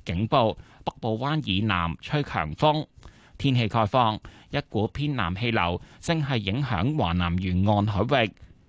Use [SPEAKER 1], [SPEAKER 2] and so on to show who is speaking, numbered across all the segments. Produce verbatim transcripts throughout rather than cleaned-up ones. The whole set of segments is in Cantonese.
[SPEAKER 1] 警報，北部灣以南吹強風。天氣概況，一股偏南氣流正係影響華南沿岸海域。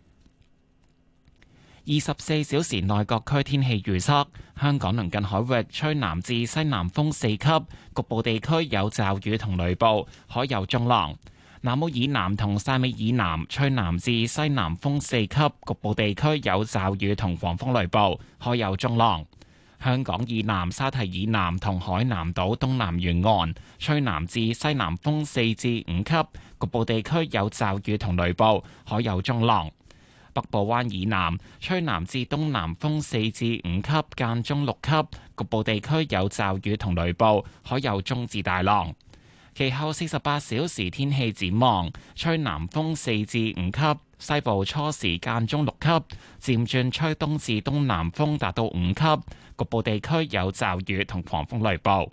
[SPEAKER 1] 二十四小時內各區天氣預測：香港鄰近海域吹南至西南風四級，局部地區有驟雨同雷暴，海有中浪。南澳以南同汕尾以南吹南至西南風四級，局部地區有驟雨同狂風雷暴，海有中浪。香港以南沙堤以南同海南島東南沿岸吹南至西南風四至五級，局部地區有驟雨同雷暴，海有中浪。北部灣以南吹南至東南風四至五級，間中六級，局部地區有驟雨同雷暴，海有中至大浪。其後四十八小時天氣展望，吹南風四至五級，西部初時間中六級，漸轉吹東至東南風達到五級，局部地區有驟雨同狂風雷暴。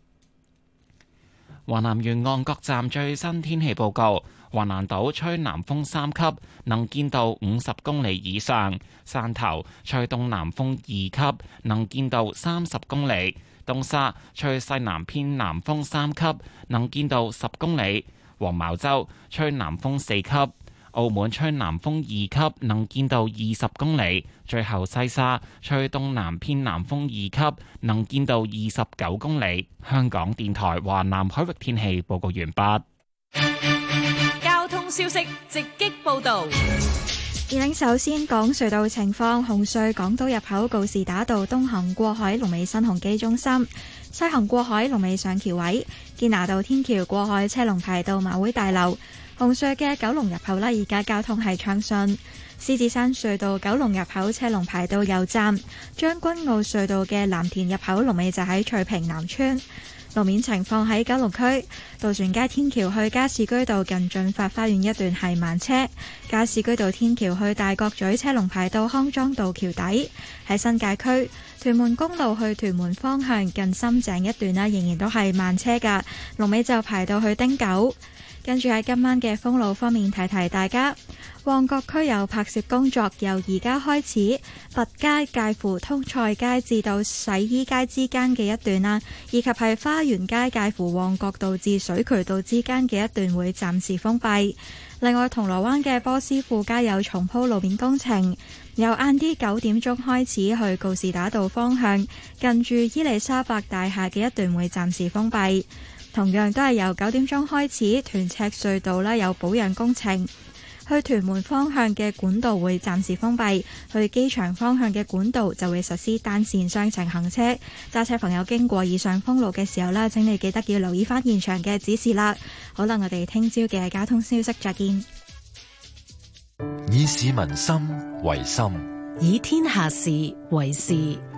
[SPEAKER 1] 華南沿岸各站最新天氣報告：華南島吹南風三級，能見度五十公里以上；汕頭吹東南風二級，能見度三十公里；東沙吹西南偏南風三級，能見度十公里；黃茅洲吹南風四級；澳門吹南風二級，能見度二十公里；最後西沙吹東南偏南風二級，能見度二十九公里。香港電台華南海域天氣報告完畢。
[SPEAKER 2] 交通消息直擊報道。
[SPEAKER 3] 而領首先講隧道情況，紅隧港島入口告士打道東行過海龍尾新鴻基中心，西行過海龍尾上橋位，堅拿道天橋過海車龍排到馬會大樓。紅隧嘅九龍入口啦，而家交通係暢順。獅子山隧道九龍入口車龍排到油站，將軍澳隧道嘅藍田入口龍尾就喺翠屏南村。路面情況喺九龍區渡船街天橋去加士居道近駿發花園一段係慢車，加士居道天橋去大角咀車龍排到康莊道橋底。喺新界區屯門公路去屯門方向近深井一段啦，仍然都係慢車㗎，龍尾就排到去汀九。跟住喺今晚嘅封路方面，提提大家，旺角區有拍攝工作，由而家開始，佛街介乎通菜街至到洗衣街之間嘅一段啦，以及係花園街介乎旺角道至水渠道之間嘅一段會暫時封閉。另外，銅鑼灣嘅波斯富街有重鋪路面工程，由晏啲九點鐘開始去告士打道方向，近住伊利沙伯大廈嘅一段會暫時封閉。同樣都係由九點鐘開始，屯赤隧道啦有保養工程，去屯門方向嘅管道會暫時封閉，去機場方向嘅管道就會實施單線雙程行車。揸車朋友經過以上封路嘅時候啦，請你記得要留意翻現場嘅指示啦。好啦，我哋聽朝嘅交通消息再見。
[SPEAKER 4] 以市民心為心，
[SPEAKER 5] 以天下事為事。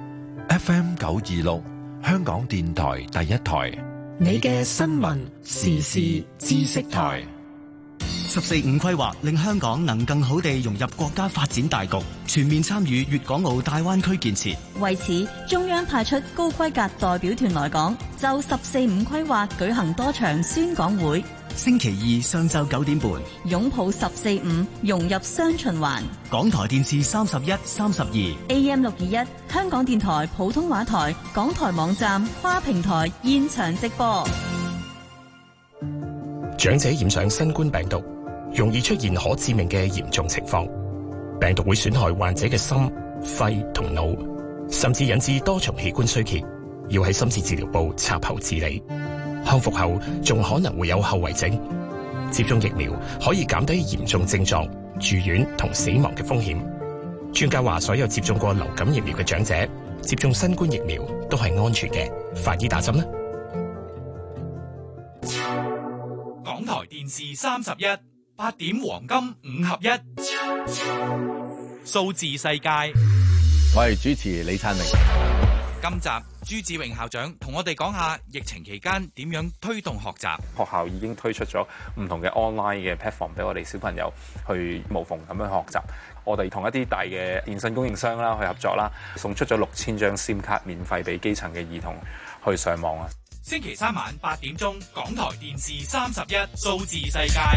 [SPEAKER 4] F M 九二六，香港電台第一台。
[SPEAKER 5] 你嘅新聞時事知識台。
[SPEAKER 6] 十四五規劃令香港能更好地融入國家發展大局，全面參與粵港澳大灣區建設。
[SPEAKER 7] 為此，中央派出高規格代表團來港，就十四五規劃舉行多場宣講會。
[SPEAKER 6] 星期二上晝九點半，
[SPEAKER 7] 擁抱十四五，融入雙循環。
[SPEAKER 6] 港台電視三十一、三十二
[SPEAKER 7] A M 六二一，香港電台普通話台、港台網站跨平台現場直播。
[SPEAKER 8] 長者染上新冠病毒，容易出現可致命嘅嚴重情況。病毒會損害患者嘅心、肺同腦，甚至引致多重器官衰竭，要喺深切治療部插喉治理。康復後仲可能會有後遺症。接種疫苗可以減低嚴重症狀、住院同死亡嘅風險。專家話，所有接種過流感疫苗嘅長者接種新冠疫苗都係安全嘅。快啲打針啦！
[SPEAKER 9] 港台電視三十一，八點黃金五合一，數字世界。
[SPEAKER 10] 我係主持李燦榮。
[SPEAKER 9] 今集朱志榮校長同我哋講下疫情期間點樣推動學習。
[SPEAKER 11] 學校已經推出咗唔同嘅 online 嘅 platform 俾我哋小朋友去無縫咁樣學習。我哋同一啲大嘅電信供應商啦去合作啦，送出咗六千張 SIM 卡免費俾基層嘅兒童去上網啊！
[SPEAKER 9] 星期三晚八點鐘，港台電視三十一，數字世界。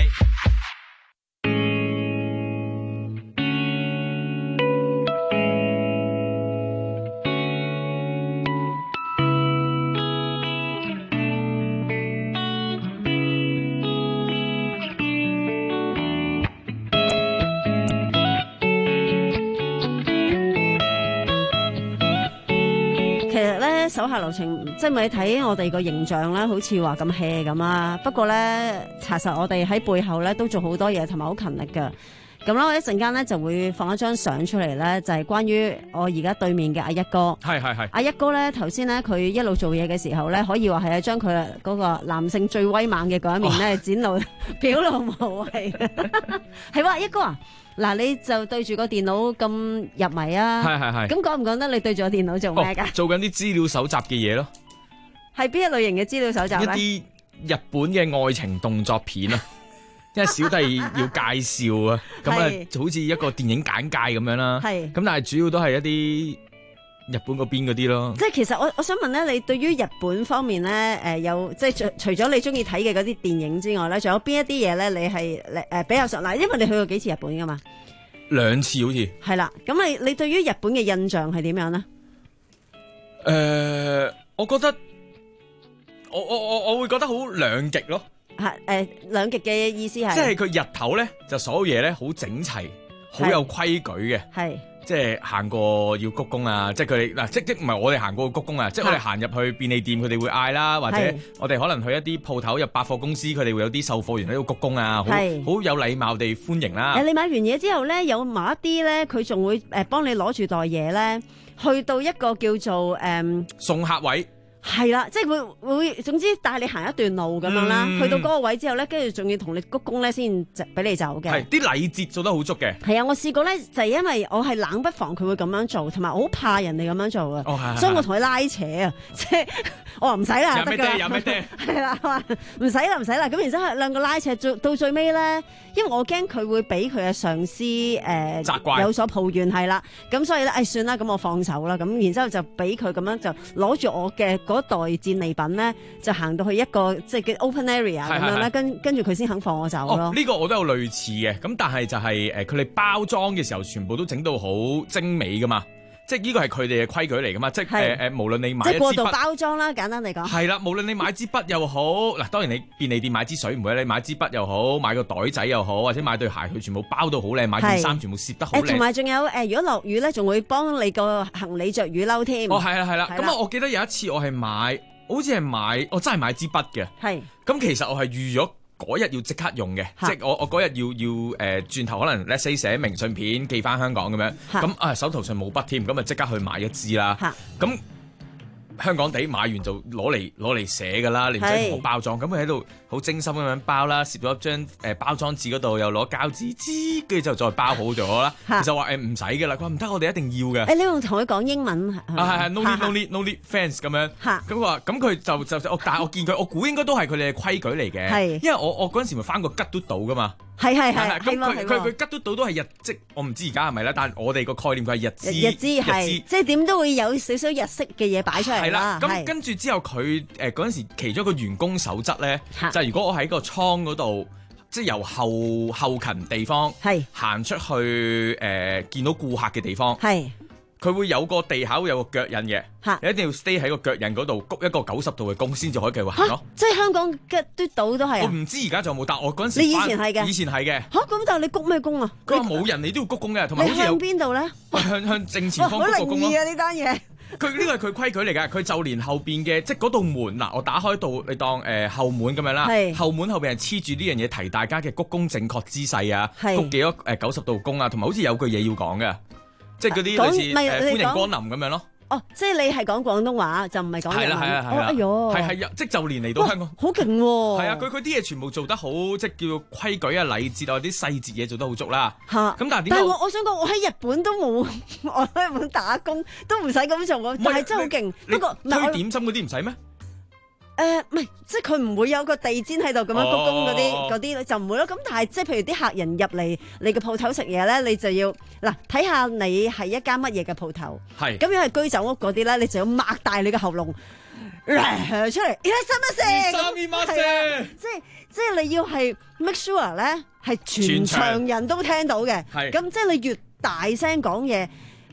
[SPEAKER 12] 實咧手下留情，即係咪睇我哋個形象咧，好似話咁 hea 咁啊？不過咧，查實我哋喺背後咧都做好多嘢，同埋好勤力㗎。咁啦，我一陣間咧就會放一張相出嚟咧，就係、是、關於我而家對面嘅阿一哥。
[SPEAKER 13] 係係係。阿
[SPEAKER 12] 一哥咧，頭先咧佢一路做嘢嘅時候咧，可以話係將佢嗰個男性最威猛嘅嗰一面咧、哦、展露表露無遺。係喎，一哥啊，嗱你就對住個電腦咁入迷啊。係係係。咁講唔講得你對住個電腦做咩㗎、哦？
[SPEAKER 13] 做緊啲資料搜集嘅嘢咯。係邊一類型嘅資料搜集咧？一啲日本嘅愛情動作片啊。因為小弟要介紹啊，咁啊就好似一個電影簡介咁樣啦。係，咁但係主要都係一啲日本嗰邊嗰啲咯。即係其實我我想問咧，你對於日本方面咧，誒、呃、有即係除除咗你中意睇嘅嗰啲電影之外咧，仲有邊一啲嘢咧？你係誒比較熟嗱，因為你去過幾次日本噶嘛？兩次好似。係啦，咁你你對於日本嘅印象係點樣咧？誒、呃，我覺得我我我我會覺得好兩極咯。係誒，兩極嘅意思係，即係佢日頭咧就所有嘢咧好整齊，好有規矩嘅。係，即係行過要鞠躬啊！即係佢哋嗱，即即唔係我哋行過鞠躬啊！即係我哋行入去便利店，佢哋會嗌啦，或者我哋可能去一啲鋪頭入百貨公司，佢哋會有啲售貨員喺度鞠躬啊，好好有禮貌地歡迎啦。誒，你買完嘢之後咧，有某一啲咧，佢仲會誒幫你攞住袋嘢咧，去到一個叫做誒、嗯、送客位。係啦，即係會會，總之帶你行一段路咁樣啦、嗯，去到嗰個位之後咧，跟住仲要同你鞠躬咧，先俾你走嘅。係，啲禮節做得好足嘅。係啊，我試過咧，就係、是、因為我係冷不防佢會咁樣做，同埋我好怕人哋咁樣做啊、哦，所以我同佢拉扯啊，即係我話唔使啦，有咩爹？有咩爹？係啦，唔使啦，唔使啦，咁然之後兩個拉扯，做到最尾咧，因為我驚佢會俾佢嘅上司誒、呃、責怪，有所抱怨係啦，咁所以咧，誒、哎、算啦，咁我放手啦，咁然之後就俾佢咁樣就攞住我嘅嗰袋戰利品咧，就行到去一個即係叫 open area 咁樣咧，跟跟住佢先肯放我走咯。呢、哦這個我都有類似嘅，咁但係就係誒佢哋包裝嘅時候，全部都整到好精美噶嘛。即係呢個係佢哋嘅規矩嚟噶嘛，即係誒誒，無論你買一支筆，即係過度包裝啦，簡單嚟講。係啦，無論你買支筆又好，嗱，當然你便利店買支水唔會，你買支筆又好，買個袋仔又好，或者買對鞋，佢全部包到好靚，買件衫全部攝得好靚。同埋仲有誒，如果落雨咧，仲會幫你個行李着雨褸添。哦，係啦係啦，咁啊，我記得有一次我係買，好似係買，我真係買支筆嘅。係。咁其實我係預咗嗰日要即刻用嘅，即係我我嗰日要要誒轉頭可能 let's say 寫明信片寄翻香港咁樣，咁啊手頭上冇筆添，咁啊即刻去買一支啦，咁。香港地買完就攞嚟攞嚟寫㗎啦，你唔使同我包裝，咁佢喺度好精心咁樣包啦，攝咗張誒包裝紙嗰度，又攞膠紙黐，跟住就再包好咗啦。就話誒唔使㗎啦，佢話唔得，我哋一定要嘅。誒、欸，你用同佢講英文啊？係係 no need no need no need fans 咁樣。嚇。咁話咁佢就就就，但係我見佢，我估應該都係佢哋嘅規矩嚟嘅。係。因為我我嗰陣時咪翻過吉嘟島㗎嘛。係係係。咁佢佢佢吉嘟島都係日即，我唔知而家係咪啦，但係我哋個概念佢係日資。日資係。即係點都會有少少日式嘅嘢擺出嚟。係啦，咁跟住之後佢誒嗰陣時其中一個員工守則咧，就係如果我喺個倉嗰度，即係由後後勤地方行出去誒、呃、見到顧客嘅地方，佢會有個地下會有個腳印嘅，你一定要 stay 喺個腳印嗰度鞠一個九十度嘅躬先至可以繼續行咯。即係香港吉嘟島都係啊！我唔知而家仲有冇，但我嗰陣時你以前係嘅，以前係嘅。嚇咁，但係你鞠咩躬啊？佢話冇人，你都要鞠躬嘅，同埋好似向邊度咧？向向正前方鞠個躬咯。好靈異啊！呢單嘢。佢呢個係佢規矩嚟㗎，佢就連後邊嘅即係嗰道門嗱，我打開道你當誒、呃、後門咁樣啦，後門後邊係黐住呢樣嘢提大家嘅鞠躬正確姿勢啊，鞠幾多誒九十度躬啊，同埋好似有句嘢要講嘅，即係嗰啲類似誒、呃、歡迎光臨咁樣咯。哦，即係你係講廣東話，就唔係講日文。係啦係啦係啦。哎喲，係係即係就連嚟到香港，好勁喎！係啊，佢佢啲嘢全部做得好，即係叫做規矩啊、禮節啊、啲細節嘢做得好足啦。嚇！咁但係點解？但係我我想講，我喺日本都冇，我喺日本打工都唔使咁做喎，但係真係好勁。不過推點心嗰啲唔使咩？誒唔係，即係佢唔會有個地氈喺度咁樣鞠躬嗰啲嗰啲就唔會咯。咁但係即係譬如啲客人入嚟你嘅鋪頭食嘢咧，你就要嗱睇下你係一間乜嘢嘅鋪頭。係。咁樣係居酒屋嗰啲咧，你就要擘大你嘅喉嚨嚟出嚟。而家三一四，三二八四。即係即係你要係 make sure 咧係全場人都聽到嘅。係。咁即係你越大聲講嘢。誒、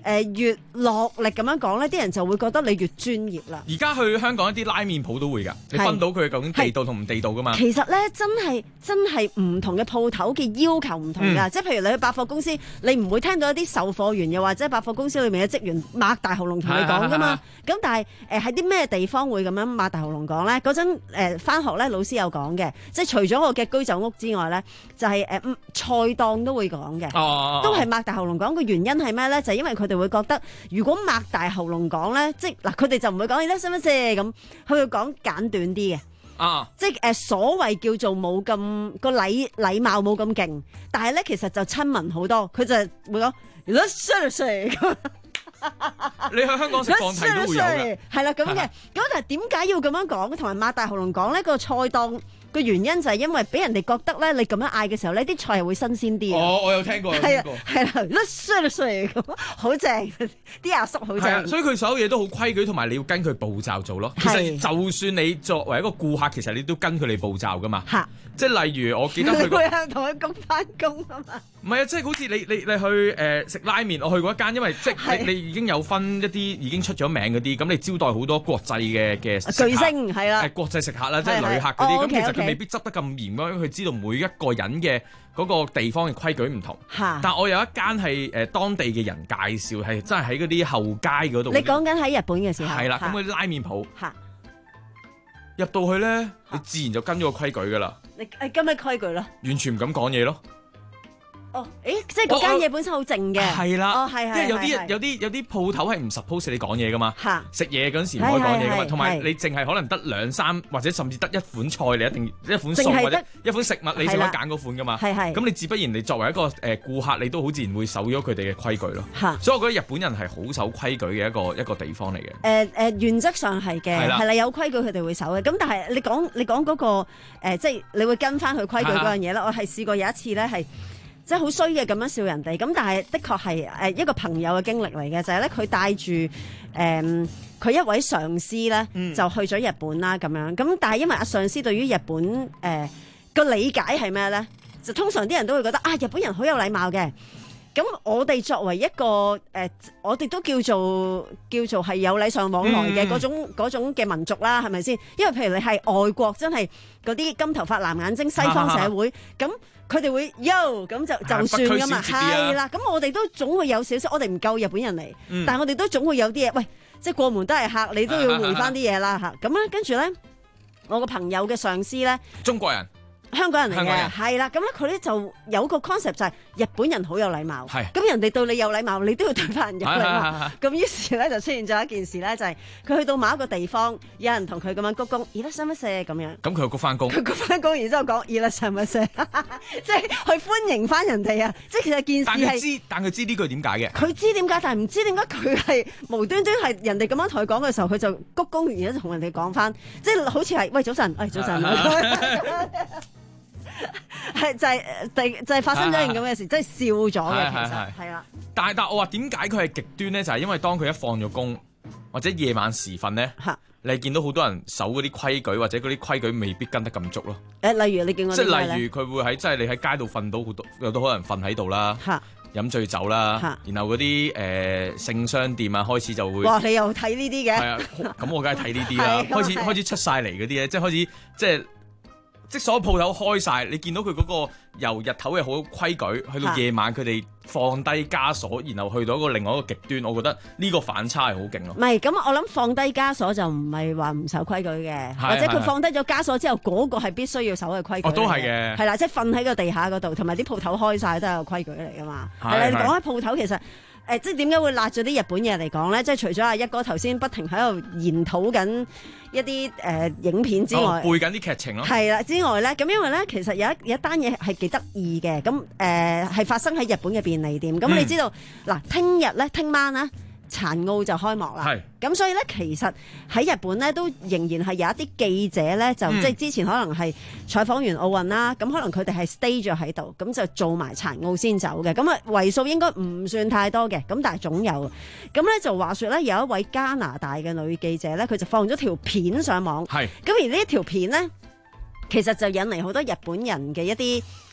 [SPEAKER 12] 誒越落力咁樣講咧，啲人就會覺得你越專業啦。
[SPEAKER 13] 而家去香港一啲拉麵鋪都會㗎，你分到佢究竟地道同唔地道㗎嘛？
[SPEAKER 12] 其實咧，真係真係唔同嘅鋪頭嘅要求唔同㗎，嗯、即係譬如你去百貨公司，你唔會聽到一啲售貨員又或者百貨公司裏面嘅職員擘大喉嚨同你講㗎嘛。咁但係誒喺啲咩地方會咁樣擘大喉嚨講咧？嗰陣誒返學咧，老師有講嘅，即係除咗我嘅居酒屋之外咧，就係、是、誒、呃、菜檔都會講嘅，
[SPEAKER 13] 哦、
[SPEAKER 12] 都係擘大喉嚨講。個原因係咩咧？就係、因為佢哋會覺得，如果擘大喉嚨講咧，即係嗱，佢哋就唔會講你得使乜啫咁，佢會講簡短啲嘅。
[SPEAKER 13] 啊！
[SPEAKER 12] 即係誒、呃、所謂叫做冇咁個禮禮貌冇咁勁，但係咧其實就親民好多。佢就會講
[SPEAKER 13] 你去香港食放題都會有嘅，
[SPEAKER 12] 係啦咁嘅。咁但係點解要咁樣講同埋擘大喉嚨講呢？個菜檔個原因就係因為俾人哋覺得咧，你咁樣嗌嘅時候呢啲菜係會新鮮啲。
[SPEAKER 13] 哦，我有聽過，
[SPEAKER 12] 係啊，係啦，甩甩咁，好正，啲阿叔好正。
[SPEAKER 13] 所以佢所有嘢都好規矩，同埋你要跟佢步驟做咯。其實就算你作為一個顧客，其實你都跟佢哋步驟噶嘛。嚇！即係例如我記得佢
[SPEAKER 12] 會向同佢講翻工啊嘛。
[SPEAKER 13] 唔係啊，即係好似你你你去誒食、呃、拉麵，我去過一間，因為即係你，你已經有分一啲已經出咗名嗰啲，咁你招待好多國際嘅嘅
[SPEAKER 12] 巨星係啦，
[SPEAKER 13] 誒國際食客啦，即係旅客嗰啲，咁、哦 okay, 其實佢未必執得咁嚴咯，因為佢知道每一個人嘅嗰個地方嘅規矩唔同。嚇！但我有一間係誒當地嘅人介紹，係真係喺嗰啲後街嗰度。
[SPEAKER 12] 你講緊喺日本嘅時候。
[SPEAKER 13] 係啦，咁佢拉麵鋪。嚇！入到去咧，你自然就跟咗個規矩噶啦。
[SPEAKER 12] 你誒跟咩規矩咯？
[SPEAKER 13] 完全唔敢講嘢咯。
[SPEAKER 12] 哦，誒，即係嗰間嘢本身好靜嘅。係啦，哦，係係係。因為有啲有啲有啲鋪頭係唔 suppose 你講嘢噶嘛。嚇！食嘢嗰陣時唔可以講嘢噶嘛，同埋你淨係可能得兩三或者甚至得一款菜，你一定一款餸或者一款食物，你先可以揀嗰款噶嘛。係係。咁你自不然你作為一個誒顧客，你都好自然會守咗佢哋嘅規矩咯。嚇！所以我覺得日本人係好守規矩嘅一個一個地方嚟嘅。誒誒，原則上係嘅，係啦，有規矩佢哋會守嘅。咁但係你講你講嗰個誒，即係你會跟翻佢規矩嗰樣嘢咧。我係試過有一次咧係。即係好衰嘅咁樣笑人哋，咁但係的確係誒一個朋友嘅經歷嚟嘅，就係咧佢帶住誒佢一位上司咧、嗯、就去咗日本啦咁樣，咁但係因為阿上司對於日本誒個、呃、理解係咩咧？就通常啲人都會覺得啊日本人好有禮貌嘅，咁我哋作為一個誒、呃、我哋都叫做叫做係有禮尚往來嘅嗰種嗰、嗯、種嘅民族啦，係咪先？因為譬如你係外國真係嗰啲金頭髮藍眼睛西方社會咁。佢哋會喲咁就就算噶嘛，係啦。咁我哋都總會有少少，我哋唔夠日本人嚟，嗯、但係我哋都總會有啲嘢。喂，即係過門都係客，你都要回翻啲嘢啦嚇。咁咧，跟住咧，我個朋友嘅上司咧，中國人。香港人嚟嘅，係啦，咁咧佢咧就有個 concept 就係日本人好有禮貌，咁人哋對你有禮貌，你都要對翻人有禮貌。咁於是咧就出現咗一件事咧，就係佢去到某一個地方，有人同佢咁樣鞠躬，而家使乜嘢咁樣？咁佢鞠翻躬，佢鞠翻躬，然之後講而家使乜嘢？即係去歡迎翻人哋啊！即係其實件事係知，但佢知呢句點解嘅？佢知點解，但係唔知點解佢係無端端係人哋咁樣同佢講嘅時候，佢就鞠躬，然之後同人哋講翻，即係好似係喂早晨，喂早晨。係就係、是、就係、是、發生咗一件咁嘅事，真係笑咗嘅，其實係啦。但係但係我話點解佢係極端咧？就係、是、因為當佢一放咗工或者夜晚時分咧，你係見到好多人守嗰啲規矩，或者嗰啲規矩未必跟得咁足咯。誒，例如你見我即係例如佢會喺即係你喺街度瞓到好多，有都可能瞓喺度啦，飲醉酒啦，然後嗰啲誒性商店啊開始就會哇，你又睇呢啲嘅？係啊，咁我梗係睇呢啲啦，開始開始出晒嚟嗰啲咧，即係開始即係。即係所有鋪頭開晒，你見到佢嗰個由日頭嘅好規矩，去到夜晚佢哋放低枷鎖，然後去到一個另外一個極端，我覺得呢個反差係好勁咯。唔係，咁我諗放低枷鎖就唔係話唔守規矩嘅，或者佢放低咗枷鎖之後，嗰、那個係必須要守嘅規矩。哦，都係嘅。係啦，即係瞓喺個地下嗰度，同埋啲鋪頭開晒都係個規矩嚟噶嘛。係啦，你講開鋪頭其實。誒、呃，即係點解會揦咗啲日本嘢嚟講咧？即係除咗阿一哥頭先不停喺度研討緊一啲誒、呃、影片之外，哦、背緊啲劇情咯。係啦，之外咧，咁因為咧，其實有一有一單嘢係幾得意嘅，咁誒係發生喺日本嘅便利店。咁、嗯、你知道嗱，聽日咧，聽晚咧。殘奧就開幕啦，咁所以咧，其實喺日本咧都仍然係有一啲記者咧，就、嗯、即係之前可能係採訪完奧運啦，咁可能佢哋係 stay 咗喺度，咁就做埋殘奧先走嘅，咁啊為數應該唔算太多嘅，咁但係總有，咁咧就話說咧有一位加拿大嘅女記者咧，佢就放咗條片上網，咁而呢一條片咧，其實就引嚟好多日本人嘅一啲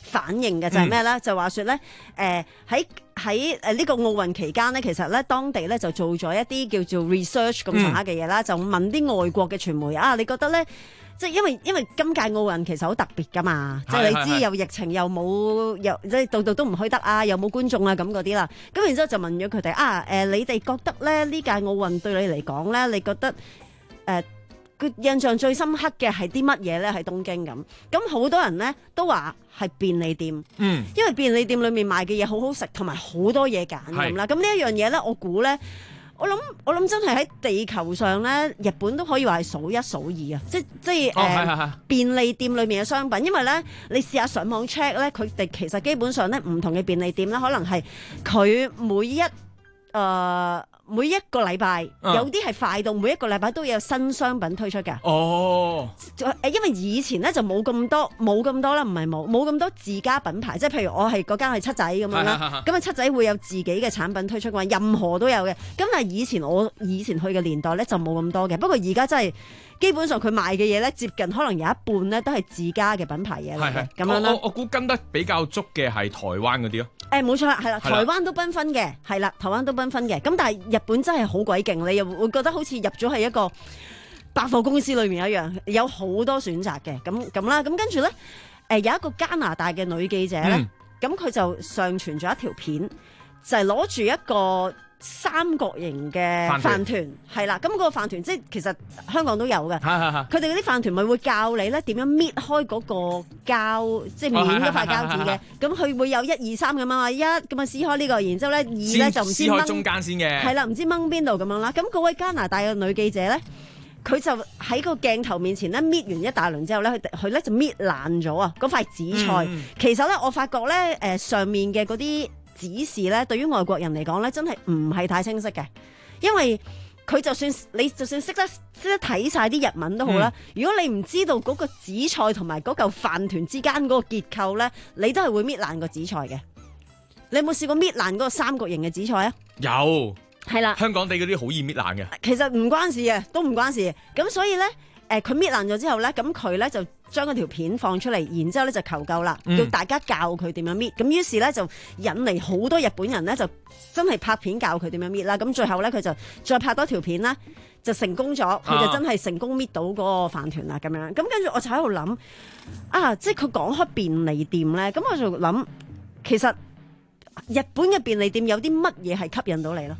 [SPEAKER 12] 反應嘅，就係咩咧？就話說咧，誒喺喺誒呢個奧運期間咧，其實咧當地咧就做咗一啲叫做 research 咁上下嘅嘢啦，就問啲外國嘅傳媒啊，你覺得咧？即係因為因為今屆奧運其實好特別㗎嘛，即係你知又疫情又冇又即係度度都唔去得啊，又冇觀眾啊咁嗰啲啦。咁然之後就問咗佢哋啊誒、呃，你哋覺得咧呢屆奧運對你嚟講咧，你覺得誒佢、呃、印象最深刻嘅係啲乜嘢咧？喺東京咁，咁好多人咧都話係便利店，嗯，因為便利店裡面賣嘅嘢好好食，同埋好多嘢揀咁啦。咁呢一樣嘢咧，我估咧。我諗我諗真係喺地球上咧，日本都可以話係數一數二啊！即即係誒、呃哦、便利店裏面嘅商品，因為咧你試下上網 check 咧，佢哋其實基本上咧唔同嘅便利店咧，可能係佢每一誒。呃每一個禮拜、啊、有啲係快到每一個禮拜都有新商品推出嘅。哦，誒，因為以前咧就冇咁多，冇咁多啦，唔係冇，冇咁多自家品牌，即係譬如我係嗰間係七仔咁樣啦，咁啊七仔會有自己嘅產品推出嘅嘛，任何都有嘅。咁但係以前我以前去嘅年代咧就冇咁多嘅，不過而家真係基本上佢賣嘅嘢咧接近可能有一半咧都係自家嘅品牌嘢嚟嘅，咁樣啦。我我估跟得比較足嘅係台灣嗰啲咯。誒，冇錯啦，係啦，台灣都繽紛嘅，係啦，台灣都繽紛嘅。咁但係日本真係好鬼勁，你又會覺得好似入咗係一個百貨公司裏面一樣，有好多選擇嘅。咁咁啦，咁跟住咧，誒有一個加拿大嘅女記者咧，咁佢、嗯、就上傳咗一條片，就係攞住一個三角形嘅飯團，係啦，咁嗰個飯團即係其實香港都有嘅，佢哋嗰啲飯團咪會教你咧點樣搣開嗰個膠，即係面嗰塊膠紙嘅，咁佢會有一二三咁啊，一咁啊撕開呢個，然之後咧二咧就唔知掹中間先嘅，係啦，唔知掹邊度咁樣啦。咁嗰位加拿大嘅女記者咧，佢就喺個鏡頭面前咧搣完一大輪之後咧，佢佢咧就搣爛咗啊嗰塊紫菜。嗯、其實咧我發覺咧誒上面嘅嗰啲指示咧，對於外國人嚟講咧，真係唔係太清晰嘅，因為佢就算你就算識得識得睇晒啲日文都好啦，嗯、如果你唔知道嗰個紫菜同埋嗰嚿飯團之間嗰個結構咧，你都係會搣爛個紫菜嘅。你有冇試過搣爛嗰個三角形嘅紫菜啊？有，係啦，香港地嗰啲好易搣爛嘅。其實唔關事嘅，都唔關事。咁所以咧，誒佢搣爛咗之後咧，咁佢咧就將嗰條片放出嚟，然之後咧就求救啦，叫大家教佢點樣搣。咁、嗯、於是咧就引嚟好多日本人咧就真係拍片教佢點樣搣啦。咁最後咧佢就再拍多條片啦，就成功咗，佢就真係成功搣到嗰個飯團啦咁樣。咁跟住我就喺度諗啊，即係佢講開便利店咧，咁我就諗其實日本嘅便利店有啲乜嘢係吸引到你咯？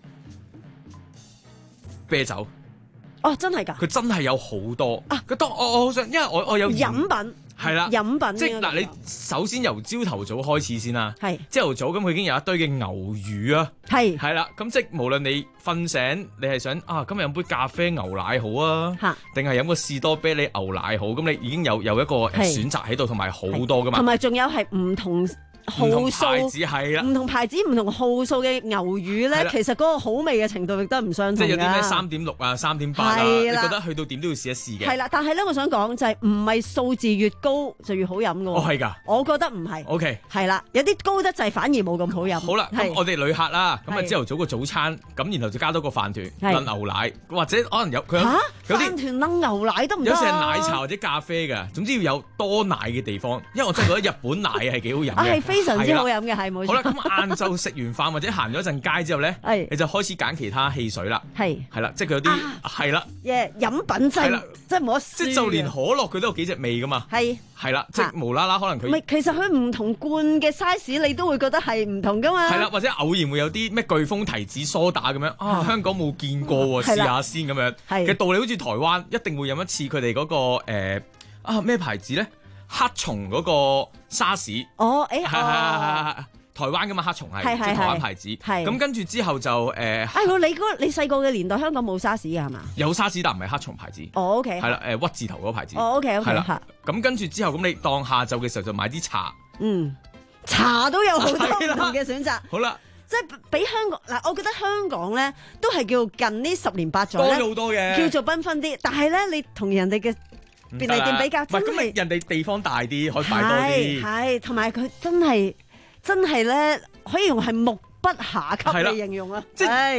[SPEAKER 12] 啤酒。哦，真係㗎！佢真係有好多啊！佢當我我好想，因為我我有飲品係啦，飲品即係嗱，你首先由朝頭早開始先啦，係朝頭早咁，佢已經有一堆嘅牛乳啊，係係啦，咁即係無論你瞓醒，你係想啊，今日飲杯咖啡牛奶好啊，嚇，定係飲個士多啤梨牛奶好，咁你已經有有一個選擇喺度，同埋好多㗎嘛，同埋仲有係唔同號數係啦，唔同牌子唔同號數嘅牛乳咧，其實嗰個好味嘅程度亦都唔相同嘅。即係有啲咩三點六啊、三點八啊，你覺得去到點都要試一試嘅。係啦，但係咧，我想講就係唔係數字越高就越好飲嘅喎。哦，係㗎。我覺得唔係。O K。係啦，有啲高得滯反而冇咁好飲。好啦，咁我哋旅客啦，咁啊朝頭早個早餐，咁然後就加多個飯團、燉牛奶，或者可能有佢有啲飯團燉牛奶都唔得。有時係奶茶或者咖啡㗎，總之要有多奶嘅地方，因為我真係覺得日本奶係幾好飲嘅。非常之好飲嘅，係冇錯。好啦，咁晏晝食完飯或者行咗陣街之後咧，係你就開始揀其他汽水啦。係係啦，即係佢有啲係啦，嘅飲品真係真係冇得輸。即係就連可樂佢都有幾隻味噶嘛。係係啦，即係無啦啦可能佢唔係，其實佢唔同罐嘅 size 你都會覺得係唔同噶嘛。係啦，或者偶然會有啲咩颶風提子梳打咁樣啊，香港冇見過喎，試下先咁樣。係嘅道理好似台灣一定會飲一次佢哋嗰個誒啊咩牌子咧？黑松嗰個沙士哦，誒，係係係係台灣噶嘛，黑松係即係台灣牌子，係咁跟住之後就誒，哎，你嗰你細個嘅年代香港冇沙士㗎係嘛？有沙士但唔係黑松牌子，哦 OK，係啦誒屈字頭嗰個牌子，哦 OK OK，係啦，咁跟住之後咁你當下晝嘅時候就買啲茶，嗯，茶都有好多唔同嘅選擇，好啦，即係比香港嗱，我覺得香港咧都係叫近呢十年八載多咗好多嘅，叫做繽紛啲，但係咧你同人哋嘅便利店比較真係，咁你人哋地方大啲，可以擺多啲，係同埋佢真係真係咧，可以用係目不暇給嚟形容啊！即係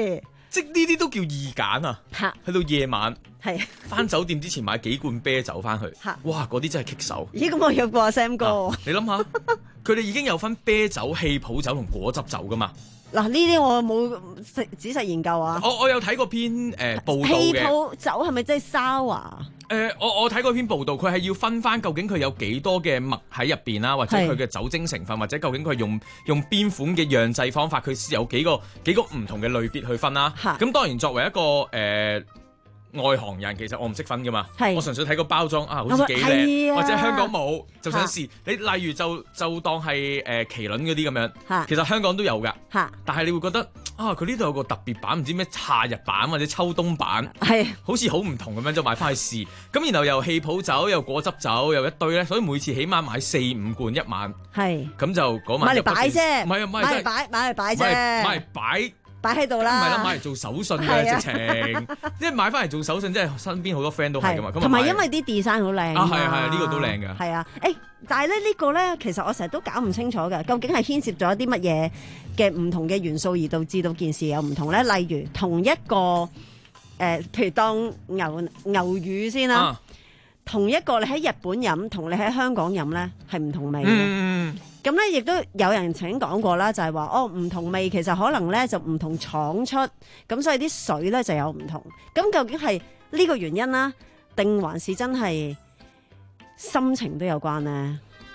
[SPEAKER 13] 即係呢啲都叫易揀啊！去到夜晚，
[SPEAKER 12] 係
[SPEAKER 13] 翻酒店之前買幾罐啤酒翻去，哇！嗰啲真係棘手。
[SPEAKER 12] 咦？咁我有過阿 Sam 哥、
[SPEAKER 13] 啊，你諗下，佢哋已經有分啤酒、氣泡酒同果汁酒噶嘛？
[SPEAKER 12] 嗱，呢啲我冇仔細研究啊。
[SPEAKER 13] 我我有睇過篇誒、呃、報道嘅。氣
[SPEAKER 12] 泡酒係咪真係沙華？
[SPEAKER 13] 誒、呃，我我睇過篇報道，佢係要分翻究竟佢有幾多嘅麥喺入邊啦，或者佢嘅酒精成分，或者究竟佢用用邊款嘅釀製方法，佢有幾個幾個唔同嘅類別去分啦。咁當然作為一個誒、呃、外行人，其實我唔識分噶嘛，我純粹睇個包裝啊，好似幾靚，或者香港冇就想試。你例如就就當係誒麒麟嗰啲咁樣，其實香港都有噶，但係你會覺得啊，佢呢度有個特別版，唔知咩夏日版或者秋冬版，係好似好唔同咁樣，就買翻去試。咁然後又氣泡酒，又果汁酒，又一堆咧，所以每次起碼買四五罐一晚，係咁就嗰晚
[SPEAKER 12] 買嚟擺啫，
[SPEAKER 13] 唔係啊，買
[SPEAKER 12] 嚟擺買嚟擺啫，
[SPEAKER 13] 買嚟擺。
[SPEAKER 12] 擺喺度啦，
[SPEAKER 13] 唔係啦，買嚟做手信嘅直情，即係買翻嚟做手信，即係身邊好多 friend 都係噶嘛。
[SPEAKER 12] 同埋因為啲 design 好靚
[SPEAKER 13] 啊，係啊係啊，呢個都靚嘅。
[SPEAKER 12] 係啊，誒，但係咧呢個咧，其實我成日都搞唔清楚嘅，究竟係牽涉咗啲乜嘢嘅唔同嘅元素而導致到件事有唔同咧？例如同一個誒，譬如當牛牛乳先啦，同一個你喺日本飲同你喺香港飲咧係唔同味嘅。咁咧，亦都有人曾經講過啦，就係話哦，唔同味其實可能咧就唔同廠出，咁所以啲水咧就有唔同。咁究竟係呢個原因啦，定還是真係心情都有關呢？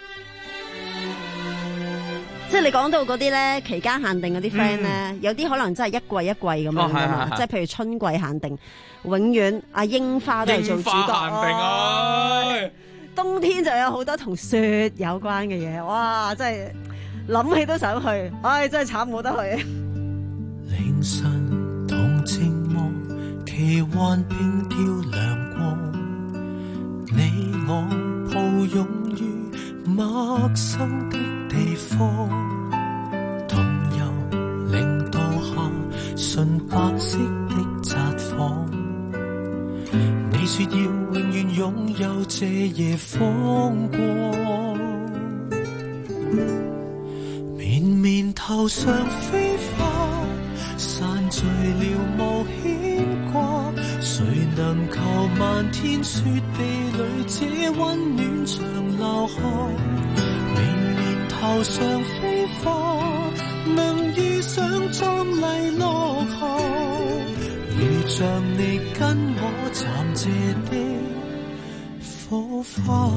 [SPEAKER 12] 即係你講到嗰啲咧期間限定嗰啲 friend 咧，嗯、有啲可能真係一季一季咁樣噶嘛，即係、哦、譬如春季限定，永遠阿櫻花都係做主角。櫻花限定啊！哎冬天就有好多同雪有關嘅嘢，哇！真係諗起都想去，唉，真係慘冇得去。
[SPEAKER 14] 凌晨同寂寞，奇幻並吊亮光，你我抱擁於陌生的地方，同遊零度下純白色的札幌。你說要永遠擁有這夜風光，綿綿頭上飛花，散聚了無牽掛。誰能求漫天雪地裏這溫暖長留下？綿綿頭上飛花，能遇上壯麗落霞。如像你跟我暫借的火花，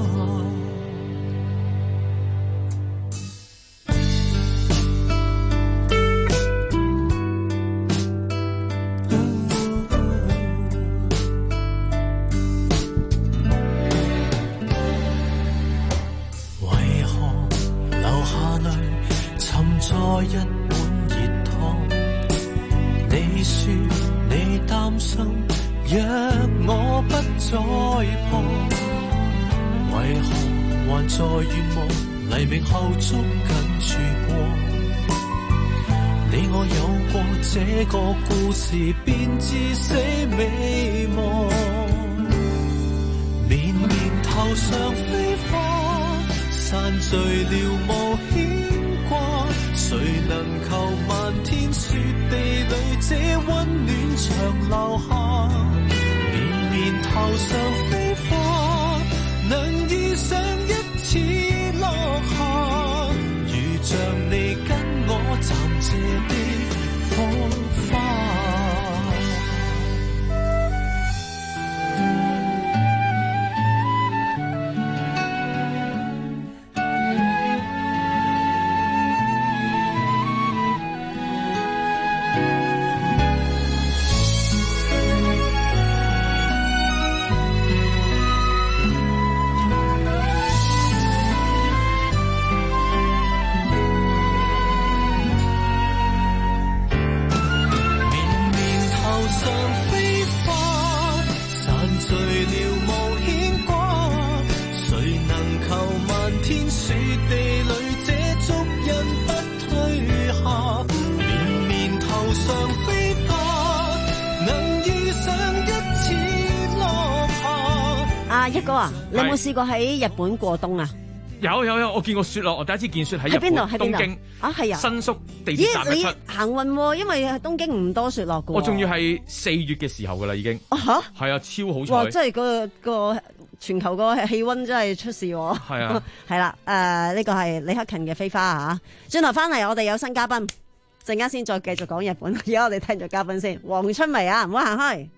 [SPEAKER 14] 為何流下淚沉在一碗熱湯？你說你擔心，若我不在旁，為何還在願望黎明後捉緊曙光？你我有過這個故事，便至死未忘。綿綿頭上飛花，散聚了無牽掛。誰能求漫天雪地裏這溫暖長留下？綿綿頭上飛花，能遇上一次落霞。如像你跟我暫借的火花。
[SPEAKER 12] 一哥啊，你有冇試過喺日本過冬啊？
[SPEAKER 13] 有有有，我見過雪咯，我第一次見雪喺日本東京
[SPEAKER 12] 啊，係啊，
[SPEAKER 13] 新宿地鐵站一出。
[SPEAKER 12] 行運，因為東京唔多雪落嘅。
[SPEAKER 13] 我仲要係四月嘅時候噶啦，已經。嚇！係啊，超好彩。
[SPEAKER 12] 哇！真係個個全球個氣温真係出事喎。
[SPEAKER 13] 係啊。
[SPEAKER 12] 係啦，誒呢個係李克勤嘅飛花啊嚇。轉頭翻嚟，我哋有新嘉賓，陣間先再繼續講日本。而家我哋聽咗嘉賓先，黃春薇啊，唔好行開。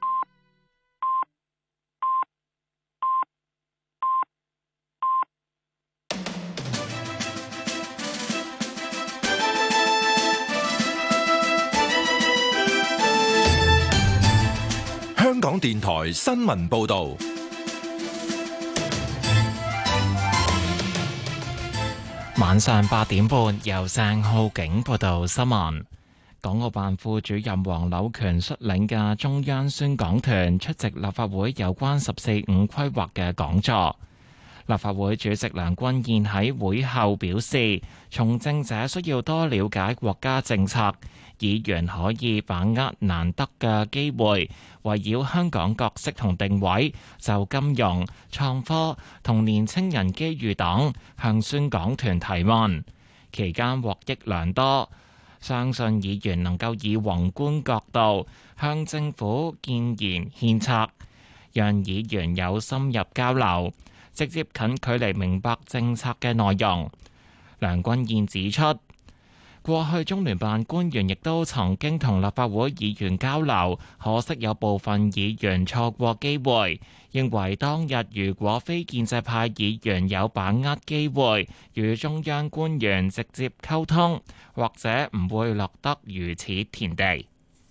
[SPEAKER 4] 香港電台新聞報道，
[SPEAKER 1] 晚上八點半由鄭浩景報道新聞。港澳辦副主任黃柳權率領嘅中央宣講團出席立法會有關十四五規劃嘅講座。立法會主席梁君彥喺會後表示，從政者需要多了解國家政策，議員可以把握難得嘅機會，圍繞香港角色同定位，就金融、創科同年青人機遇等向宣講團提問，期間獲益良多。相信議員能夠以宏觀角度向政府建言獻策，讓議員有深入交流，直接近距離明白政策嘅內容。梁君彥指出，過去中聯辦官員亦都曾經同立法會議員交流，可惜有部分議員錯過機會。認為當日如果非建制派議員有把握機會與中央官員直接溝通，或者唔會落得如此田地。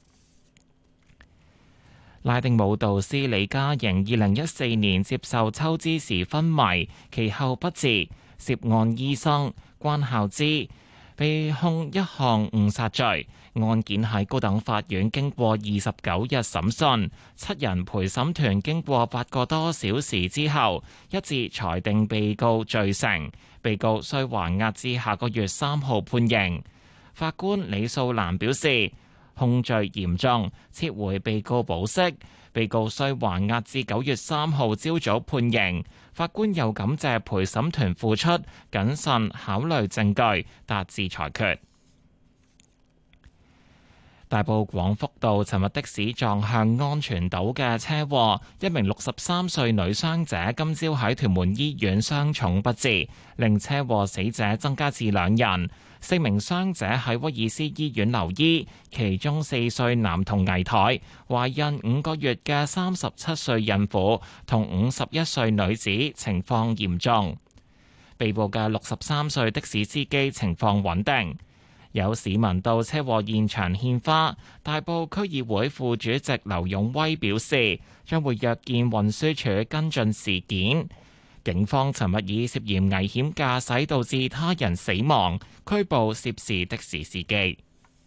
[SPEAKER 1] 拉丁舞導師李嘉瑩二零一四年接受抽脂時昏迷，其後不治，涉案醫生關孝之被控一項誤殺罪，案件喺高等法院經過二十九日審訊，七人陪審團經過八個多小時之後，一致裁定被告罪成，被告需還押至下個月三號判刑。法官李素蘭表示，控罪嚴重，撤回被告保釋，被告需還押至九月三號朝早判刑。法官又感謝陪審團付出謹慎考慮證據，達至裁決。大埔廣福道尋日的士撞向安全島嘅車禍，一名六十三歲女傷者今朝喺屯門醫院傷重不治，令車禍死者增加至兩人。四名傷者喺威爾斯醫院留醫，其中四歲男童危殆，懷孕五個月嘅三十七歲孕婦同五十一歲女子情況嚴重。被捕嘅六十三歲的士司機情況穩定。有市民到車禍現場獻花，大埔區議會副主席劉勇威表示，將會約見運輸署跟進事件。警方尋日以涉嫌危險駕駛導致他人死亡，拘捕涉事的士司機。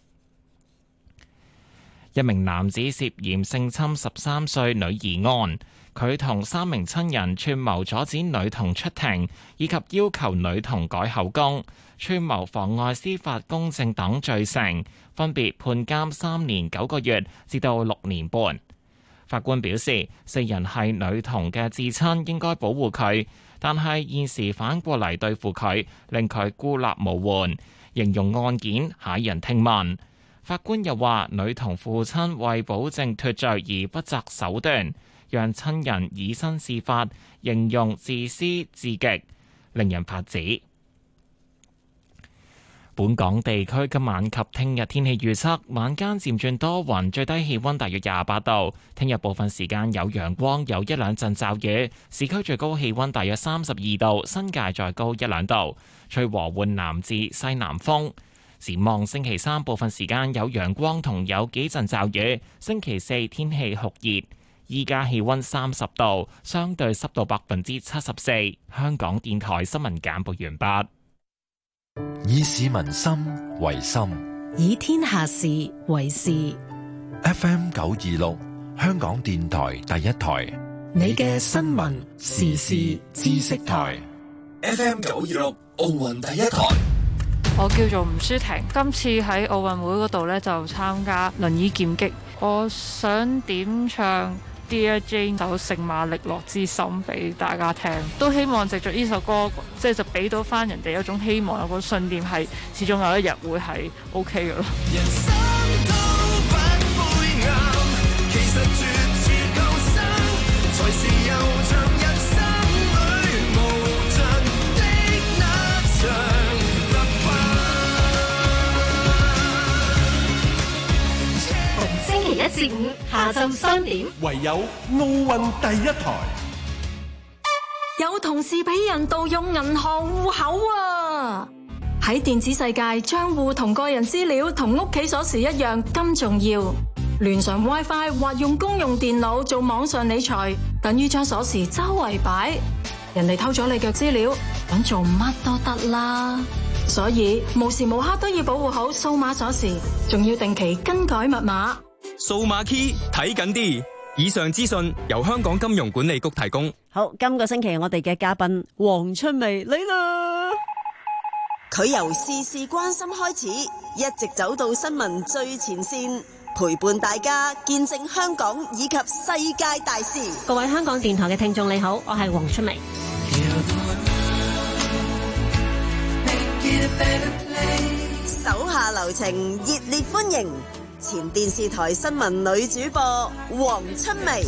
[SPEAKER 1] 一名男子涉嫌性侵十三歲女兒案，佢同三名親人串謀阻止女童出庭，以及要求女童改口供，串謀妨礙司法公正等罪成，分別判監三年九個月至到六年半。法官表示，四人係女童嘅至親，應該保護佢，但係現時反過嚟對付佢，令佢孤立無援，形容案件駭人聽聞。法官又話，女童父親為保證脫罪而不擇手段，讓親人以身試法，形容自私至極，令人髮指。本港地區今晚及聽日天氣預測，晚間漸轉多雲，最低氣溫大約廿八度。聽日部分時間有陽光，有一兩陣驟雨。市區最高氣溫大約三十二度，新界再高一兩度。吹和緩南至西南風。展望星期三部分時間有陽光同有幾陣驟雨。星期四天氣酷熱，依家氣溫三十度，相對濕度百分之七十四。香港電台新聞簡報完畢。
[SPEAKER 4] 以市民心為心，
[SPEAKER 5] 以天下事為事。
[SPEAKER 4] F M 九二六，香港電台第一台，
[SPEAKER 5] 你嘅新聞時事知識台。
[SPEAKER 9] F M 九二六，奧運第一台。
[SPEAKER 15] 我叫做吳舒婷，今次喺奧運會嗰度呢，就參加輪椅劍擊。我想點唱 Dear Jane 首《聖馬力諾之心》俾大家聽，都希望藉著呢首歌，即係就俾到翻人哋一種希望，有個信念係始終有一日會係 OK 嘅咯。人生都不灰暗，其實絕處救生才是有像人生裏無盡的那場特訓。逢星期一至五下晝三點，
[SPEAKER 16] 唯有奧運第一台。
[SPEAKER 2] 有同事俾人盜用銀行戶口啊！喺電子世界，賬戶同個人資料同屋企鎖匙一樣咁重要。連上 WiFi 或用公用電腦做網上理財，等於將鎖匙周圍擺。人哋偷咗你嘅資料，咁做乜都得啦。所以無時無刻都要保護好數碼鎖匙，仲要定期更改密碼。
[SPEAKER 17] 數碼 key 睇緊啲。以上資訊由香港金融管理局提供。
[SPEAKER 12] 好，今個星期我哋嘅嘉賓黃春薇嚟啦。
[SPEAKER 18] 佢由事事關心開始，一直走到新聞最前線，陪伴大家見證香港以及世界大事。
[SPEAKER 19] 各位香港電台嘅聽眾你好，我係黃春薇。
[SPEAKER 18] 手下留情，熱烈歡迎前電視台新聞女主播黃春薇。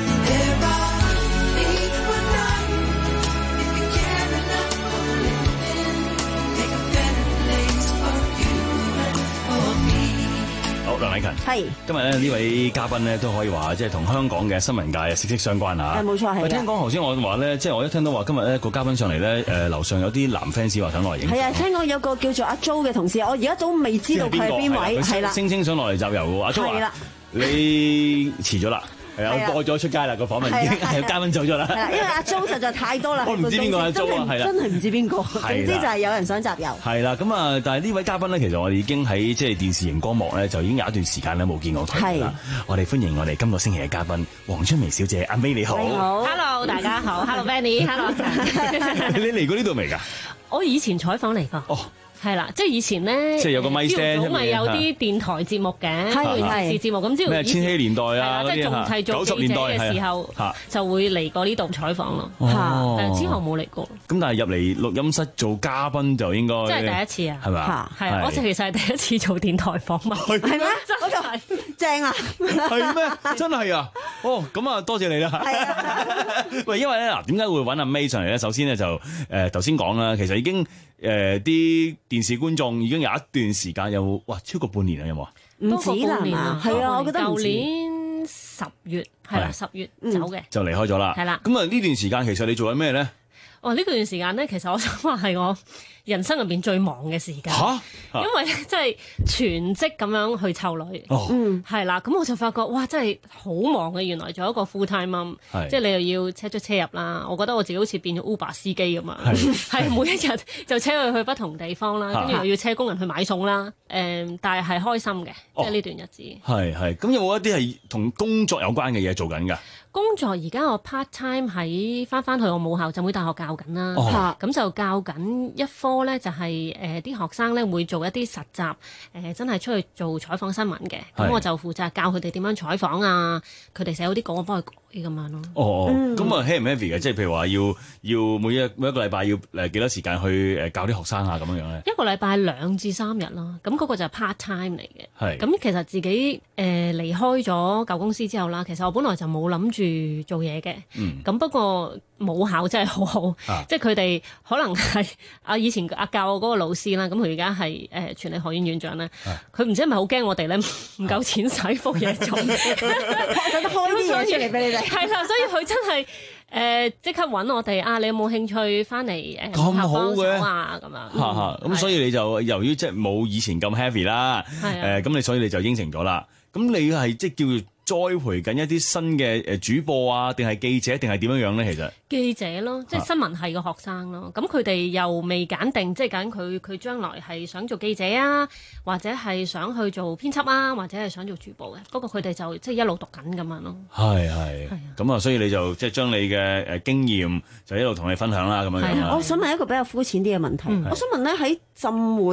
[SPEAKER 20] 好，梁禮勤，係今日咧呢位嘉賓咧都可以話即係同香港嘅新聞界息息相關嚇。
[SPEAKER 12] 係冇錯係。
[SPEAKER 20] 聽講頭先我話咧，即係我一聽到話今日咧個嘉賓上嚟咧，誒樓上有啲男 fans 話想落嚟影。係啊，
[SPEAKER 12] 聽講有個叫做阿 Jo 嘅同事，我而家都未知道佢係邊位，係啦。
[SPEAKER 20] 聲稱想落嚟集郵喎，阿 Jo
[SPEAKER 12] 係啦，
[SPEAKER 20] 你遲咗啦。係啊，我播咗出街啦，個訪問已經係嘉賓走咗啦。
[SPEAKER 12] 係啦，因為阿 Jo 實在太多啦。
[SPEAKER 20] 我唔知邊個阿 Jo 啊，係啦，
[SPEAKER 12] 真係唔知邊個。總之就係有人想集郵。係
[SPEAKER 20] 啦，咁啊，但係呢位嘉賓咧，其實我哋已經喺即係電視熒光幕咧，就已經有一段時間咧冇見過佢啦。我哋歡迎我哋今個星期嘅嘉賓黃春薇小姐，阿 May 你好。
[SPEAKER 19] 你好 ，Hello 大家好，Hello Benny，Hello。
[SPEAKER 20] 你嚟過呢度未㗎？
[SPEAKER 19] 我以前採訪嚟過。哦。係啦，即係以前咧，
[SPEAKER 20] 即係有個咪聲，
[SPEAKER 19] 朝早咪有啲電台節目嘅，電視節目咁。朝
[SPEAKER 20] 咩千禧年代啊，
[SPEAKER 19] 即係仲係做記者嘅時候，就會嚟過呢度採訪咯。嚇，之後冇嚟過。咁
[SPEAKER 20] 但係入嚟錄音室做嘉賓就應該，
[SPEAKER 19] 即係第一次啊，
[SPEAKER 20] 係咪？
[SPEAKER 19] 係啊，我其實係第一次做電台訪問。
[SPEAKER 12] 係咩？我就係正啊！
[SPEAKER 20] 係咩？真係啊！哦，咁啊，多謝你啦。係啊。喂，因為咧嗱，點解會揾阿 May 上嚟咧？首先咧就誒頭先講啦，其實已經。誒啲、呃、電視觀眾已經有一段時間有哇超過半年啦，有冇啊？
[SPEAKER 12] 唔止啦嘛，係啊，我覺得
[SPEAKER 19] 舊年十月係啦，十月走嘅、嗯、
[SPEAKER 20] 就離開咗啦。係啦，咁啊呢段時間其實你做緊咩咧？
[SPEAKER 19] 哦，呢段時間咧，其實我想話係我人生入邊最忙嘅時間，蛤因為咧即係全職咁樣去湊女，哦、嗯，係啦，咁我就發覺哇，真係好忙嘅。原來做一個 full time mom，是即係你又要車出車入啦。我覺得我自己好似變咗 Uber 司機咁啊，係是每一日就車佢去不同地方啦，跟住又要車工人去買餸啦。誒、嗯，但係係開心嘅，即係呢段日子。係係，咁有冇一啲係同工作有關嘅嘢做緊㗎？工作而家我 part time 喺翻翻去我母校浸會大學教緊啦，咁、哦、就教緊一科咧，就係誒啲學生咧會做一啲實習，誒、呃、真係出去做採訪新聞嘅，咁是我就負責教佢哋點樣採訪啊，佢哋寫好啲稿我幫佢改咁樣咯。哦，咁啊 heavy 唔 heavy 嘅，即係譬如話要要每一每一個禮拜要誒幾多時間去誒教啲學生啊咁樣樣咧？一個禮拜兩至三日咯，咁嗰個就係 part time 嚟嘅。係是，咁其實自己誒、呃、離開咗舊公司之後啦，其實我本來就冇諗住住做嘢嘅，咁、嗯、不過母校真係好好，啊、即係佢哋可能係啊以前阿教我嗰個老師啦，咁佢而家係誒傳理學院院長咧，佢唔、啊、知係咪好驚我哋咧唔夠錢使復嘢做，我覺得開啲嘢出嚟俾你哋，係啦，所以佢真係誒即刻揾我哋啊，你有冇興趣翻嚟誒咁好嘅啊咁樣，嚇嚇，咁所以你就由於即係冇以前咁 heavy 啦，誒咁你所以你就應承咗啦，咁你係即係叫栽培緊一啲新嘅誒主播啊，定係記者，定係點樣樣咧？其實記者咯，即係新聞系嘅學生咯。咁佢哋又未揀定，即係揀佢佢將來係想做記者啊，或者係想去做編輯啊，或者係想做主播嘅。不過佢哋就即係一路讀緊咁樣咯。係係。咁啊，所以你就即係將你嘅誒經驗就一路同你分享啦，咁樣樣。係啊，我想問一個比較膚淺啲嘅問題。嗯、我想問咧喺浸會。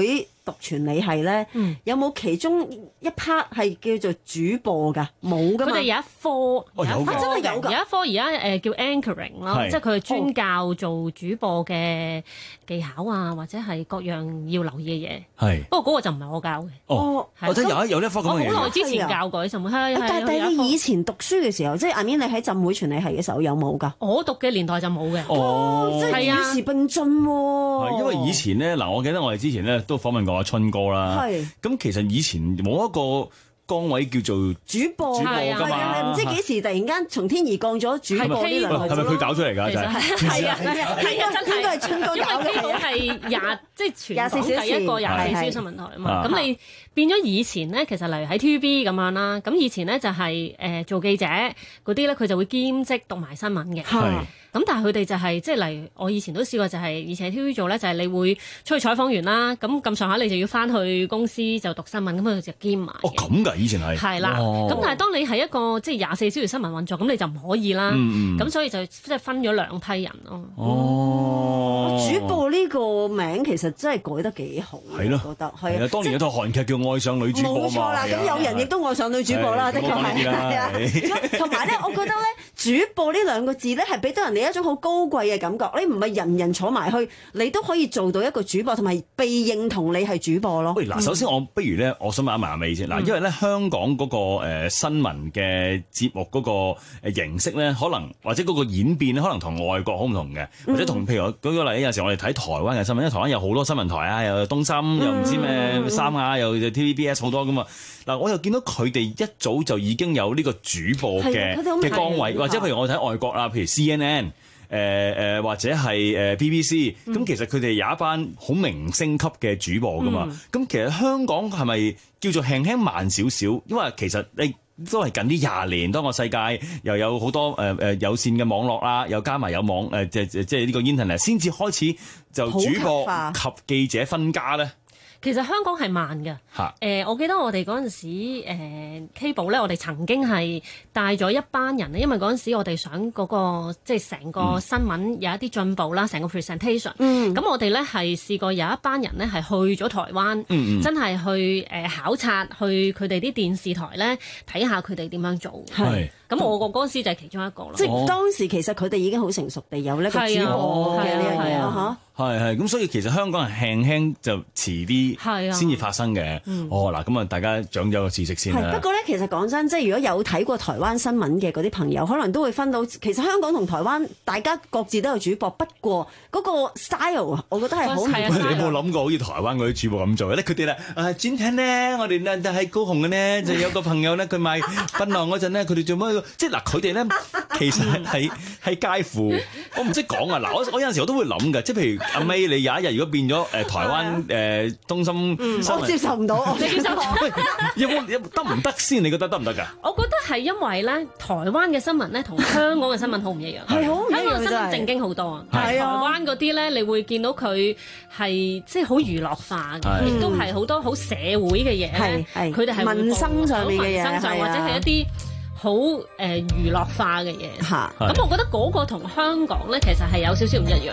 [SPEAKER 12] 讀傳理系咧，嗯、有冇其中一 part 係叫做主播㗎？冇㗎嘛。
[SPEAKER 19] 佢哋有一科，
[SPEAKER 20] 哦、有
[SPEAKER 12] 一科真係有㗎。
[SPEAKER 19] 有一科而家誒叫 anchoring 咯，即係佢係專教做主播嘅技巧啊，或者係各樣要留意嘅嘢。係。不過嗰個就唔係我教嘅。
[SPEAKER 20] 哦，我覺得有一有一科咁嘅嘢。
[SPEAKER 19] 我好耐之前教過，就冇係。
[SPEAKER 12] 但係你以前讀書嘅時候，即係阿 Min 你喺浸會傳理系嘅時候有冇㗎？
[SPEAKER 19] 我讀嘅年代就冇嘅。
[SPEAKER 12] 哦，即係與時並進喎。
[SPEAKER 20] 因為以前咧嗱，我記得我哋之前咧都訪問過阿春哥啦。係。咁其實以前冇一個崗位叫做
[SPEAKER 12] 主播，
[SPEAKER 20] 主播㗎嘛，
[SPEAKER 12] 唔知幾時突然間從天而降咗主播呢兩個字。
[SPEAKER 20] 係咪佢搞出嚟㗎？就係
[SPEAKER 12] 係啊係啊，真係應該係春哥搞嘅。
[SPEAKER 19] 因為係廿即係全港第一個廿四小時新聞台啊嘛。咁你變咗以前咧，其實例如喺 T V B 咁樣啦，咁以前咧就係誒做記者嗰啲咧，佢就會兼職讀埋新聞嘅。係。咁但係佢哋就係即係例如我以前都試過，就係以前喺 T V B 做咧，就係你會出去採訪完啦，咁咁上下你就要翻去公司就讀新聞，咁佢就兼埋。
[SPEAKER 20] 哦，咁㗎，以前係。
[SPEAKER 19] 係啦，咁但係當你係一個即係廿四小時新聞運作，咁你就唔可以啦。咁所以就即係分咗兩批人咯。
[SPEAKER 12] 哦，主播呢個名其實真係改得幾好，
[SPEAKER 20] 係咯，
[SPEAKER 12] 覺得係啊。
[SPEAKER 20] 當年有套韓劇叫《愛上女主播》嘛。冇錯啦，
[SPEAKER 12] 咁有人亦都愛上女主播啦，的確係。係啊，同埋咧，我覺得咧，主播呢兩個字咧係俾到人哋一種好高貴嘅感覺。你唔係人人坐埋去，你都可以做到一個主播，同埋被認同你係主播咯。
[SPEAKER 20] 喂，嗱，首先我不如咧，我想問一問阿美先嗱，因為咧香港嗰個誒新聞嘅節目嗰個誒形式咧，可能或者嗰個演變咧，可能同外國好唔同嘅，或者同譬如我舉個例，有時我哋睇台灣嘅新聞，因為台灣有好多新聞台啊，又東森，又唔知咩三亞，又 T V B S 好多噶嘛。嗱，我又見到佢哋一早就已經有呢個主播嘅嘅崗位，或者譬如我睇外國啦，譬如 C N N。誒誒、呃、或者係誒 B B C，咁、嗯、其實佢哋有一班好明星級嘅主播噶嘛，咁、嗯、其實香港係咪叫做輕輕慢少少？因為其實你都係近呢廿年，當個世界又有好多誒誒、呃、有線嘅網絡啦，又加埋有網誒即係即係呢個 internet，先至開始就主播及記者分家咧。
[SPEAKER 19] 其實香港係慢嘅，誒、呃，我記得我哋嗰陣時，誒、呃、Cable 咧，我哋曾經係帶咗一班人咧，因為嗰陣時我哋想嗰、那個即係成個新聞有一啲進步啦，成、嗯、個 presentation，咁、嗯、我哋咧係試過有一班人咧係去咗台灣，嗯嗯真係去誒、呃、考察，去佢哋啲電視台咧睇下佢哋點樣做。係。咁我個嗰陣時就係其中一個咯。即係當時其實佢哋已經好成熟地有呢個主播嘅呢樣嘢嚇。
[SPEAKER 20] 係係咁，所以其實香港人輕輕就遲啲先至發生嘅。哦嗱，咁啊大家長咗個知識先啦。
[SPEAKER 12] 不過咧，其實講真，即係如果有睇過台灣新聞嘅嗰啲朋友，可能都會分到，其實香港同台灣大家各自都有主播，不過嗰個 style 我覺得係好唔同。
[SPEAKER 20] 你有冇諗過好似台灣嗰啲主播咁做咧？佢哋咧誒轉聽咧，我哋咧喺高雄嘅咧就有個朋友咧，佢賣檳榔嗰陣咧，佢哋做乜？即係嗱，佢哋咧其實係係介乎，我唔識講啊！嗱，我我有陣時我都會諗嘅，即係譬如阿 May，你有一日如果變咗誒台灣誒東森，
[SPEAKER 12] 我接受唔到，你接受唔到？
[SPEAKER 20] 喂，有冇得唔得先？你覺得得唔得㗎？
[SPEAKER 19] 我覺得係因為咧，台灣嘅新聞咧同香港嘅新聞好唔一樣，
[SPEAKER 12] 係好唔一樣，
[SPEAKER 19] 香港嘅新聞正經好多啊，台灣嗰啲咧，你會見到佢係即係好娛樂化嘅，亦都係好多好社會嘅嘢，係係佢哋係
[SPEAKER 12] 民生上面嘅嘢，
[SPEAKER 19] 民生上或者係一啲好誒娛樂化嘅嘢，嚇。咁我覺得嗰個同香港咧，其實係有少少唔一樣。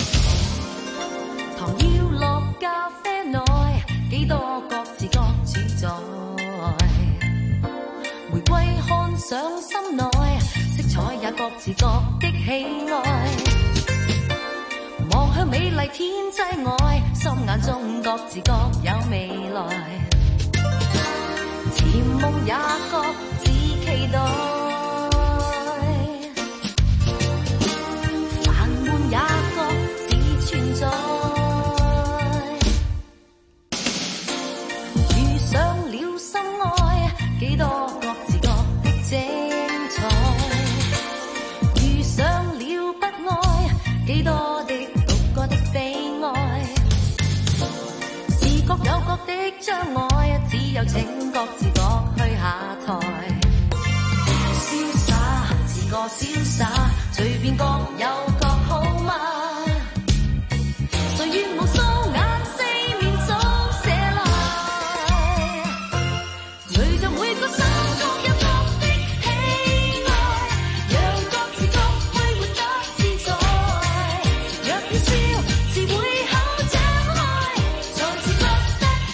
[SPEAKER 21] 糖要落咖啡內，幾多各自各主宰。玫瑰看上心內，色彩也各自各的喜愛。望向美麗天際外，心眼中各自各有未來。甜夢也各自期待，煩悶也各自存在。遇上了心愛，幾多各自各的精彩。遇上了不愛，幾多的獨個的悲哀。是各有各的障礙，只有請各自各去下台。瀟灑自個瀟灑，隨便各有各好嗎？誰願無數眼四面總寫來，隨着每個心各有各的喜愛，讓各自各去活得自在。若要笑，是會口張開，才是覺得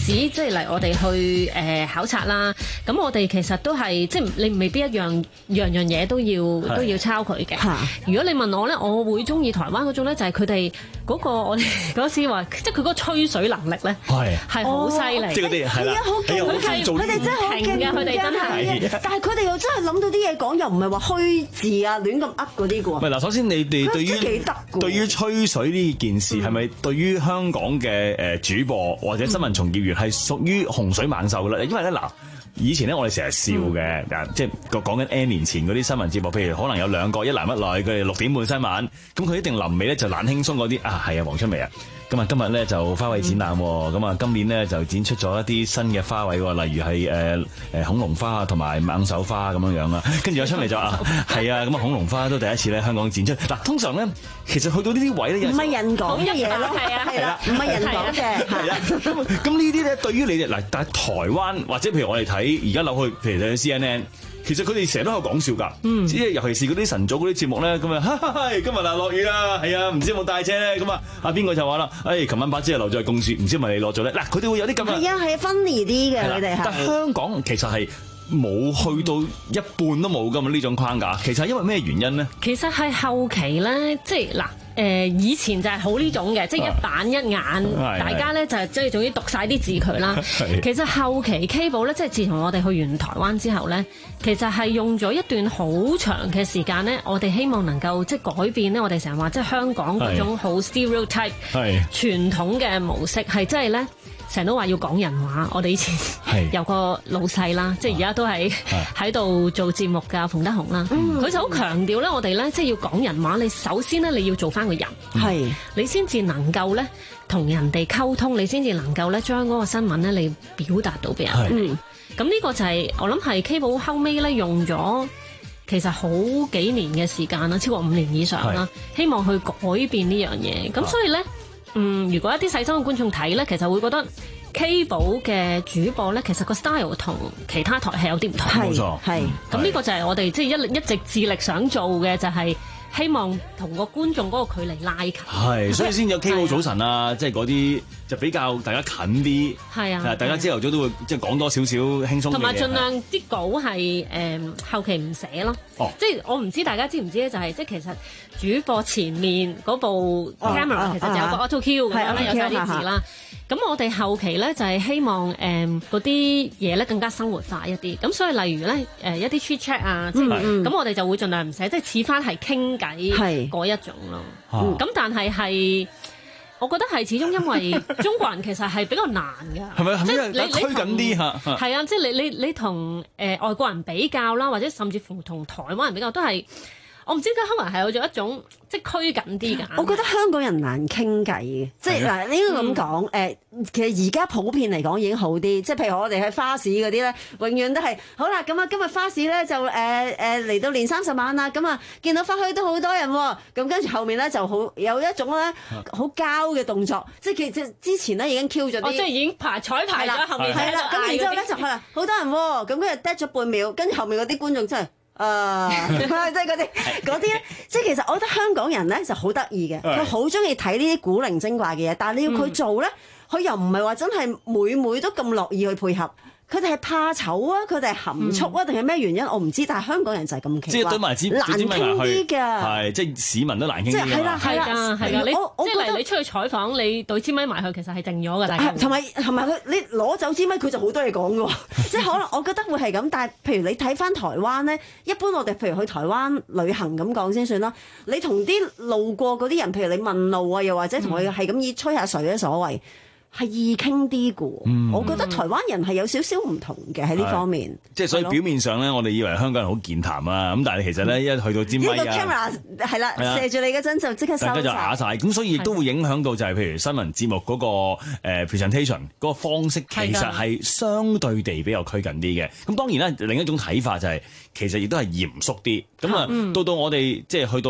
[SPEAKER 19] 即係嚟我哋去誒、呃、考察啦，咁我哋其實都係即係你未必一樣樣樣嘢都要都要抄佢嘅。如果你問我咧，我會中意台灣嗰種咧，就係佢哋嗰個我哋嗰時話，即係佢嗰個吹水能力咧係係好犀利。即係嗰啲係啦，
[SPEAKER 12] 好勁，佢係佢哋真係好勁嘅，佢哋真係。但係佢哋又真係諗到啲嘢講，又唔係話虛字啊，亂咁噏嗰啲嘅喎。
[SPEAKER 20] 唔係嗱，首先你哋對於對於吹水呢件事係咪對於香港嘅誒主播或者新聞從業員係屬於洪水猛獸嘅咧？因為咧嗱。以前咧，我哋成日笑嘅，嗯、即係講緊 N 年前嗰啲新聞節目，譬如可能有兩個一男一女，佢哋六點半新聞，咁佢一定臨尾咧就懶輕鬆嗰啲啊，係啊，黃春梅啊，咁啊今日咧就花卉展覽，咁啊、嗯、今年咧就展出咗一啲新嘅花卉，例如係誒誒恐龍花同埋猛獸花咁樣樣啦，跟住有出嚟就啊係啊，咁啊恐龍花都第一次咧香港展出。嗱，通常咧其實去到呢啲位咧，
[SPEAKER 12] 唔係人講嘅嘢咯，係啊係啦，唔係人講嘅，係啦。
[SPEAKER 20] 咁咁呢啲咧對於你哋嗱，但係台灣或者譬如我哋睇。而家扭去，譬如睇 C N N， 其實佢哋成日都有講笑㗎，嗯，即係尤其是嗰啲晨早嗰啲節目咧，咁啊，今日啊落雨啦，係啊，唔知有冇帶遮咧，咁啊，阿邊個就話啦，誒，琴晚把遮留咗喺公司，唔知係咪你攞咗咧？嗱，佢哋會有啲咁嘅，
[SPEAKER 12] 係啊，係 funny 啲嘅，佢哋係。
[SPEAKER 20] 但香港其實係冇去到一半都冇㗎嘛呢種框架，其實係因為咩原因咧？
[SPEAKER 19] 其實係後期咧，即係嗱。誒、呃、以前就係好呢種嘅，即係一板一眼，啊、大家咧就係即係總之讀晒啲字佢啦。其實後期 K 寶咧，即係自從我哋去完台灣之後咧，其實係用咗一段好長嘅時間咧，我哋希望能夠即係改變咧，我哋成日話即係香港嗰種好 stereotype 傳統嘅模式，係真係咧。成日都話要講人話，我哋以前有個老細啦，即係而家都係喺度做節目㗎，馮德雄啦，佢就好強調咧，我哋咧即係要講人話，你首先咧你要做翻個人，係你先至能夠咧同人哋溝通，你先至能夠咧將嗰個新聞咧你表達到俾人。嗯，咁呢個就係、是、我諗係 K 寶後尾咧用咗其實好幾年嘅時間啦，超過五年以上啦，希望去改變呢樣嘢。咁所以咧。嗯，如果一啲細心嘅觀眾睇咧，其實會覺得 K 寶嘅主播咧，其實個 style 同其他台係有啲唔同。冇錯，係。咁呢個就係我哋即係一一直致力想做嘅，就係、是、希望同個觀眾嗰個距離拉近。係，所以先有 K 寶早晨啊，即係嗰啲就比較大家近啲。係啊，大家朝頭早都會即係講多少少輕鬆嘅嘢。同埋盡量啲稿係誒、嗯、後期唔寫咯。哦，即係我唔知大家知唔知咧，就係、是、即係其實。主播前面嗰部 camera、哦、其實就有個 auto cue 咁樣啦，有晒啲字啦。咁我哋後期咧就係希望誒嗰啲嘢咧更加生活化一啲。咁所以例如咧誒、呃、一啲 chat chat 啊，即係咁、嗯嗯、我哋就會盡量唔寫，即係似翻係傾偈嗰一種咯。咁、嗯、但係係。我覺得係始終因為中國人其實係比較難㗎，係咪？即係你你推緊啲嚇，係啊，即係你你你同誒外國人比較啦，或者甚至乎同台灣人比較，都係我唔知點解香港人係有咗一種即係拘謹啲㗎。我覺得香港人難傾偈嘅，即係嗱，你應該咁講誒。其實而家普遍嚟講已經好啲，即係譬如我哋喺花市嗰啲咧，永遠都係好啦。咁啊，今日花市咧就誒誒嚟到年三十晚啦，咁啊見到花墟都好多人喎，咁跟住後面咧就好有一種咧好膠嘅動作，即係其實之前咧已經 Q 咗啲，即係已經排彩排咗後面係啦，咁然之後咧就係啦，好多人喎，咁跟住 dead 咗半秒，跟住後面嗰啲觀眾真係。啊！即係嗰啲嗰啲咧，即係其實我覺得香港人咧就好得意嘅，佢好中意睇呢啲古靈精怪嘅嘢，但係你要佢做咧，佢、嗯、又唔係話真係每每都咁樂意去配合。佢哋係怕醜啊，佢哋係含蓄啊，定係咩原因？我唔知，但係香港人就係咁奇怪，即係對埋支難傾啲㗎，係即係市民都難傾啲。係啦，係啦，係啦。你即係例如你出去採訪，你對支咪埋去，其實係靜咗㗎，大家。同埋同埋佢，你攞走支咪，佢就好多嘢講㗎喎。即係可能我覺得會係咁，但係譬如你睇翻台灣咧，一般我哋譬如去台灣旅行咁講先算啦。你同啲路過嗰啲人，譬如你問路啊，又或者同佢係咁意吹下水嘅所謂。係易傾啲嘅，嗯、我覺得台灣人係有少少唔同嘅喺呢方面。即係所以表面上咧，我哋以為香港人好健談啊，咁但係其實咧、嗯、一去到支咪啊，呢個 camera 係啦，射住你嗰陣就即刻收曬，大家就啞晒。咁所以亦都會影響到就係譬如新聞節目嗰個誒 presentation 嗰個方式，其實係相對地比較拘謹啲嘅。咁當然啦，另一種睇法就係、是、其實亦都係嚴肅啲。咁啊，到到我哋即係去到一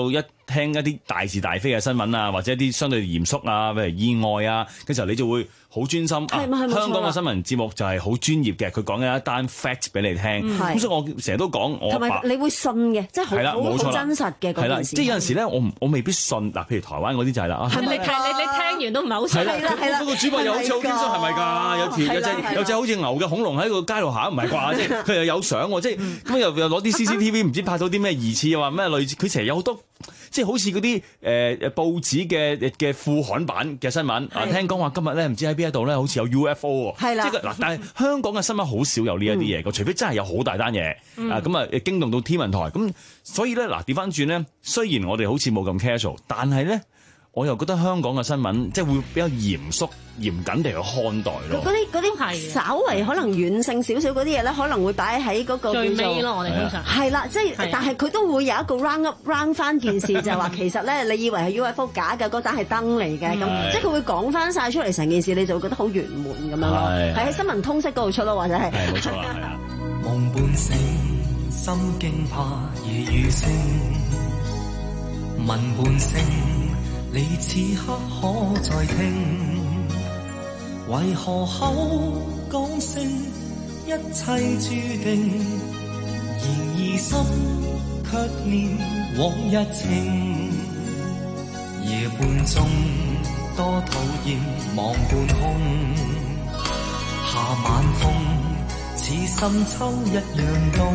[SPEAKER 20] 聽一啲大是大非嘅新聞啊，或者一啲相對嚴肅啊，譬如意外啊嘅時候，你就會好專心。啊、香港嘅新聞節目就係好專業嘅，佢講緊一單 fact 俾你聽。咁、嗯、所以我成日都講，我同埋
[SPEAKER 12] 你會信嘅，即係好好真實嘅嗰件事。
[SPEAKER 20] 即係有陣時咧，我我未必信。嗱，譬如台灣嗰啲就係啦。
[SPEAKER 19] 係咪？你你聽完都唔係好信。係啦
[SPEAKER 12] 係啦。
[SPEAKER 20] 嗰個主播又好似好輕鬆，係咪㗎？有條有隻有隻好似牛嘅恐龍喺個街度行，唔係啩？即係佢又有相喎，即係咁又又攞啲 C C T V 唔知拍到啲咩疑似啊？話咩類似？佢成日有好多。即係好似嗰啲誒誒報紙嘅嘅副刊版嘅新聞啊，聽講話今日咧唔知喺邊一度咧，好似有 U F O 喎。係啦，即係嗱，但係香港嘅新聞好少有呢一啲嘢嘅，除非真係有好大單嘢啊，咁啊驚動到天文台咁，所以咧嗱調翻轉咧，雖然我哋好似冇咁 casual，但係咧。我又覺得香港嘅新聞即係會比較嚴肅、嚴謹地去看待咯。
[SPEAKER 12] 嗰啲嗰啲係稍為可能軟性少少嗰啲嘢咧，可能會擺喺嗰個
[SPEAKER 19] 最尾咯。我哋通常
[SPEAKER 12] 係啦，即係但係佢都會有一個 round up round 翻件事，就係話其實咧，你以為係 U F O 假嘅，嗰單係燈嚟嘅咁，即係佢會講翻晒出嚟成件事，你就會覺得好圓滿咁樣咯。係喺新聞通識嗰度出咯，或者係。
[SPEAKER 20] 係冇錯啦，係啊。
[SPEAKER 14] 夢半醒，心驚怕夜雨聲，聞半聲。你此刻可再聽？為何口講聲一切注定？然而心卻念往日情。夜半鐘多討厭望半空，夏晚風似深秋一樣凍。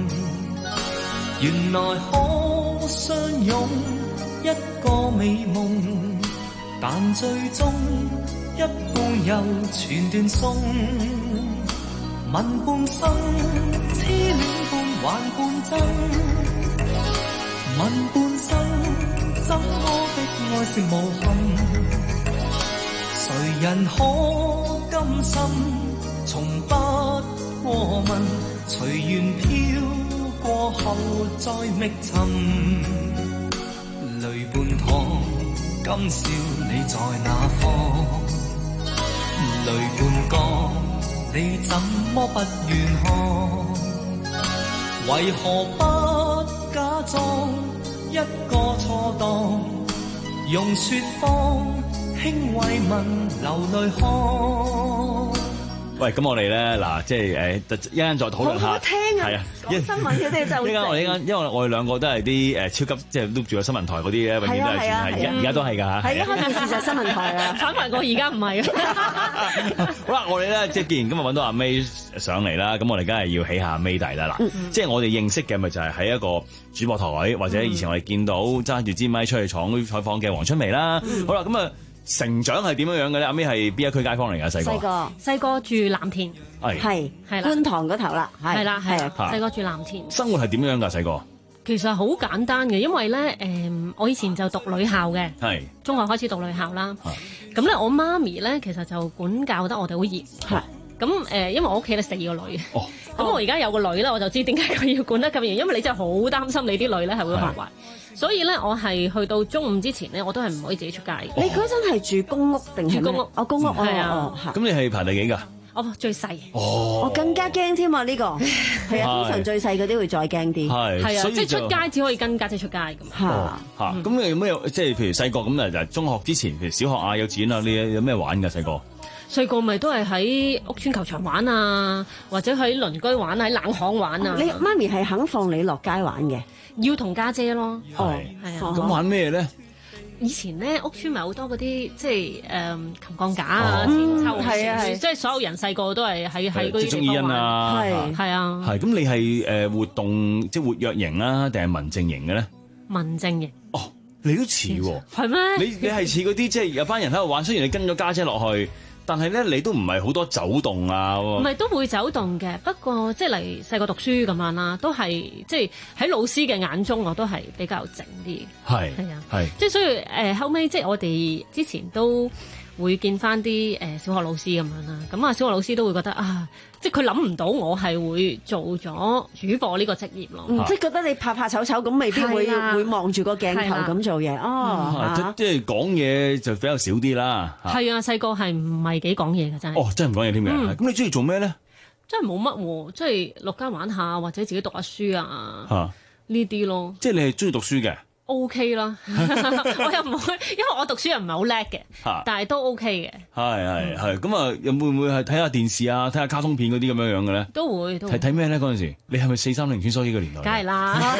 [SPEAKER 14] 原來可相擁一個美夢，但最終一半又全斷送。問半生，痴戀半還半真。問半生，怎麼的愛是無憾？誰人可甘心？從不過問，隨緣飄過後再覓尋。淚半淌，今宵你在哪方？淚半乾，你怎麼不願看？為何不假裝一個錯當？用説謊輕慰問流淚看。
[SPEAKER 20] 喂，咁我哋咧嗱，即係誒一陣再討論下。
[SPEAKER 12] 好聽啊！係啊，講新聞嗰啲就。依家我哋依家，因為我哋兩個都係啲誒超級即係 look 住個新聞台嗰啲咧，永遠都係係而家而家都係㗎嚇。係一開電視就係新聞台啊，
[SPEAKER 19] 反為我而家唔係啊。
[SPEAKER 20] 好啦，我哋咧即係既然今日揾到阿 May 上嚟啦，咁我哋梗係要起下 May 弟啦嗱。即係我哋認識嘅咪就係喺一個主播台，或者以前我哋見到揸住支咪出去闖採訪嘅黃春梅啦。好啦，咁啊。成長係點樣樣嘅咧？阿 May 係邊一區街坊嚟㗎？細個
[SPEAKER 12] 細個
[SPEAKER 19] 細個住藍田，
[SPEAKER 20] 係
[SPEAKER 12] 係係觀塘嗰頭啦，
[SPEAKER 19] 係啦係啊，細個住藍田。
[SPEAKER 20] 生活係點樣㗎？細個
[SPEAKER 19] 其實好簡單嘅，因為咧誒、呃，我以前就讀女校嘅，
[SPEAKER 20] 係
[SPEAKER 19] 中學開始讀女校啦。咁咧，我媽咪咧其實就管教得我哋好嚴，係咁誒，因為我屋企咧四個女，哦，咁我而家有個女咧，我就知點解佢要管得咁嚴，因為你真係好擔心你啲女咧係會學壞。所以咧，我係去到中午之前咧，我都係唔可以自己出街。
[SPEAKER 12] 你嗰陣係住公屋定係
[SPEAKER 19] 住公屋？
[SPEAKER 12] 哦，公屋
[SPEAKER 19] 係啊。
[SPEAKER 20] 咁你係排第幾㗎？
[SPEAKER 19] 我最細。
[SPEAKER 20] 哦。
[SPEAKER 12] 我更加驚添啊！呢個係啊，通常最細嗰啲會再驚啲。
[SPEAKER 20] 係。
[SPEAKER 19] 係啊，即係出街只可以跟家姐出街咁。
[SPEAKER 12] 嚇
[SPEAKER 20] 嚇！咁你有咩？即係譬如細個咁啊，就係中學之前，譬如小學啊、幼稚園啊，你有咩玩㗎？細個？
[SPEAKER 19] 細個咪都係喺屋邨球場玩啊，或者喺鄰居玩啊，喺冷巷玩啊。
[SPEAKER 12] 你媽咪係肯放你落街玩嘅？
[SPEAKER 19] 要同家姐咯，
[SPEAKER 20] 哦，
[SPEAKER 19] 係啊。
[SPEAKER 20] 咁玩咩咧？
[SPEAKER 19] 以前咧屋村咪好多嗰啲即係誒琴鋼架啊、千秋
[SPEAKER 12] 係啊，
[SPEAKER 19] 即係所有人細個都係喺喺嗰啲
[SPEAKER 20] 中意欣啊，
[SPEAKER 19] 係係啊。
[SPEAKER 20] 係咁，你係誒活動即係活躍型啊，定係文靜型嘅咧？
[SPEAKER 19] 文靜型。
[SPEAKER 20] 哦，你都似喎。
[SPEAKER 19] 係咩？
[SPEAKER 20] 你你係似嗰啲即係有班人喺度玩，雖然你跟咗家姐落去。但係咧，你都唔係好多走動啊！
[SPEAKER 19] 唔係都會走動嘅，不過即係嚟細個讀書咁樣啦，都係即係喺老師嘅眼中，我都係比較靜啲。
[SPEAKER 20] 係
[SPEAKER 19] 係啊，
[SPEAKER 20] 係
[SPEAKER 19] 即係所以誒、呃、後尾即係我哋之前都會見翻啲誒小學老師咁樣啦。咁啊，小學老師都會覺得啊，即係佢諗唔到我係會做咗主播呢個職業咯、
[SPEAKER 12] 嗯。即係覺得你怕怕醜醜咁，未必會會望住個鏡頭咁做嘢。哦，
[SPEAKER 20] 嗯啊、即係講嘢就比較少啲啦。
[SPEAKER 19] 係啊，細個係唔係幾講嘢嘅真係。
[SPEAKER 20] 哦，真係唔講嘢添嘅。咁、嗯、你中意做咩咧？
[SPEAKER 19] 真係冇乜喎，即係落街玩下，或者自己讀下書啊。呢啲咯。
[SPEAKER 20] 即係你係中意讀書嘅。
[SPEAKER 19] O K 啦，我又唔會，因為我讀書又唔係好叻嘅，但係都 O K 嘅。係係係，咁啊，又會唔會係睇下電視啊，睇下卡通片嗰啲咁樣樣嘅咧？都會。睇睇咩咧？嗰陣時，你係咪四三零穿梭機嘅年代？梗係啦。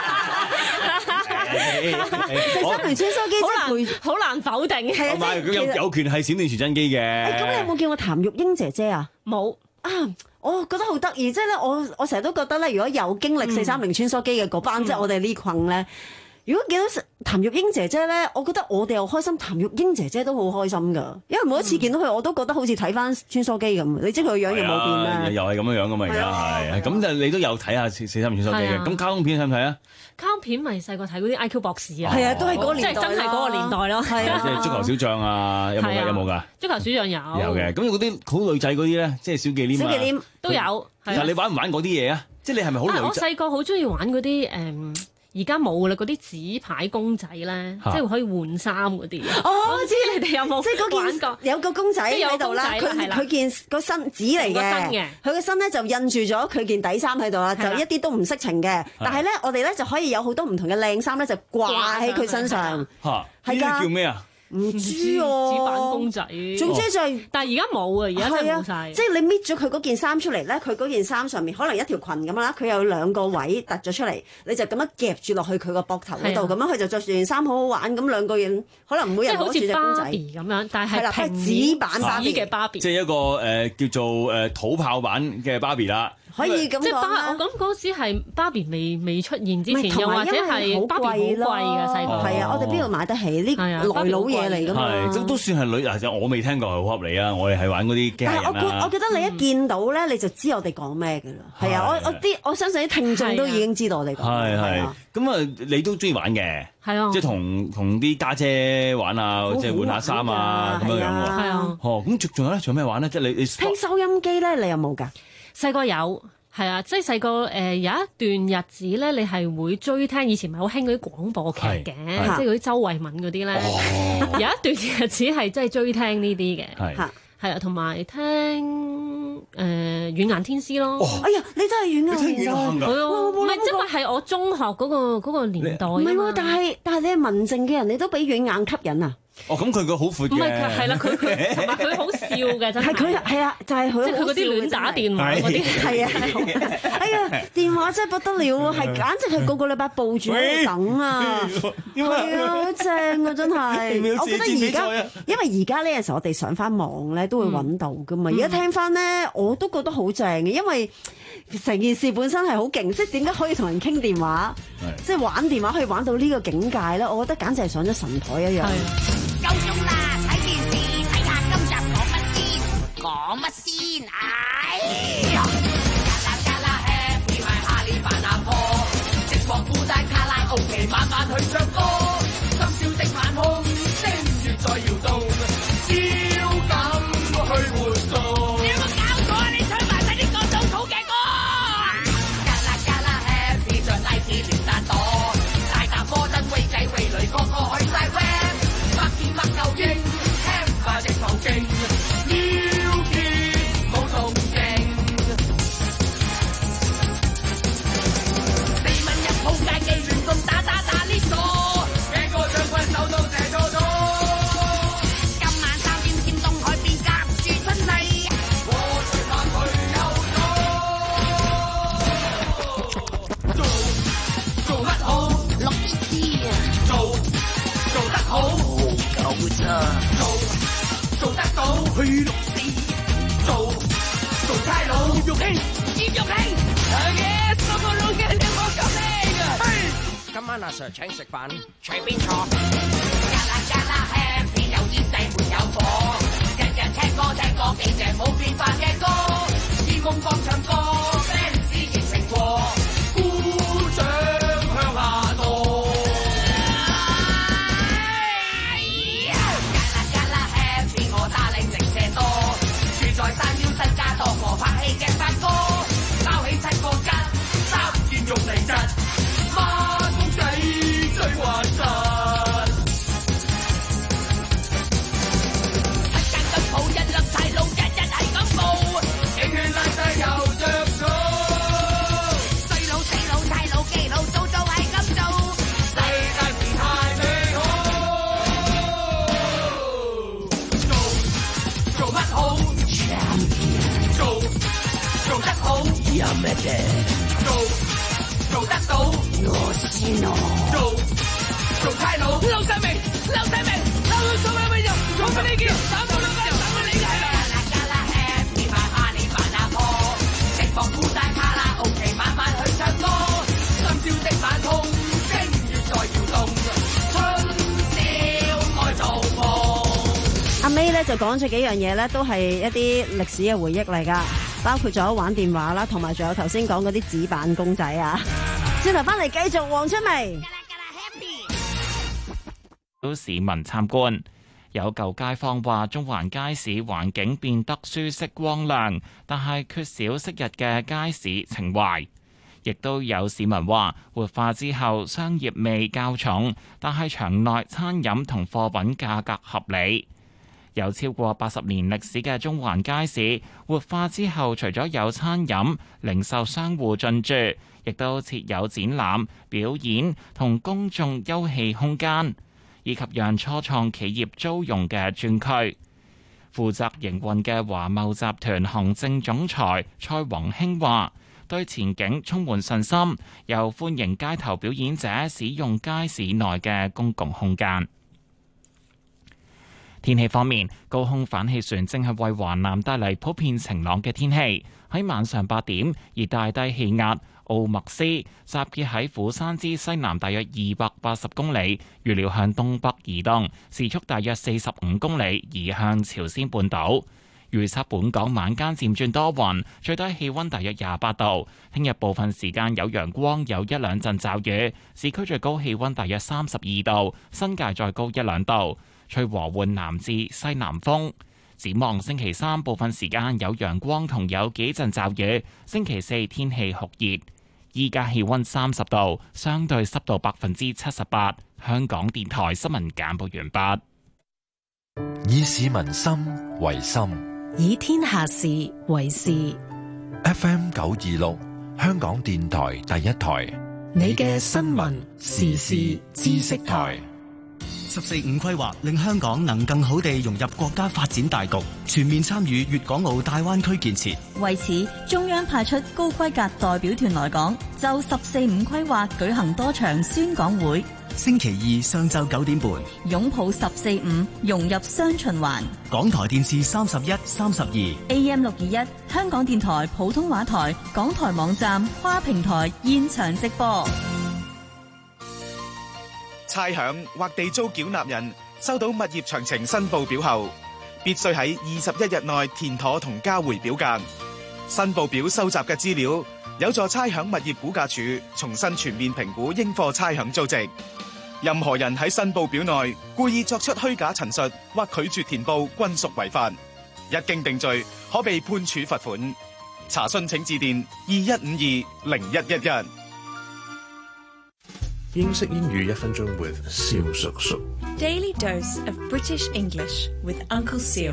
[SPEAKER 12] 四三零穿梭機好難
[SPEAKER 19] 好難否定。
[SPEAKER 12] 係啊，
[SPEAKER 20] 唔係佢有有權係閃電傳真機嘅。
[SPEAKER 12] 咁你有冇見過譚玉英姐姐啊？冇啊。我覺得好得意，即係咧，我我成日都覺得咧，如果有經歷四三零穿梭機嘅嗰班，嗯、即係我哋呢群咧，如果見到譚玉英姐姐咧，我覺得我哋又開心，譚玉英姐姐都好開心噶，因為每一次見到佢，我都覺得好似睇翻穿梭機咁。你知佢個樣又冇變啦，
[SPEAKER 20] 又係咁樣樣噶嘛，而家係，咁就你都有睇下四三零穿梭機嘅，咁卡通片睇唔睇啊？卡通片咪細個睇嗰啲 I Q 博士啊，係啊，都係嗰個年代，即係真係嗰個年代咯，係啊，即係足球小將啊，有冇㗎？有冇㗎？足球小將有，有嘅。咁嗰啲好女仔嗰啲咧，即係小忌廉啊，小忌廉都有。但係你玩唔玩嗰啲嘢啊？即係你係咪好女仔？我細個好中意玩嗰啲誒。而家冇啦，嗰啲紙牌公仔咧，即係可以換衫嗰啲。哦，我知你哋有冇？即係嗰件有個公仔喺度啦，佢佢件個身紙嚟嘅，佢個身咧就印住咗佢件底衫喺度啦，就一啲都唔色情嘅。但係咧，我哋咧就可以有好多唔同嘅靚衫咧，就掛喺佢身上。嚇，呢啲叫咩啊？唔知哦，紙板公仔。總之就係，但係而家冇啊，而家真係冇晒。即係你搣咗佢嗰件衫出嚟咧，佢嗰件衫上面可能一條裙咁啦，佢有兩個位突咗出嚟，你就咁樣夾住落去佢個膊頭嗰度，咁樣佢就着住件衫好好玩。咁兩個人可能每人攞住隻公仔咁樣，但係係紙板芭比嘅芭比，即係一個誒叫做誒土炮版嘅芭比啦。可以咁講啦。我諗嗰時係芭比未未出現之前，又或者係芭比好貴嘅細個。係啊，我哋邊度買得起呢來佬嘢嚟㗎嘛？係，都算係女。嗱，我未聽過係好合理啊！我哋係玩嗰啲機械人啦。但係我我覺得你一見到咧，你就知我哋講咩㗎啦。係啊，我我啲我相信啲聽眾都已經知道我哋講。係係。咁啊，你都中意玩嘅。係啊。即係同同啲家姐玩啊，即係換下衫啊咁樣樣喎。係啊。哦，咁仲仲有咧？仲有咩玩咧？即係你你聽收音機咧，你有冇㗎？細個有，係啊，即係細個誒有一段日子咧，你係會追聽以前咪好興嗰啲廣播劇嘅，即係嗰啲周慧敏嗰啲咧。哦、有一段日子係真係追聽呢啲嘅，係係啊，同埋聽誒軟硬天師咯。哦、哎呀，你都係軟硬天師，唔係即係係我中學嗰、嗰個嗰個年代。唔係喎，但係但係你係文靜嘅人，你都俾軟硬吸引啊！哦，咁佢個好闊嘅，唔係佢係啦，佢佢同埋佢好笑嘅，真係。係佢係啊，就係佢。即係佢嗰啲亂打電話嗰啲，係啊，哎呀，電話真係不得了啊，係簡直係個個禮拜報住喺度等啊，係啊，好正啊，真係。我覺得而家，因為而家呢陣時我哋上翻網咧都會揾到噶嘛，而家聽翻咧我都覺得好正嘅，因為成件事本身係好勁，即係點解可以同人傾電話，即係玩電話可以玩到呢個境界咧？我覺得簡直係上咗神台一樣。夠鐘啦！睇電視睇下今集講乜先？講乜先？哎呀！卡啦卡啦 happy 咪哈利扮阿婆，直播孤單卡拉 OK 晚晚去唱歌，深宵的晚空星月在搖動，燒感去活動。你有冇搞錯啊？你唱埋晒啲廣東土嘅歌！卡啦卡啦 happy 像拉鐵連彈朵，大搭波燈威仔威雷個個去晒 rap。麥牛英聽化直頭勁，要見冇動靜。四蚊一鋪街機亂咁打打打呢個，幾個將軍手都射錯咗。今晚三點尖東海邊夾住春麗，我最怕佢有咗。做做乜好？落呢啲啊！做做得好。做做得到去六四，做做差佬葉玉卿，葉玉卿，耶！個個老嘅你我咁靚啊！今晚阿 Sir 請食飯，隨便坐。加啦加啦 happy 有煙仔沒有火，日日聽歌聽歌幾隻冇變化嘅歌，耳夢放唱歌 fans 熱情過，鼓掌向下墮。在山腰身家多個拍戲嘅發哥，包起七個吉，三件肉嚟窒，孖公仔最滑實。一間金鋪一粒細路，日日係咁報，幾圈爛仔又
[SPEAKER 12] A 咧就講咗幾樣嘢咧，都係一啲歷史嘅回憶嚟噶，包括咗玩電話啦，同埋仲有頭先講嗰啲紙板公仔啊。轉頭翻嚟繼續黃春梅。
[SPEAKER 1] 有市民參觀，有舊街坊話中環街市環境變得舒適光亮，但係缺少昔日嘅街市情懷。亦都有市民話活化之後商業味較重，但係場內餐飲同貨品價格合理。有超過八十年歷史嘅中環街市活化之後，除咗有餐飲、零售商戶進駐，亦都設有展覽、表演同公眾休憩空間，以及讓初創企業租用嘅專區。負責營運嘅華懋集團行政總裁蔡宏興話：對前景充滿信心，又歡迎街頭表演者使用街市內嘅公共空間。天氣方面，高空反氣旋正係為華南帶嚟普遍晴朗嘅天氣。喺晚上八點，熱帶低氣壓奧麥斯集結喺釜山之西南大約二百八十公里，預料向東北移動，時速大約四十五公里，移向朝鮮半島。預測本港晚間漸轉多雲，最低氣溫大約廿八度。聽日部分時間有陽光，有一兩陣驟雨。市區最高氣溫大約三十二度，新界再高一兩度。吹和緩南至西南風。展望星期三部分時間有陽光同有幾陣驟雨。星期四天氣酷熱。依家氣溫三十度，相對濕度百分之七十八。香港電台新聞簡報完畢。
[SPEAKER 4] 以市民心為心，
[SPEAKER 5] 以天下事為事。
[SPEAKER 4] F M 九二六，香港電台第一台，
[SPEAKER 5] 你嘅新聞時事知識台。
[SPEAKER 6] 十四五規劃令香港能更好地融入國家發展大局，全面參與粵港澳大灣區建設。
[SPEAKER 7] 為此，中央派出高規格代表團來港，就十四五規劃舉行多場宣講會。
[SPEAKER 6] 星期二上晝九點半，
[SPEAKER 7] 擁抱十四五，融入雙循環。
[SPEAKER 6] 港台電視三十一、三十二
[SPEAKER 7] ，A M 六二一，香港電台普通話台、港台網站跨平台現場直播。
[SPEAKER 3] 差餉或地租繳納人收到物業詳情申報表後，必須喺二十一日內填妥同交回表格。申報表收集嘅資料有助差餉物業估價署重新全面評估應課差餉租值。任何人喺申報表內故意作出虛假陳述或拒絕填報，均屬違法。一經定罪，可被判處罰款。查詢請致電二一五二零一一一。
[SPEAKER 22] 英式英語一分鐘 with 蕭叔叔。
[SPEAKER 23] Daily dose of British English with Uncle Seal。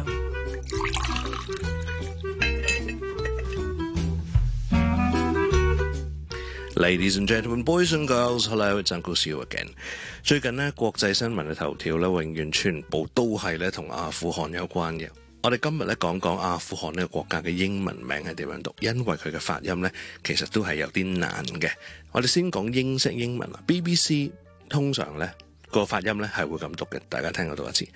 [SPEAKER 22] Ladies and gentlemen, boys and girls, hello, it's Uncle Seal again。最近呢，國際新聞嘅頭條咧，永遠全部都係咧同阿富汗有關嘅。我哋今日咧講講阿富汗呢個國家嘅英文名係點樣讀，因為佢嘅發音咧其實都係有啲難嘅。我哋先講英式英文啦 ，B B C 通常咧個發音咧係會咁讀嘅，大家聽過多一次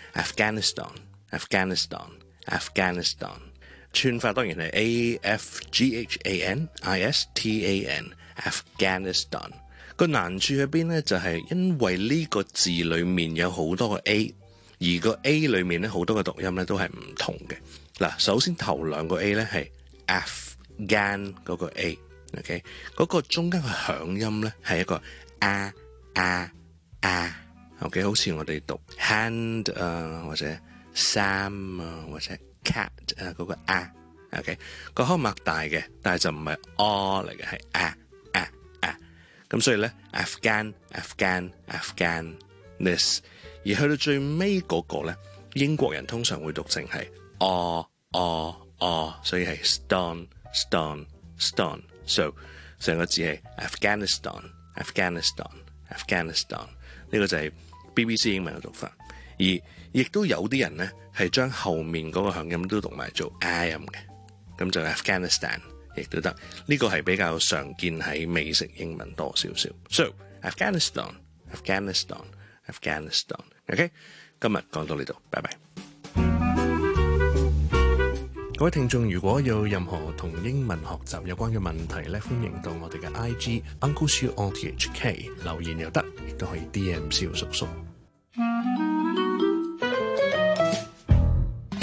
[SPEAKER 22] Afghanistan，Afghanistan，Afghanistan， 串法當然係 A F G H A N I S T A N，Afghanistan。個難處喺邊咧？就係因為呢個字裡面有好多個 A。而個 A 裏面咧好多個讀音咧都係唔同嘅。嗱，首先頭兩個 A 咧係 Afghan 嗰個 A，OK， 嗰個中間嘅響音咧係一個啊啊啊 ，OK， 好似我哋讀 hand 啊或者 Sam 啊或者 cat 啊嗰個啊 ，OK， 個口擘大嘅，但係就唔係 O 嚟嘅，係啊啊啊，咁所以咧 Afghan Afghan Afghan，this。而去到最尾嗰個咧，英國人通常會讀成係哦哦哦，所以係 stone stone stone。So 成個字係 Afghanistan Afghanistan Afghanistan。呢個就係 B B C 英文嘅讀法。而亦都有啲人咧係將後面嗰個響音都讀埋做 I 音嘅，咁就 Afghanistan 亦都得。呢個係比較常見喺美式英文多少少。So Afghanistan Afghanistan Afghanistan，OK， 今日講到呢度，拜拜。 各位聽眾，如果有任何同英文學習有關嘅問題咧，歡迎到我哋嘅 I G Uncle Siu O T H K 留言又得，亦都可以 D M 蕭叔叔。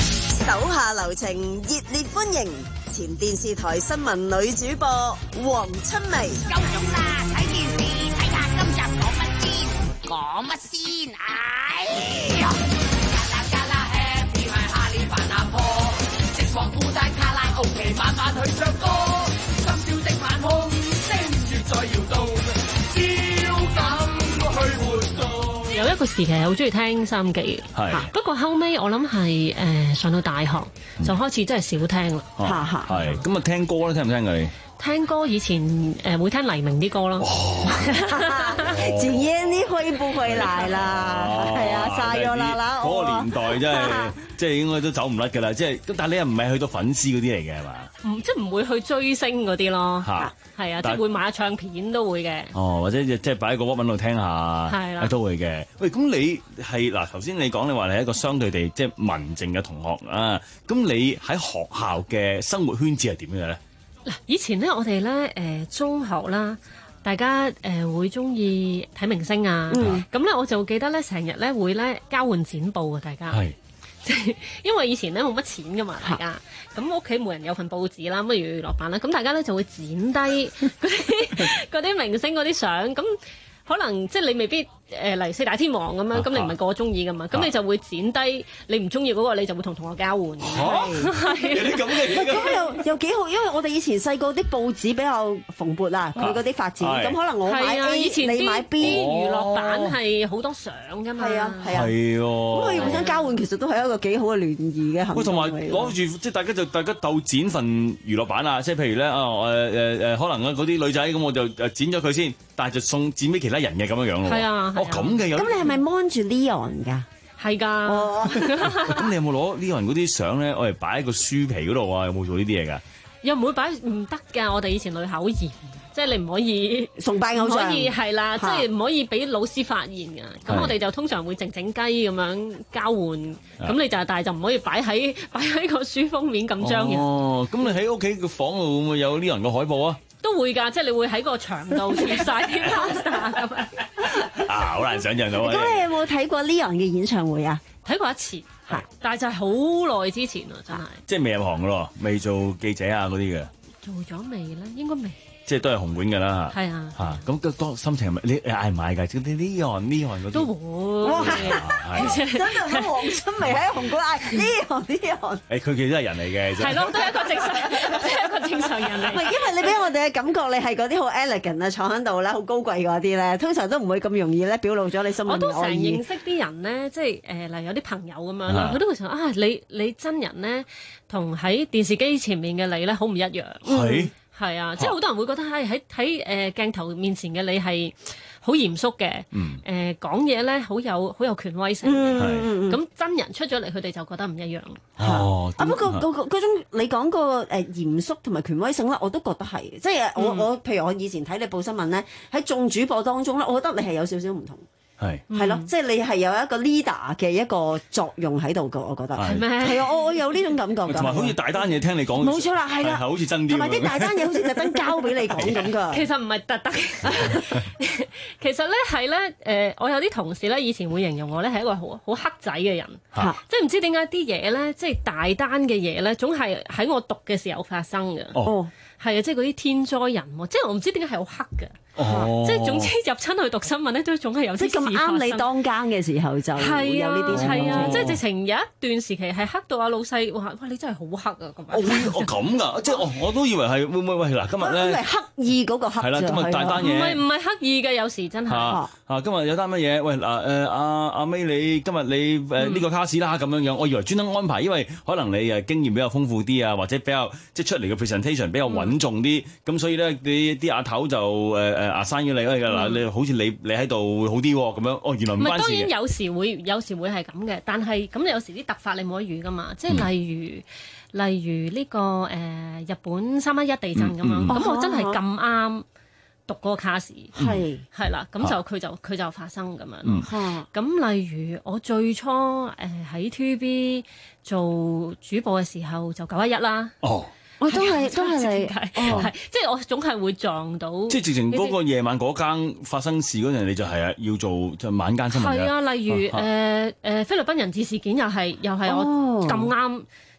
[SPEAKER 18] 情熱烈歡迎前電視台新聞女主播黃春梅。
[SPEAKER 8] 夠鐘啦，睇電視睇下今集講乜先？講乜先？哎呀！加啦加啦 Happy 係哈利扮阿婆，直往孤單卡拉 OK 晚晚去唱歌，深宵的晚空星月在搖動，焦感去活動。
[SPEAKER 19] 有一個時期係好中意聽收音機嘅，不過後尾我諗係誒上到大學、嗯、就開始真係少聽啦。
[SPEAKER 20] 係咁啊，聽歌咧聽唔聽㗎你？
[SPEAKER 19] 聽歌以前誒、呃、會聽黎明啲歌咯。
[SPEAKER 12] 今夜你會不會來啦？係啊，晒咗啦啦！
[SPEAKER 20] 嗰個年代真係即係應該都走唔甩㗎啦。即係但係你又唔係去到粉絲嗰啲嚟嘅係嘛？唔
[SPEAKER 19] 即係唔會去追星嗰啲咯。嚇係啊，即係會買唱片都會嘅。
[SPEAKER 20] 哦，或者即係擺喺個屈文度聽下，
[SPEAKER 19] 係啦，
[SPEAKER 20] 都會嘅。喂，咁你係嗱頭先你講你話你係一個相對地即係文靜嘅同學啊。咁你喺學校嘅生活圈子係點樣咧？
[SPEAKER 19] 嗱，以前咧，我哋咧誒中學啦，大家誒、呃、會中意睇明星啊，咁咧、嗯、我就記得咧，成日咧會咧交換剪報啊，大家，即係是因為以前咧冇乜錢噶嘛，大家，咁屋企每人有份報紙啦，咁啊娛樂版啦，咁大家咧就會剪低嗰啲嗰啲明星嗰啲相，咁可能即係你未必。誒嚟四大天王咁樣，咁你唔係個個中意噶嘛？咁你就會剪低你唔中意嗰個，你就會同同學交換。
[SPEAKER 20] 嚇，有啲咁嘅嘢。
[SPEAKER 12] 咁又又幾好，因為我哋以前細個啲報紙比較蓬勃啊，佢嗰啲發展，咁可能我買 A，
[SPEAKER 19] 以前
[SPEAKER 12] 你買 B，
[SPEAKER 19] 娛樂版係好多相噶嘛。
[SPEAKER 12] 係啊係啊。
[SPEAKER 20] 係喎。
[SPEAKER 12] 咁佢互相交換，其實都係一個幾好嘅聯誼嘅行為。
[SPEAKER 20] 喂，同埋攞住即係大家就大家鬥剪份娛樂版啊！即係譬如咧啊誒誒誒，可能嗰啲女仔咁，我就誒剪咗佢先，但係就送剪俾其他人嘅咁樣樣咯。
[SPEAKER 19] 係啊。
[SPEAKER 20] 哦咁嘅有。
[SPEAKER 12] 係咪 mon 住 Leon 㗎？
[SPEAKER 19] 係㗎。
[SPEAKER 20] 咁你有冇攞 Leon 嗰啲相咧？我哋擺喺個書皮嗰度啊？有冇做呢啲嘢㗎？
[SPEAKER 19] 又唔會擺，唔得㗎。我哋以前女校好嚴，即係你唔可以
[SPEAKER 12] 崇拜偶像，
[SPEAKER 19] 可以係啦，即係唔可以俾老師發現㗎。咁我哋就通常會靜靜雞咁樣交換。咁你就但係就唔可以擺喺擺喺個書封面咁張嘅。
[SPEAKER 20] 哦，咁你喺屋企個房度會唔會有 Leon 嘅海報啊？
[SPEAKER 19] 都會㗎，即係你會喺個牆度貼曬啲 poster 咁樣。
[SPEAKER 20] 啊，好難想像到啊！
[SPEAKER 12] 咁你有冇睇過 Leon 嘅演唱會啊？
[SPEAKER 19] 睇過一次，係，但係就係好耐之前啊，真係。
[SPEAKER 20] 即係未入行㗎咯，未做記者啊嗰啲嘅。
[SPEAKER 19] 做咗未咧？應該未。即
[SPEAKER 20] 係都係紅館㗎啦嚇。
[SPEAKER 19] 係啊。
[SPEAKER 20] 嚇，咁當心情係咪？你你嗌唔嗌㗎？你 Leon Leon 嗰啲。
[SPEAKER 19] 都會。哇！
[SPEAKER 12] 真係黃春梅喺紅館嗌 Leon Leon。
[SPEAKER 20] 誒，佢其實係人嚟嘅。
[SPEAKER 19] 係咯，都係一個正常，都係一個正常人嚟。
[SPEAKER 12] 唔係，因為你俾我哋嘅感覺，你係嗰啲好 elegant 啊，坐喺度咧，好高貴嗰啲咧，通常都唔會咁容易咧表露咗你心裏面嘅愛意。我都成認識啲人咧，即係誒，例如有啲朋友咁樣啦，佢都會想啊，你你真人咧，同喺電視機前面嘅你咧，好唔一樣。係。係啊，即係好多人會覺得喺喺喺誒鏡頭面前嘅你係好嚴肅嘅，誒講嘢咧好有好有權威性嘅，咁真人出咗嚟，佢哋就覺得唔一樣。
[SPEAKER 20] 哦，
[SPEAKER 12] 啊不過嗰嗰嗰種你講個誒嚴肅同埋權威性咧，我都覺得係，即係我我譬如我以前睇你報新聞咧，喺眾主播當中咧，我覺得你係有少少唔同。係係咯，即係你係有一個 leader 嘅一個作用喺度㗎，我覺得係咩？係啊，我我有呢種感覺㗎。同埋
[SPEAKER 20] 好似大單嘢聽你講，
[SPEAKER 12] 冇錯啦，係啦，
[SPEAKER 20] 好似真啲。
[SPEAKER 12] 同埋啲大單嘢好似特登交俾你講咁㗎。
[SPEAKER 19] 其實唔係特登，其實咧係咧誒，我有啲同事咧以前會形容我咧係一個好好黑仔嘅人，即係唔知點解啲嘢咧，即係大單嘅嘢咧，總係喺我讀嘅時候發生嘅。哦，係啊，即係嗰啲天災人禍，即係我唔知點解係好黑嘅。哦，即係總之入親去讀新聞咧，都總係有啲事發生。即係咁啱你當更嘅時候就會有呢啲情況。係啊，即係直情有一段時期係黑到阿老細話：哇，你真係好黑啊！咁樣。
[SPEAKER 20] 哦，咁㗎，即係我我都以為係會唔會喂嗱，今日咧。
[SPEAKER 12] 係刻意嗰個黑。
[SPEAKER 20] 係啦，今日大單嘢。
[SPEAKER 19] 唔係唔係刻意嘅，有時真係。
[SPEAKER 20] 啊啊！今日有單乜嘢？喂嗱誒，阿阿 May 你今日你誒呢個卡士啦咁樣樣，我以為專登安排，因為可能你誒經驗比較豐富啲啊，或者比較即係出嚟嘅 presentation 比較穩重啲，咁所以咧你啲阿頭就誒誒 assign 咗你嗱，你好似你你喺度會好啲喎，咁樣哦，原來唔關事嘅。唔係，當然有時會有時會係咁嘅，但係咁有時啲突發你冇得預噶嘛，即係例如例如呢個誒日本三一一地震咁樣，咁我真係咁啱讀嗰個卡士，係係啦，咁就佢就佢就發生咁樣。咁例如我最初誒喺 T V B 做主播嘅時候就九一一啦。哦。我都係都係你，係即係我總係會撞到。 即係直情嗰個夜晚嗰間發生事嗰陣，你就係啊要做就晚間新聞嘅。
[SPEAKER 19] 係啊，例如誒誒菲律賓人質事件又係又係我咁啱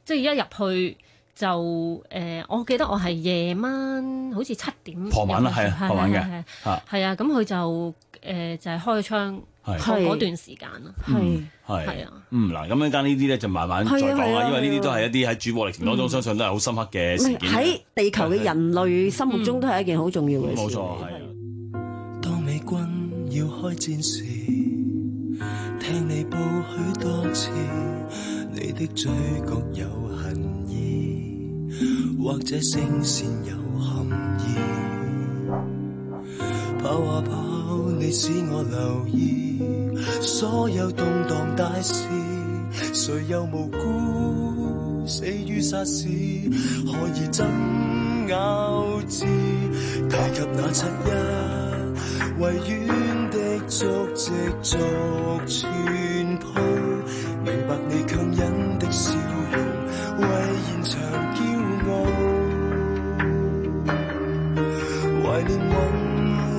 [SPEAKER 19] 即係一入去就誒、呃，我記得我係夜晚好似七點
[SPEAKER 20] 傍晚啦，係啊，傍晚嘅
[SPEAKER 19] 嚇，係啊，咁佢就誒、呃、就係、是、開窗。嗰段時間啦，
[SPEAKER 20] 係係啊，嗯嗱，咁一間呢啲咧就慢慢再講啦，因為呢啲都係一啲喺主播歷程當中，相信都係好深刻嘅事件。
[SPEAKER 12] 喺地球嘅人類心目中都係一件好重要嘅事。
[SPEAKER 20] 冇錯，係。
[SPEAKER 14] 當美軍要開戰時，聽你報許多次，你的嘴角有恨意，或者聲線有含義。跑啊跑，你使我留意所有動盪大事，誰又無辜死於沙士，何以爭拗字？提及那七一維園的足跡逐傳鋪，明白你強忍的笑容為現場驕傲，懷念我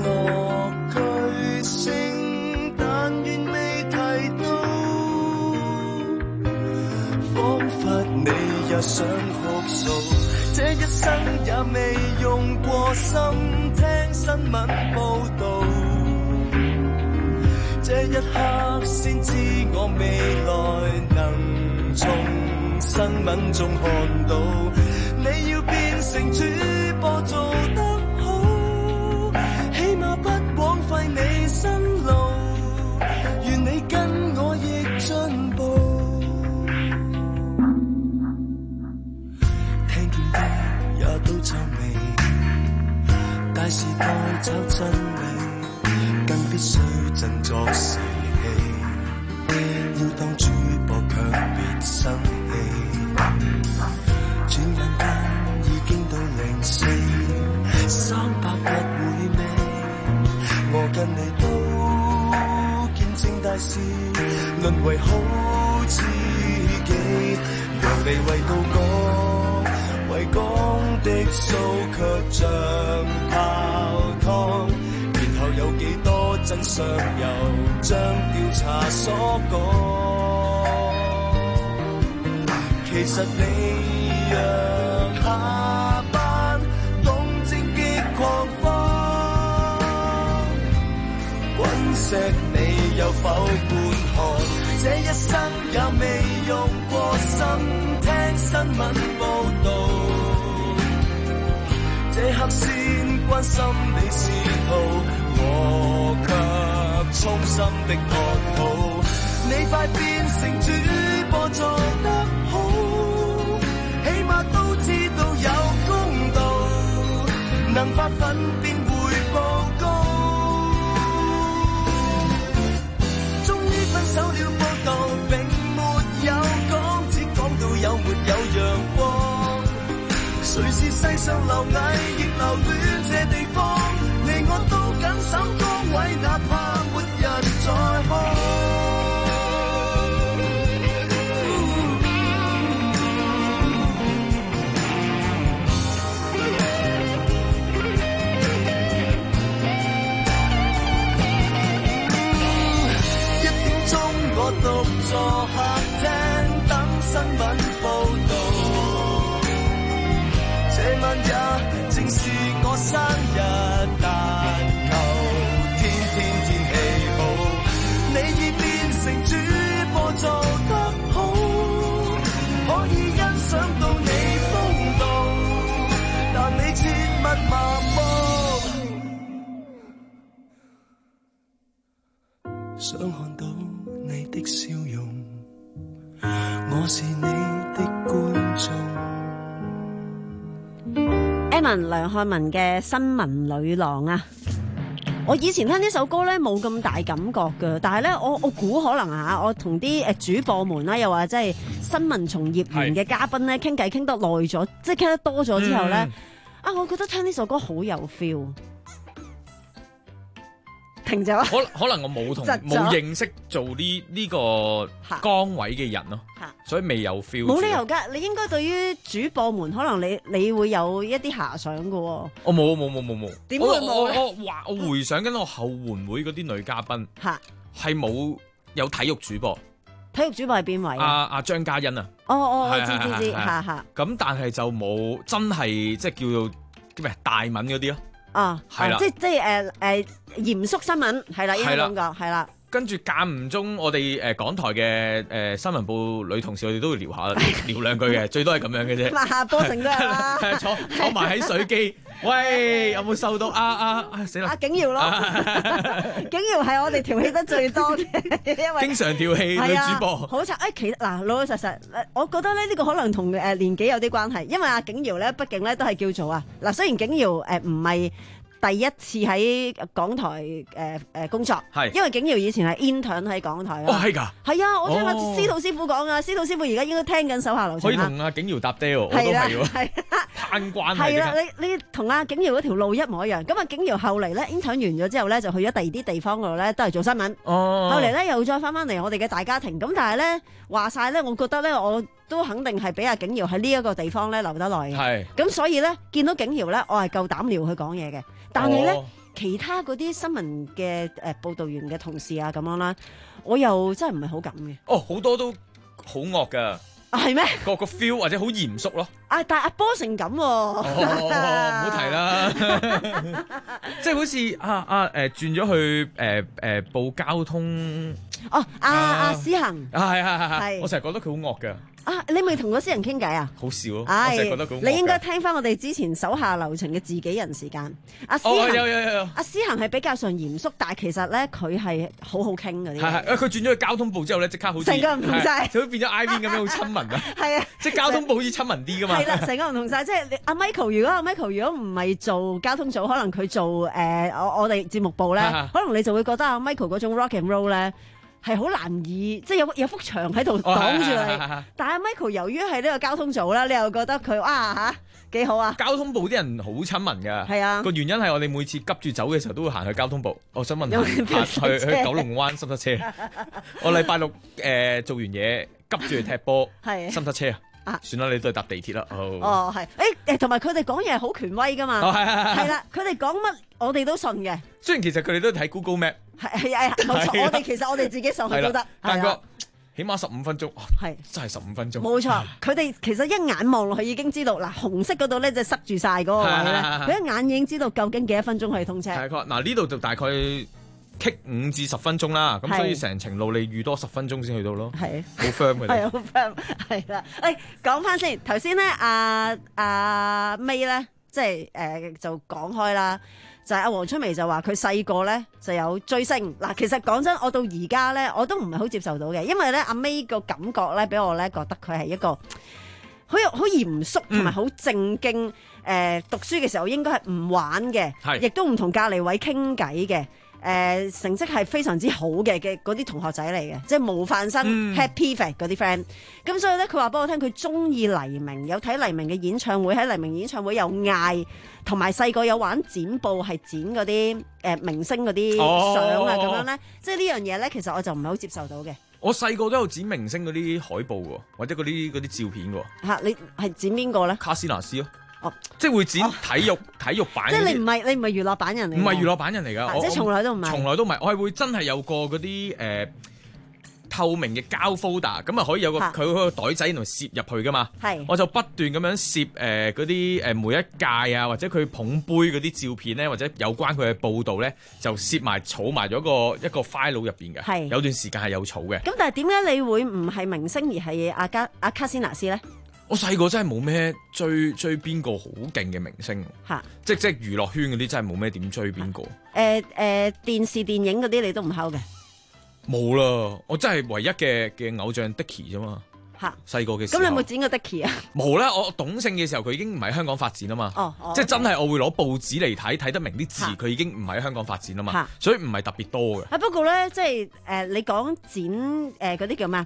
[SPEAKER 14] 想複述，這一生也未用過心聽新聞報導，這一刻先知我未來能從新聞中看到，你要變成主播做得好，起碼不枉費你辛勞，願你跟我亦進步。都皺眉，大時代找真理，更必須振作士氣，要當主播卻別生氣。轉眼間已經到零四，三百日回味，我跟你都見證大事，淪為好知己，讓你為到我為港的訴卻像泡湯，然後有幾多真相又將調查所講，其實你若下班動靜極狂放，滾石你有否觀看？這一生也未用過心聽新聞報導，這刻先關心你仕途，我卻衷心的看好，你快變成主播做得好，起碼都知道有公道，能發奮便回報高，終於分手了報道並沒有講，只講到有沒有陽光，誰是世上留偽亦留戀這地方，你我都緊守崗位，哪怕沒人在看。一點鐘我獨坐客廳等新聞報導，這晚也正是我生日，但求天天天氣好，你已變成主播做得好，可以欣賞到你風度，但你切勿麻木，想看到你的笑容，我是你的觀眾。
[SPEAKER 12] Evan 梁漢文嘅新聞女郎啊，我以前聽呢首歌咧冇咁大感覺噶，但係咧我我估可能啊，我同啲誒主播們啦，又或者係新聞從業員嘅嘉賓咧傾偈傾得耐咗，即係傾得多咗之後咧，嗯、啊，我覺得聽呢首歌好有 feel。停咗，
[SPEAKER 10] 可可能我冇同冇認識做呢呢個崗位嘅人咯，所以未有 feel。
[SPEAKER 12] 冇理由㗎，你應該對於主播們可能你你會有一啲遐想㗎喎。
[SPEAKER 10] 我冇冇冇冇冇，
[SPEAKER 12] 點會冇咧？
[SPEAKER 10] 我我話我回想緊我後援會嗰啲女嘉賓，係冇有體育主播。
[SPEAKER 12] 體育主播係邊位
[SPEAKER 10] 阿
[SPEAKER 12] 啊？
[SPEAKER 10] 阿張嘉欣啊。
[SPEAKER 12] 哦哦，我知
[SPEAKER 10] 係係
[SPEAKER 12] 知知，
[SPEAKER 10] 係係
[SPEAKER 12] 嚇嚇。
[SPEAKER 10] 咁但係就冇真係即係叫做叫咩大文嗰啲咯。
[SPEAKER 12] 啊，
[SPEAKER 10] 係啦
[SPEAKER 12] 即即係誒誒嚴肅新聞係啦，應該咁講係啦。
[SPEAKER 10] 跟住間唔中，我哋誒港台嘅誒新聞部女同事，我哋都會聊下聊兩句嘅，最多係咁樣嘅啫。
[SPEAKER 12] 嗱，波成都係啦，
[SPEAKER 10] 坐坐埋喺水機，喂，有冇收到啊啊啊死啦！
[SPEAKER 12] 阿景瑤咯，景瑤係我哋調戲得最多嘅，因為
[SPEAKER 10] 經常調戲女主播。
[SPEAKER 12] 好慘誒！其實嗱，老老實實，我覺得咧呢個可能同誒年紀有啲關係，因為阿景瑤咧，畢竟咧都係叫做啊嗱，雖然景瑤誒唔係第一次喺港台誒誒、呃、工作，係因為景瑤以前係 intern 喺港台
[SPEAKER 10] 哦，係㗎，
[SPEAKER 12] 係啊，我聽阿
[SPEAKER 10] 哦
[SPEAKER 12] 司徒師傅講啊，司徒師傅而家應該聽緊手下留情
[SPEAKER 10] 可以同阿景瑤搭爹喎，我都係喎，
[SPEAKER 12] 係
[SPEAKER 10] 攀關係
[SPEAKER 12] 係啦，
[SPEAKER 10] 嘅。
[SPEAKER 12] 你你同阿景瑤嗰條路一模一樣。咁啊，景瑤後嚟咧 intern 完咗之後咧，就去咗第二啲地方嗰度咧，都係做新聞。
[SPEAKER 10] 哦，
[SPEAKER 12] 後嚟咧又再翻翻嚟我哋嘅大家庭。咁但係咧話晒咧，我覺得咧我都肯定係俾阿景瑤喺呢一個地方咧留得耐嘅。
[SPEAKER 10] 係。
[SPEAKER 12] 咁所以咧見到景瑤咧，我係夠膽撩佢講嘢嘅。但係咧。
[SPEAKER 10] 哦
[SPEAKER 12] 其他嗰啲新聞嘅誒報導員嘅同事啊咁樣啦，我又真係唔係好敢嘅。
[SPEAKER 10] 哦，好多都好惡㗎。
[SPEAKER 12] 啊，係咩？
[SPEAKER 10] 個個 feel 或者好嚴肅咯。
[SPEAKER 12] 啊，但係阿波成咁喎。
[SPEAKER 10] 哦，唔好提啦。即係好似啊啊誒轉咗去誒誒報交通。
[SPEAKER 12] 哦，阿阿思恒。
[SPEAKER 10] 啊，係係係係。
[SPEAKER 12] 係
[SPEAKER 10] 我成日覺得佢好惡㗎。
[SPEAKER 12] 啊！你咪同嗰私人傾偈啊？
[SPEAKER 10] 好少咯，
[SPEAKER 12] 唉
[SPEAKER 10] 我成日覺得佢好惡㗎。
[SPEAKER 12] 你應該聽翻我哋之前手下留情嘅自己人時間。阿思
[SPEAKER 10] 哦，
[SPEAKER 12] 恒，
[SPEAKER 10] 有有有有。
[SPEAKER 12] 阿思恒係比較上嚴肅，但係其實咧佢係好好傾嗰啲。
[SPEAKER 10] 係係，佢轉咗去交通部之後咧，即刻好似
[SPEAKER 12] 成個唔同晒，
[SPEAKER 10] 就變咗 I V 咁樣好親民啊！
[SPEAKER 12] 係啊，
[SPEAKER 10] 即係交通部好似親民啲噶嘛。
[SPEAKER 12] 係啦，成個唔同晒。即係你阿 Michael，如果阿 Michael 如果唔係做交通組，可能佢做誒我我哋節目部咧，可能你就會覺得阿 Michael 嗰種 rock and roll 咧。係好難以，即係有有幅牆喺度擋住你。但係 Michael 由於係呢個交通組啦，你又覺得佢哇嚇幾好啊！
[SPEAKER 10] 交通部啲人好親民㗎。係啊，個原因係我哋每次急住走嘅時候都會行去交通部。我想問下，去去九龍灣塞唔塞車？我禮拜六誒做完嘢急住去踢波，塞唔塞車啊？算啦，你都係搭地鐵啦。
[SPEAKER 12] 哦，係，誒誒，同埋佢哋講嘢係好權威㗎嘛。係啦，佢哋講乜我哋都信嘅。
[SPEAKER 10] 雖然其實佢哋都睇 Google Map。
[SPEAKER 12] 係係係，冇錯。我哋其實我哋自己上去都得。
[SPEAKER 10] 但個起碼十五分鐘，
[SPEAKER 12] 係
[SPEAKER 10] 真係十五分鐘。
[SPEAKER 12] 冇錯，佢哋其實一眼望落去已經知道嗱，紅色嗰度咧就塞住晒嗰個位咧，佢一眼已經知道究竟幾多分鐘可以通車。
[SPEAKER 10] 係嗱，呢度就大概棘五至十分鐘啦，咁所以成程路你預多十分鐘先去到咯。
[SPEAKER 12] 係
[SPEAKER 10] 好 firm 嘅。
[SPEAKER 12] 係好 firm，係啦。誒，講翻先，頭先咧，阿阿 May 咧，即係誒就講開啦。就係阿黃春梅就話佢細個咧就有追星嗱，其實講真，我到而家咧我都唔係好接受到嘅，因為咧阿 May 個感覺咧俾我咧覺得佢係一個好有好嚴肅同埋好正經誒、呃、讀書嘅時候應該係唔玩嘅，亦都唔同隔離位傾偈嘅。誒、呃、成績係非常之好嘅嘅嗰啲同學仔嚟嘅，即係模範生、嗯、happy fit 嗰啲 friend。咁所以咧，佢話俾我聽，佢中意黎明，有睇黎明嘅演唱會，喺黎明演唱會有嗌，同埋細個有玩剪報，係剪嗰啲誒明星嗰啲相啊咁樣咧。即係呢樣嘢咧，其實我就唔係好接受到嘅。
[SPEAKER 10] 我細個都有剪明星嗰啲海報喎，或者嗰啲嗰啲照片喎。
[SPEAKER 12] 嚇，你係剪邊個咧？
[SPEAKER 10] 卡斯納斯咯。
[SPEAKER 12] 哦，
[SPEAKER 10] 即係會剪體育、哦、體育版，
[SPEAKER 12] 即係你唔係你唔係娛樂版人嚟，
[SPEAKER 10] 唔係娛樂版人嚟㗎、啊，
[SPEAKER 12] 即係從來都唔係，
[SPEAKER 10] 從來都唔係，我係會真係有個嗰啲誒透明嘅膠 folder，咁啊可以有個佢嗰個袋仔同攝入去㗎嘛，係，我就不斷咁樣攝誒嗰啲誒每一屆啊，或者佢捧杯嗰啲照片咧，或者有關佢嘅報導咧，就攝埋儲埋咗個一個 file 入邊嘅，係，有段時間係有儲嘅。
[SPEAKER 12] 咁但係點解你會唔係明星而係阿加阿卡斯納斯咧？
[SPEAKER 10] 我細個真係冇咩追追邊個好勁嘅明星，即即娛樂圈嗰啲真係冇咩點追邊個。誒誒、
[SPEAKER 12] 呃呃，電視電影嗰啲你都唔敲嘅？
[SPEAKER 10] 冇啦，我真係唯一嘅嘅偶像 Dicky 啫嘛。嚇，細個嘅時候。
[SPEAKER 12] 咁你有冇剪過 Dicky 啊？
[SPEAKER 10] 冇啦，我懂性嘅時候佢已經唔喺香港發展啊嘛。哦哦、即係真係我會攞報紙嚟睇，睇得明啲字，佢已經唔喺香港發展啊嘛。所以唔係特別多嘅。
[SPEAKER 12] 啊不過咧，即係誒、呃、你講剪誒嗰啲叫咩？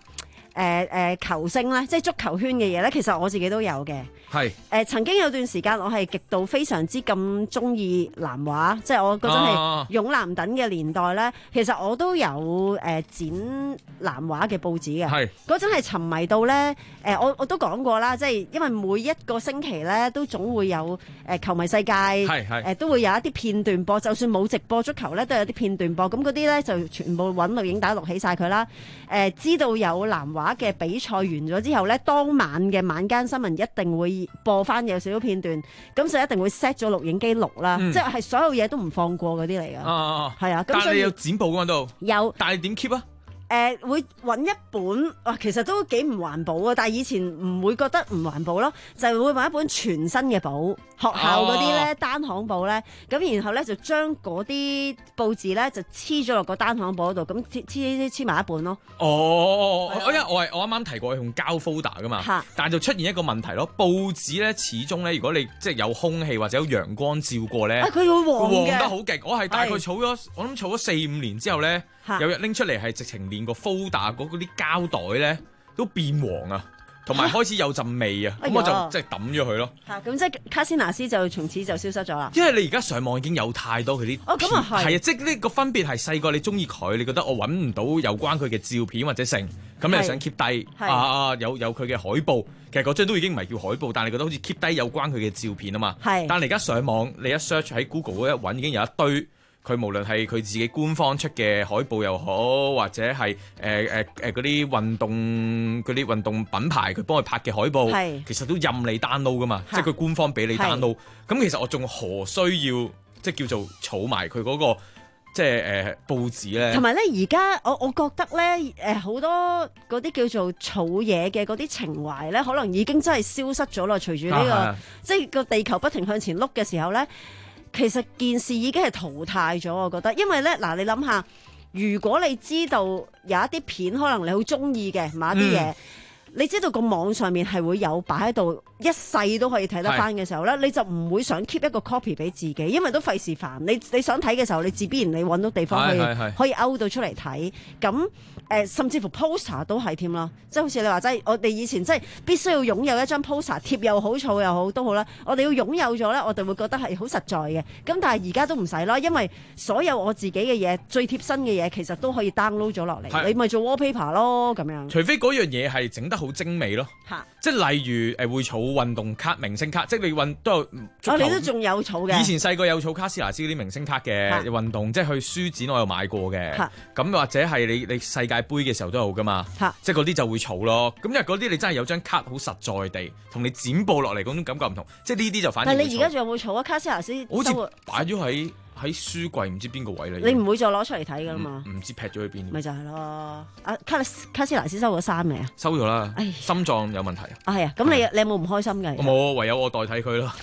[SPEAKER 12] 誒誒球星咧，即係足球圈嘅嘢咧，其實我自己都有嘅。
[SPEAKER 10] 係誒、
[SPEAKER 12] 呃、曾經有段時間，我係極度非常之咁中意南華，即係我嗰陣係勇南等嘅年代咧。其實我都有誒、呃、剪南華嘅報紙嘅。係嗰陣係沉迷到咧，誒、呃、我我都講過啦，即係因為每一個星期咧都總會有誒、呃、球迷世界，係係誒都會有一啲片段播，就算冇直播足球咧，都有啲片段播。咁嗰啲咧就全部揾錄影帶錄起晒佢啦。誒、呃、知道有南華嘅比賽完咗之後咧，當晚嘅晚間新聞一定會播翻有少少片段，咁就一定會 set 咗錄影機錄啦，嗯、即係所有嘢都唔放過嗰啲嚟噶。哦，係啊，咁
[SPEAKER 10] 但係你有剪報嗰度？
[SPEAKER 12] 有，
[SPEAKER 10] 但係點 keep 啊？
[SPEAKER 12] 誒、呃、會揾一本，哇，其實都幾唔環保啊！但係以前唔會覺得唔環保咯，就係會揾一本全新嘅簿，學校嗰啲咧單行簿咧，咁然後咧就將嗰啲報紙咧就黐咗落個單行簿嗰度，咁黐黐黐埋一本咯。
[SPEAKER 10] 哦，因為我係我啱啱提過用膠 folder 噶嘛，但係就出現一個問題咯，報紙咧始終咧，如果你即係有空氣或者有陽光照過咧，
[SPEAKER 12] 佢、啊、會黃嘅，
[SPEAKER 10] 黃得好勁。我係大概儲咗，我諗儲咗四五年之後咧。有日拎出嚟係直情連個 folder 嗰啲膠袋咧都變黃啊，同埋開始有陣味啊，咁、哎、我就即係抌咗佢咯。嚇，咁即係卡斯拿斯就從此就消失咗啦。因為你而家上網已經有太多佢啲哦，咁啊係，係啊，即係呢個分別係細個你中意佢，你覺得我揾唔到有關佢嘅照片或者成，咁你又想 keep 低啊有有佢嘅海報，其實嗰張都已經唔係叫海報，但係你覺得好似 keep 低有關佢嘅照片啊嘛。係，但係你而家上網你一 search 喺 Google 嗰一揾已經有一堆。佢無論係佢自己官方出嘅海報又好，或者係誒誒誒嗰啲運動嗰啲運動品牌佢幫佢拍嘅海報，其實都任你 download 噶嘛，即係佢官方俾你 download。咁其實我仲何需要即係叫做儲埋佢嗰個即係誒、呃、報紙咧？同埋咧，而家我我覺得咧誒好多嗰啲叫做儲嘢嘅嗰啲情懷咧，可能已經真係消失咗啦。隨住呢個、啊、即係個地球不停向前碌嘅時候咧。其實件事已經係淘汰咗，我覺得，因為咧嗱，你諗下，如果你知道有一啲片可能你好中意嘅某一啲嘢，嗯、你知道個網上面係會有擺喺度，一世都可以睇得翻嘅時候咧，你就唔會想 keep 一個 copy 俾自己，因為都費事煩。你你想睇嘅時候，你自必然你揾到地方可以是是是可以勾到出嚟睇，咁。誒、呃，甚至乎 poster 都係添啦，即係好似你話齋，我哋以前即係必須要擁有一張 poster 貼又好，儲又好都好啦。我哋要擁有咗咧，我哋會覺得係好實在嘅。咁但係而家都唔使啦，因為所有我自己嘅嘢最貼身嘅嘢，其實都可以 download 咗落嚟，你咪做 wallpaper 咯咁樣。除非嗰樣嘢係整得好精美咯，即係例如誒會儲運動卡、明星卡，即係你運都有。哦，你都仲有儲嘅？以前細個有儲卡斯拿斯嗰啲明星卡嘅運動，即係去書展我有買過嘅。咁或者係你你世界杯嘅時候都有噶嘛，即係嗰啲就會儲咯。咁因為嗰啲你真係有張卡好實在地，同你剪報落嚟嗰種感覺唔同。即係呢啲就反而。但係你而家仲有冇儲啊？卡斯拿斯好似擺咗喺喺書櫃，唔知邊個位嚟。你唔會再攞出嚟睇噶啦嘛？唔知劈咗去邊。咪就係咯。啊卡卡斯拿斯收咗衫未啊？收咗啦。心臟有問題。啊係啊，咁你你有冇唔開心嘅？我冇，唯有我代替佢咯。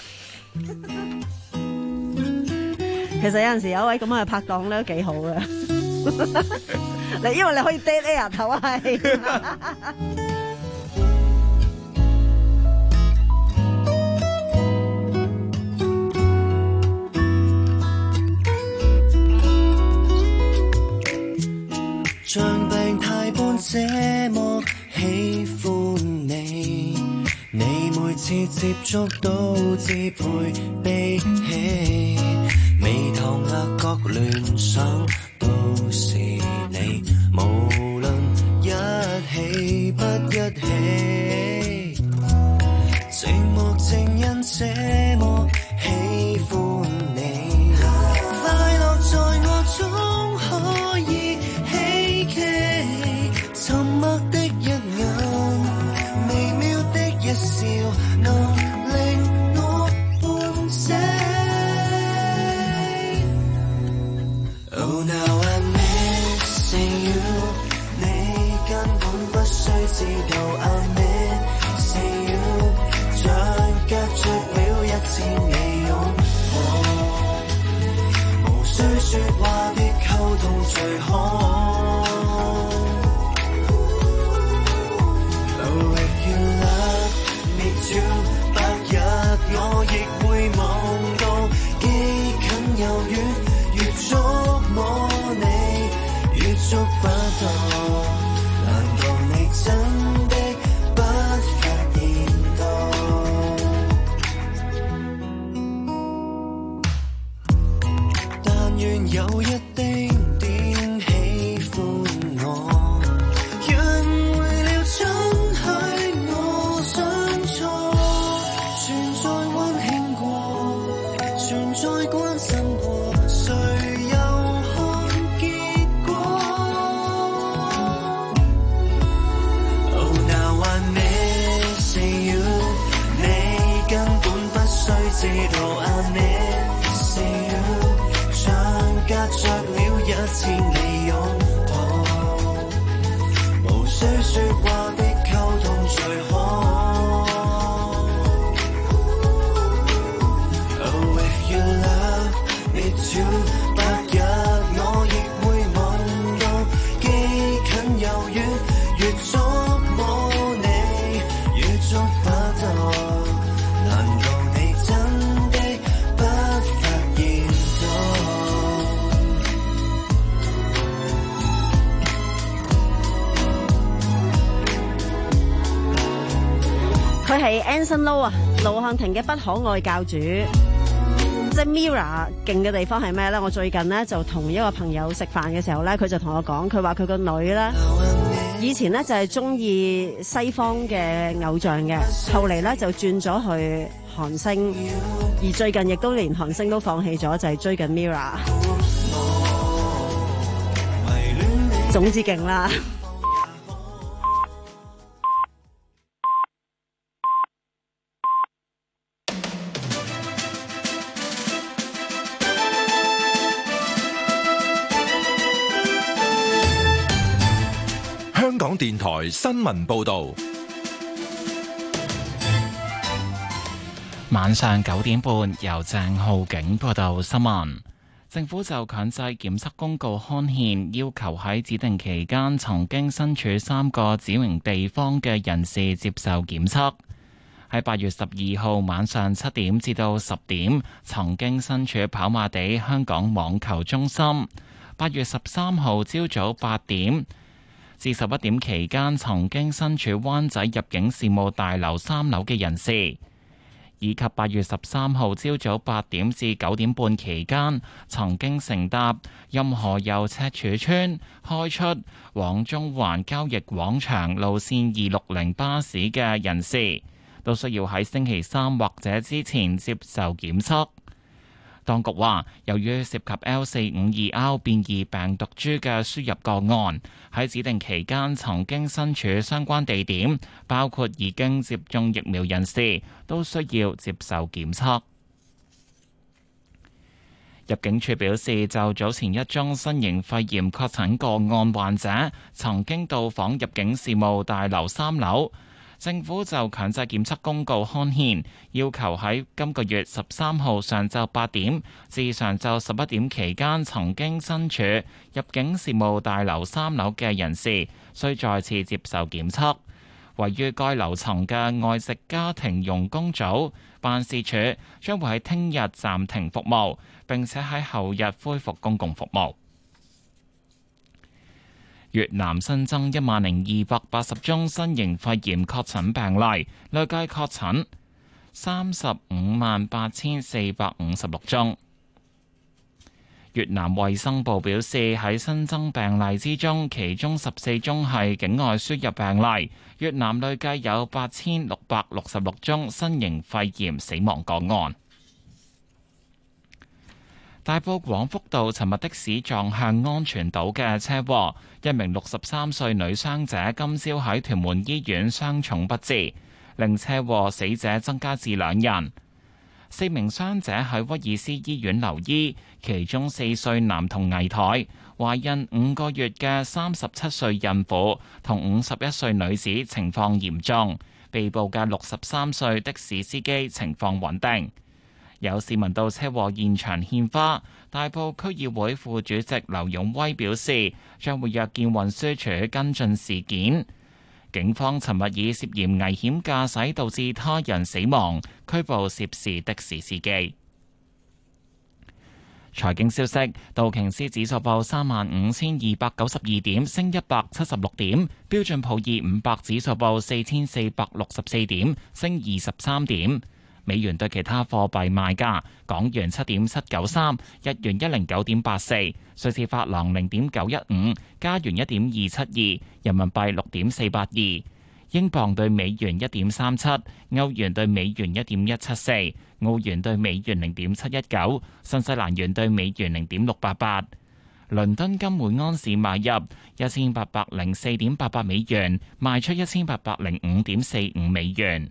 [SPEAKER 10] 其實有陣時有一位咁嘅拍檔咧都幾好嘅。你因為你可以 dead air 頭係，
[SPEAKER 14] 像病態般這麼喜歡你，你每次接觸都自配悲喜，眉頭額角聯想。都是你，無論一起不一起，寂寞正因這麼喜歡你，快樂在我中可以希冀，沉默的一眼，微妙的一笑，能令我半醒。Oh now I'm missing you， 你根本不需知道 I'm missing you， 像隔絕了一千里擁抱，無需說話的溝通最好。Oh if you love me too， 白日我亦會望到，既近又遠，越觸摸你，越觸不到，難道你真
[SPEAKER 12] 佢係 Anson Lo 啊，盧瀚霆嘅不可愛教主。即係 Mirror 勁嘅地方係咩咧？我最近咧就同一個朋友食飯嘅時候咧，佢就同我講，佢話佢個女咧以前咧就係中意西方嘅偶像嘅，後嚟咧就轉咗去韓星，而最近亦都連韓星都放棄咗，就係追緊 Mirror。總之勁啦！
[SPEAKER 4] 香港電台新聞報導，
[SPEAKER 1] 晚上九點半由鄭浩景報道新聞。政府就強制檢測公告刊憲，要求喺指定期間曾經身處三個指明地方嘅人士接受檢測。喺八月十二號晚上七點至到十點，曾經身處跑馬地香港網球中心；八月十三號朝早八點至十一點期間，曾經身處灣仔入境事務大樓三樓嘅人士，以及八月十三號朝早八點至九點半期間，曾經乘搭任何由赤柱村開出往中環交易廣場路線二六零巴士嘅人士，都需要喺星期三或者之前接受檢測。當局話，由於涉及 L 四五二 R 變異病毒株嘅輸入個案，喺指定期間曾經身處相關地點，包括已經接種疫苗人士，都需要接受檢測。入境處表示，就早前一宗新型肺炎確診個案患者曾經到訪入境事務大樓三樓，政府就強制檢測公告刊憲，要求喺今個月十三號上晝八點至上晝十一點期間曾經身處入境事務大樓三樓嘅人士，需再次接受檢測。位於該樓層嘅外籍家庭傭工組辦事處將會喺聽日暫停服務，並且喺後日恢復公共服務。越南新增一萬零二百八十宗新型肺炎確診病例，累計確診三十五萬八千四百五十六宗。越南衛生部表示，喺新增病例之中，其中十四宗係境外輸入病例。越南累計有八千六百六十六宗新型肺炎死亡個案。大埔廣福道尋日的士撞向安全島嘅車禍，一名六十三歲女傷者今朝喺屯門醫院傷重不治，令車禍死者增加至兩人。四名傷者喺威爾斯醫院留醫，其中四歲男童危殆，懷孕五個月嘅三十七歲孕婦同五十一歲女子情況嚴重，被捕嘅六十三歲的士司機情況穩定。有市民到車禍現場獻花，大埔區議會副主席劉勇威表示，將會約見運輸署跟進事件。警方尋日以涉嫌危險駕駛導致他人死亡，拘捕涉事的士司機。財經消息，道瓊斯指數報三萬五千二百九十二點，升一百七十六點；標準普爾五百指數報四千四百六十四點，升二十三點。美元對其他貨幣賣價：港元七點七九三，日元一零九點八四，瑞士法郎零點九一五，加元一點二七二，人民幣六點四八二，英鎊對美元一點三七，歐元對美元一點一七四，澳元對美元零點七一九，新西蘭元對美元零點六八八。倫敦金每安士買入一千八百零四點八八美元，賣出一千八百零五點四五美元。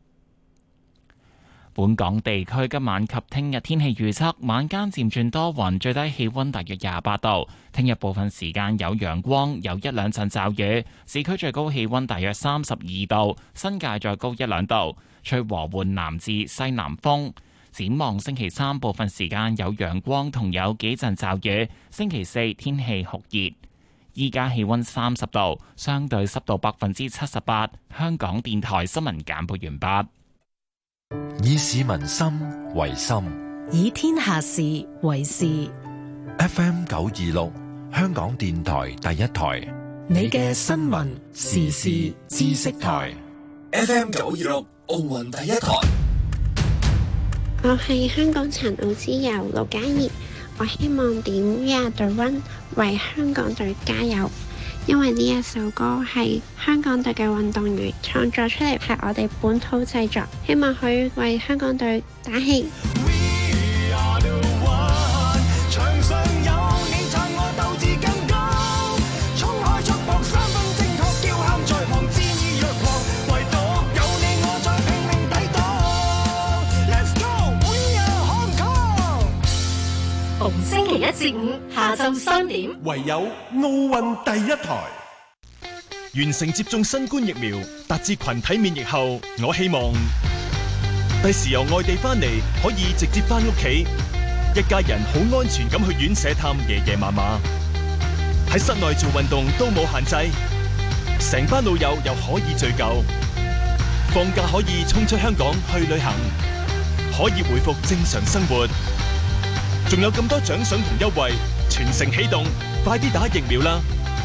[SPEAKER 1] 本港地區今晚及聽日天氣預測：晚間漸轉多雲，最低氣溫大約廿八度；聽日部分時間有陽光，有一兩陣驟雨。市區最高氣溫大約三十二度，新界再高一兩度，吹和緩南至西南風。展望星期三部分時間有陽光同有幾陣驟雨，星期四天氣酷熱。依家氣溫三十度，相對濕度百分之七十八。香港電台新聞簡報完畢。
[SPEAKER 4] 以市民心為心，
[SPEAKER 5] 以天下事為事。
[SPEAKER 4] F M 九二六，香港電台第一台，
[SPEAKER 5] 你嘅新聞時事知識台。
[SPEAKER 16] F M 九二六，
[SPEAKER 9] 奧運第一台。
[SPEAKER 11] 我係香港殘奧之友盧嘉怡，我希望點 We Are The One 為香港隊加油，因為呢一首歌係香港隊嘅運動員創作出嚟，係我哋本土製作，希望可以為香港隊打氣。
[SPEAKER 2] 逢星期一至五下晝三點，
[SPEAKER 16] 唯有奧運第一台。
[SPEAKER 13] 完成接種新冠疫苗，達至群體免疫後，我希望第時由外地翻嚟可以直接翻屋企，一家人好安全咁去院舍探爺爺嫲嫲，喺室內做運動都冇限制，成班老友又可以聚舊，放假可以衝出香港去旅行，可以回復正常生活。仲有咁多獎賞同優惠，全城起動，快啲打疫苗啦！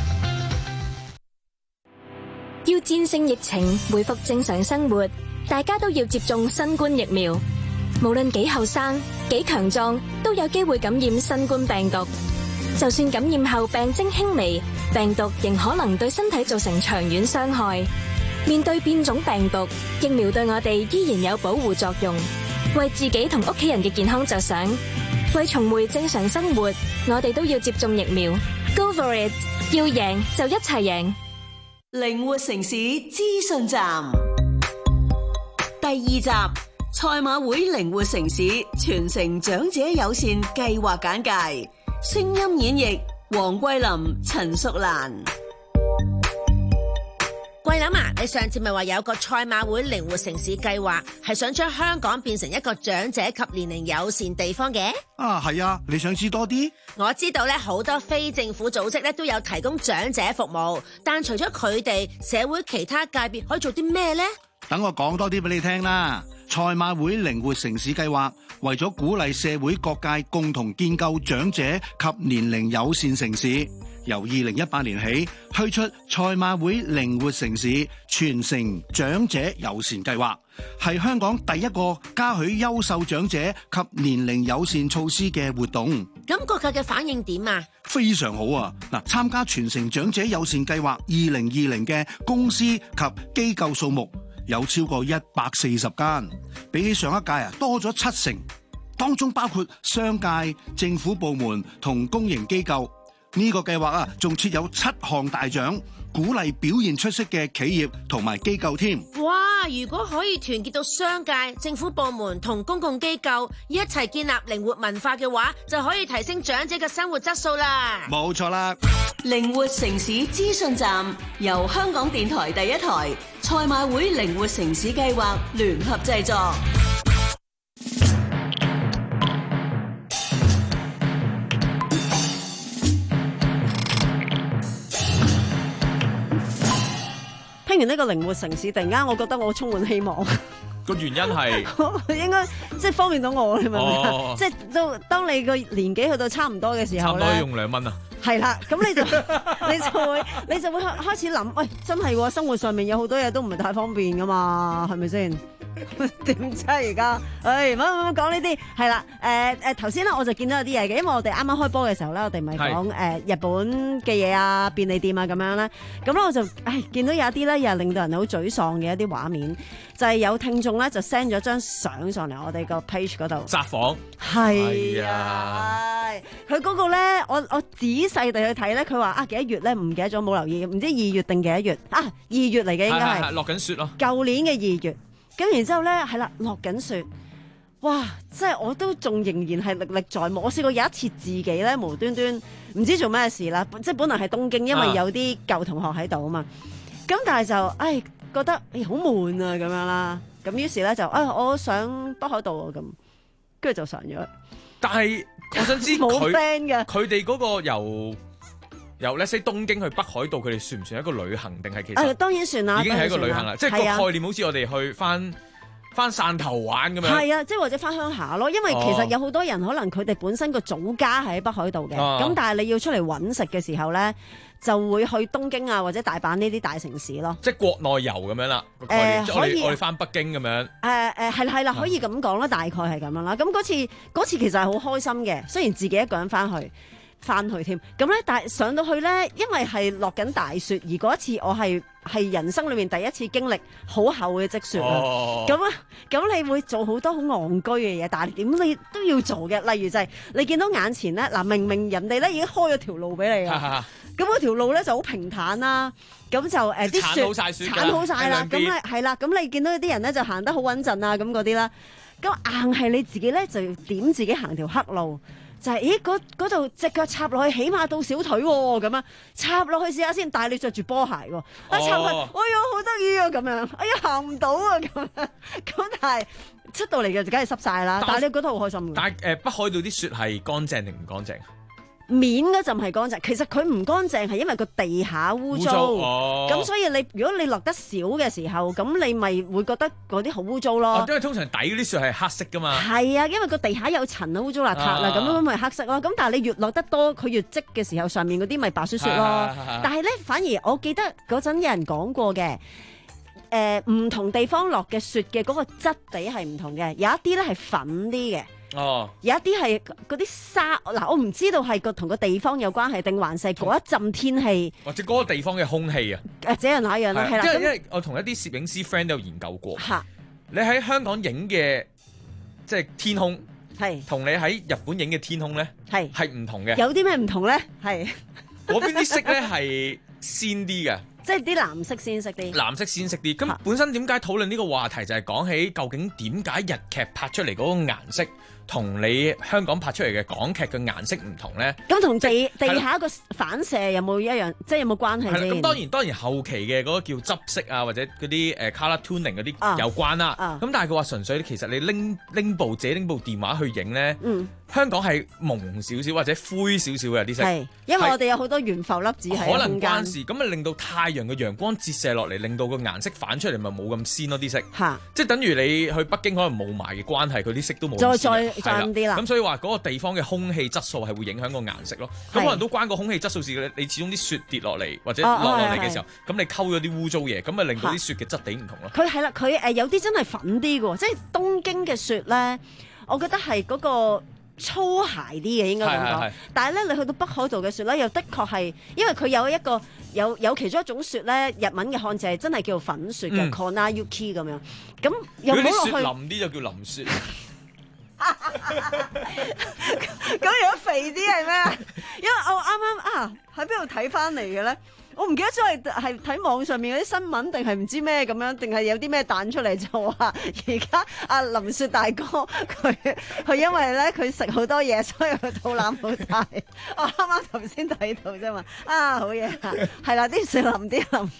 [SPEAKER 24] 要戰勝疫情，回復正常生活，大家都要接種新冠疫苗。無論幾後生、幾強壯，都有機會感染新冠病毒。就算感染後病徵輕微，病毒仍可能對身體造成長遠傷害。面對變種病毒，疫苗對我哋依然有保護作用。為自己同屋企人嘅健康着想，為重回正常生活，我哋都要接種疫苗。Go for it！ 要贏就一齊贏。
[SPEAKER 18] 靈活城市資訊站第二集，賽馬會靈活城市全城長者友善計劃簡介，聲音演繹黃桂林、陳淑蘭。
[SPEAKER 25] 桂林啊，你上次咪話有個賽馬會靈活城市計劃，係想將香港變成一個長者及年齡友善地方嘅？
[SPEAKER 26] 啊，係啊，你想知多啲？
[SPEAKER 25] 我知道咧，好多非政府組織咧都有提供長者服務，但除咗佢哋，社會其他界別可以做啲咩呢？
[SPEAKER 26] 等我講多啲俾你聽啦。賽馬會靈活城市計劃為咗鼓勵社會各界共同建構長者及年齡友善城市，由二零一八年起推出賽馬會靈活城市全城長者友善計劃，係香港第一個嘉許優秀長者及年齡友善措施嘅活動。
[SPEAKER 25] 咁各界嘅反應點啊？
[SPEAKER 26] 非常好啊！嗱，參加全城長者友善計劃二零二零嘅公司及機構數目有超過一百四十間，比起上一屆啊多咗七成，當中包括商界、政府部門同公營機構。呢個計劃啊，仲設有七項大獎，鼓勵表現出色嘅企業同埋機構添。
[SPEAKER 25] 哇！如果可以團結到商界、政府部門同公共機構一齊建立靈活文化嘅話，就可以提升長者嘅生活質素啦。
[SPEAKER 26] 冇錯啦！
[SPEAKER 18] 靈活城市資訊站由香港電台第一台、賽馬會靈活城市計劃聯合製作。
[SPEAKER 12] 聽完呢個靈活城市，突然間我覺得我充滿希望。
[SPEAKER 10] 個原因係
[SPEAKER 12] 應該即係方便到我，你明唔明啊？
[SPEAKER 10] 哦、
[SPEAKER 12] 即係到當你個年紀去到差唔多嘅時候咧，
[SPEAKER 10] 差唔多用兩蚊啊！
[SPEAKER 12] 係啦，咁你就你就會你就會開始諗，喂，真係喎，生活上面有好多嘢都唔係太方便噶嘛，係咪先？點啫而家？誒，唔好唔好講呢啲，係啦，誒誒頭先咧我就見到有啲嘢嘅，因為我哋啱啱開波嘅時候咧，我哋咪講誒日本嘅嘢啊、便利店啊咁樣咧，咁咧我就誒見到有一啲咧又係令到人好沮喪嘅一啲畫面，就係、是、有聽眾咧就 send 咗張相上嚟我哋個 page 嗰度，
[SPEAKER 10] 札幌
[SPEAKER 12] 係啊，佢嗰個咧我我仔細地去睇咧，佢話啊幾多月咧唔記得咗冇留意，唔知二月定幾多月啊？二月嚟嘅應該係
[SPEAKER 10] 落緊雪咯，
[SPEAKER 12] 舊年嘅二月。咁然之後咧，係啦，落緊雪，哇！即係我都仲仍然係歷歷在目。我試過有一次自己咧無端端唔知做咩事啦，即係本來係東京，因為有啲舊同學喺度啊嘛。咁、啊、但係就唉覺得唉好悶啊咁樣啦。咁於是咧就啊我上北海道啊咁，跟住就上咗。
[SPEAKER 10] 但係我想知
[SPEAKER 12] 冇 friend 嘅，
[SPEAKER 10] 佢哋嗰個由由咧西東京去北海道，佢哋算唔算一個旅行定係其實？
[SPEAKER 12] 誒當然算啦，
[SPEAKER 10] 已經係一個旅行啦，即係個概念好似我哋去翻翻汕頭玩咁樣。
[SPEAKER 12] 係啊，即係或者翻鄉下咯，因為其實有好多人可能佢哋本身個祖家係喺北海道嘅，咁、哦、但係你要出嚟揾食嘅時候咧，就會去東京啊或者大阪呢啲大城市咯。
[SPEAKER 10] 即係國內遊咁樣啦。誒、呃、可以，我哋翻北京咁樣。
[SPEAKER 12] 誒誒係啦係啦，可以咁講啦，大概係咁樣啦。咁嗰次嗰次其實係好開心嘅，雖然自己一個人翻去。翻去添，咁咧，但係上到去咧，因為係落緊大雪，而嗰一次我係係人生裏面第一次經歷好厚嘅積雪啊！咁啊、哦，咁你會做好多好戇居嘅嘢，但係點你都要做嘅。例如就係你見到眼前咧，嗱明明人哋咧已經開咗條路俾你啊，咁嗰條路咧就好平坦啦，咁就誒啲、呃、雪鏟好晒雪，鏟好晒啦，咁咧係啦，咁你見到啲人咧就行得好穩陣啊，咁嗰啲啦，咁硬係你自己咧就要點自己行條黑路。就係、是，咦？嗰度隻腳插落去，起碼到小腿喎、哦，咁樣插落去試下先。但係你着住波鞋喎，一插落去，哎呀，好得意啊！咁樣，哎呀，行唔到啊！咁樣，咁但係出到嚟嘅就梗係濕晒啦。但係你覺得好開心嘅。但係誒、呃，北海道啲雪係乾淨定唔乾淨？面嗰陣係乾淨，其實佢唔乾淨係因為個地下污糟，咁、哦、所以你如果你落得少嘅時候，咁你咪會覺得嗰啲好污糟咯、哦。因為通常底嗰啲雪係黑色噶嘛。係啊，因為個地下有塵啊，污糟邋遢啦，咁樣咪黑色咯。咁但係你越落得多，佢越積嘅時候，上面嗰啲咪白雪雪咯。啊啊啊、但係咧，反而我記得嗰陣有人講過嘅，誒、呃、唔同地方落嘅雪嘅嗰個質地係唔同嘅，有一啲咧係粉啲嘅。哦，有一啲係嗰啲沙嗱，我唔知道係個同個地方有關係，定還是嗰一陣天氣，或者嗰個地方嘅空氣啊？誒，這樣那樣啦，係啦。因為因為我同一啲攝影師 friend 都有研究過，嚇你喺香港影嘅即係天空，係同你喺日本影嘅天空咧，係係唔同嘅。有啲咩唔同咧？係嗰邊啲色咧係鮮啲嘅。即係啲藍色鮮色啲，藍色鮮色啲。咁本身點解討論呢個話題就係講起究竟點解日劇拍出嚟嗰個顏色同你香港拍出嚟嘅港劇嘅顏色唔同咧？咁同地地下個反射有冇一樣，即係有冇關係先？咁當然當然後期嘅嗰個叫執色啊，或者嗰啲誒 colour tuning 嗰啲有關啦。咁、啊啊、但係佢話純粹其實你拎拎部自己拎部電話去影咧。嗯香港係蒙少少或者灰少少嘅啲色，係因為我哋有好多懸浮粒子喺空間，可能關事，咁咪令到太陽嘅陽光折射落嚟，令到個顏色反出嚟咪冇咁鮮咯啲色，嚇，即係等於你去北京可能霧霾嘅關係，佢啲色都冇再再爭啲啦。咁所以話嗰個地方嘅空氣質素係會影響個顏色咯。咁可能都關個空氣質素事，你始終啲雪跌落嚟或者落落嚟嘅時候，咁你溝咗啲污糟嘢，咁咪令到啲雪嘅質地唔同咯。佢係啦，佢誒有啲真係粉啲嘅，即係東京嘅雪咧，我覺得係嗰個。粗鞋啲嘅應該咁講，但係咧你去到北海道嘅雪咧，又的確係，因為佢有一個有有其中一種雪咧，日文嘅漢字係真係叫做粉雪嘅 Konayuki 咁樣，咁又冇落去。如果啲雪淋啲就叫淋雪。咁如果肥啲係咩？因為我啱啱啊喺邊度睇翻嚟嘅咧？我唔記得咗係係睇網上面嗰啲新聞定係唔知咩咁樣，定係有啲咩彈出嚟就話而家阿林雪大哥佢佢因為咧佢食好多嘢，所以佢肚腩好大。我啱啱頭先睇到啫嘛，啊好嘢啊，係啦，啲雪淋啲淋。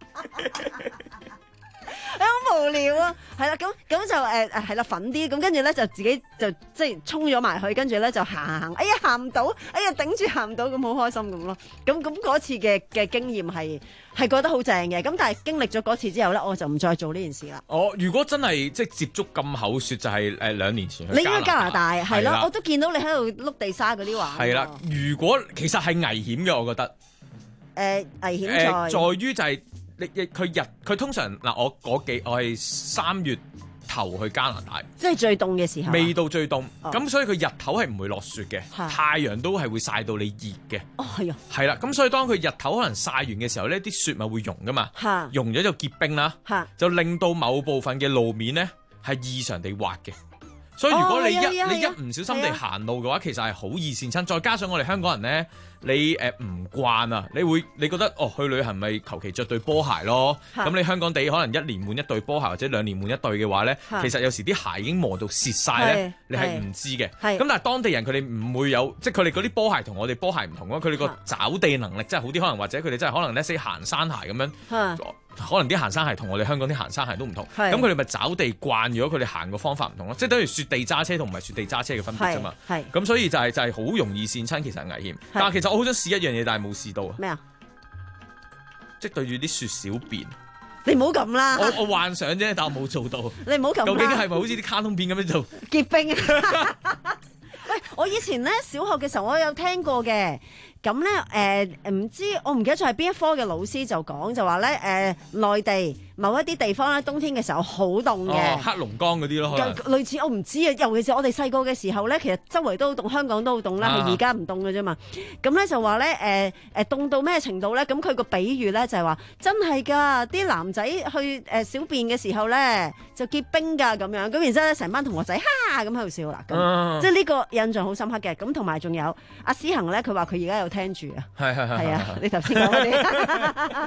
[SPEAKER 12] 好、哎、無聊啊，係啦，咁咁就誒誒係啦粉啲，咁跟住咧就自己就即係衝咗埋去，跟住咧就行行，哎呀行唔到，哎呀頂住行唔到，咁好開心咁咯。咁咁嗰次嘅嘅經驗係係覺得好正嘅，咁但係經歷咗嗰次之後咧，我就唔再做呢件事啦。哦，如果真係即係接觸咁厚雪，就係誒兩年前去加拿大。你應該加拿大係咯，我都見到你喺度碌地沙嗰啲話。係啦，如果其實係危險嘅，我覺得。誒、呃、危險在、呃、在於就係、是。佢日佢通常嗱，我嗰幾我係三月頭去加拿大，即係最凍嘅時候，未到最凍，咁、哦、所以佢日頭係唔會落雪嘅，太陽都係會曬到你熱嘅。哦，係啊，係啦，咁所以當佢日頭可能曬完嘅時候咧，啲雪咪會融噶嘛，融咗就結冰啦，就令到某部分嘅路面咧係異常地滑嘅。所以如果你一、哦、你一唔小心地行路嘅話，其實係好易跣親。再加上我哋香港人咧，你誒唔慣啊，你會你覺得哦去旅行咪求其着對波鞋咯。咁你香港地可能一年換一對波鞋或者兩年換一對嘅話咧，其實有時啲鞋已經磨到蝕晒咧，你係唔知嘅。咁但係當地人佢哋唔會有，即係佢哋嗰啲波鞋同我哋波鞋唔同咯。佢哋個抓地能力真係好啲，可能或者佢哋真係可能咧識行山鞋咁樣。可能啲行山鞋同我哋香港啲行山鞋都唔同，咁佢哋咪找地慣咗，佢哋行個方法唔同咯，即係等於雪地揸車同唔係雪地揸車嘅分別啫嘛。咁所以就係、是、就係、是、好容易跣親，其實危險。但係其實我好想試一樣嘢，但係冇試到。咩啊？即係對住啲雪小便。 你唔好咁啦。
[SPEAKER 10] 我我幻想啫，但我冇做到。
[SPEAKER 12] 你唔好咁啦。
[SPEAKER 10] 究竟係咪好似啲卡通片咁樣做
[SPEAKER 12] 結冰？喂，我以前咧小學嘅時候，我有聽過嘅。咁咧誒唔知我唔記得咗係邊一科嘅老師就講就話咧誒內地某一啲地方咧冬天嘅時候好凍嘅，
[SPEAKER 10] 哦，黑龍江嗰啲咯，可能
[SPEAKER 12] 類似我唔知啊。尤其是我哋細個嘅時候咧，其實周圍都好凍，香港都好凍啦，係而家唔凍嘅啫嘛。咁咧就話咧誒誒凍到咩程度咧？咁佢個比喻咧就係話真係㗎，啲男仔去誒小便嘅時候咧就結冰㗎咁樣。咁然之後咧成班同學仔哈咁喺度笑啦。咁、啊、即係呢個印象好深刻嘅。咁同埋仲有阿思恒咧，佢話佢而家有聽住啊，係係係啊！你頭先講嗰啲，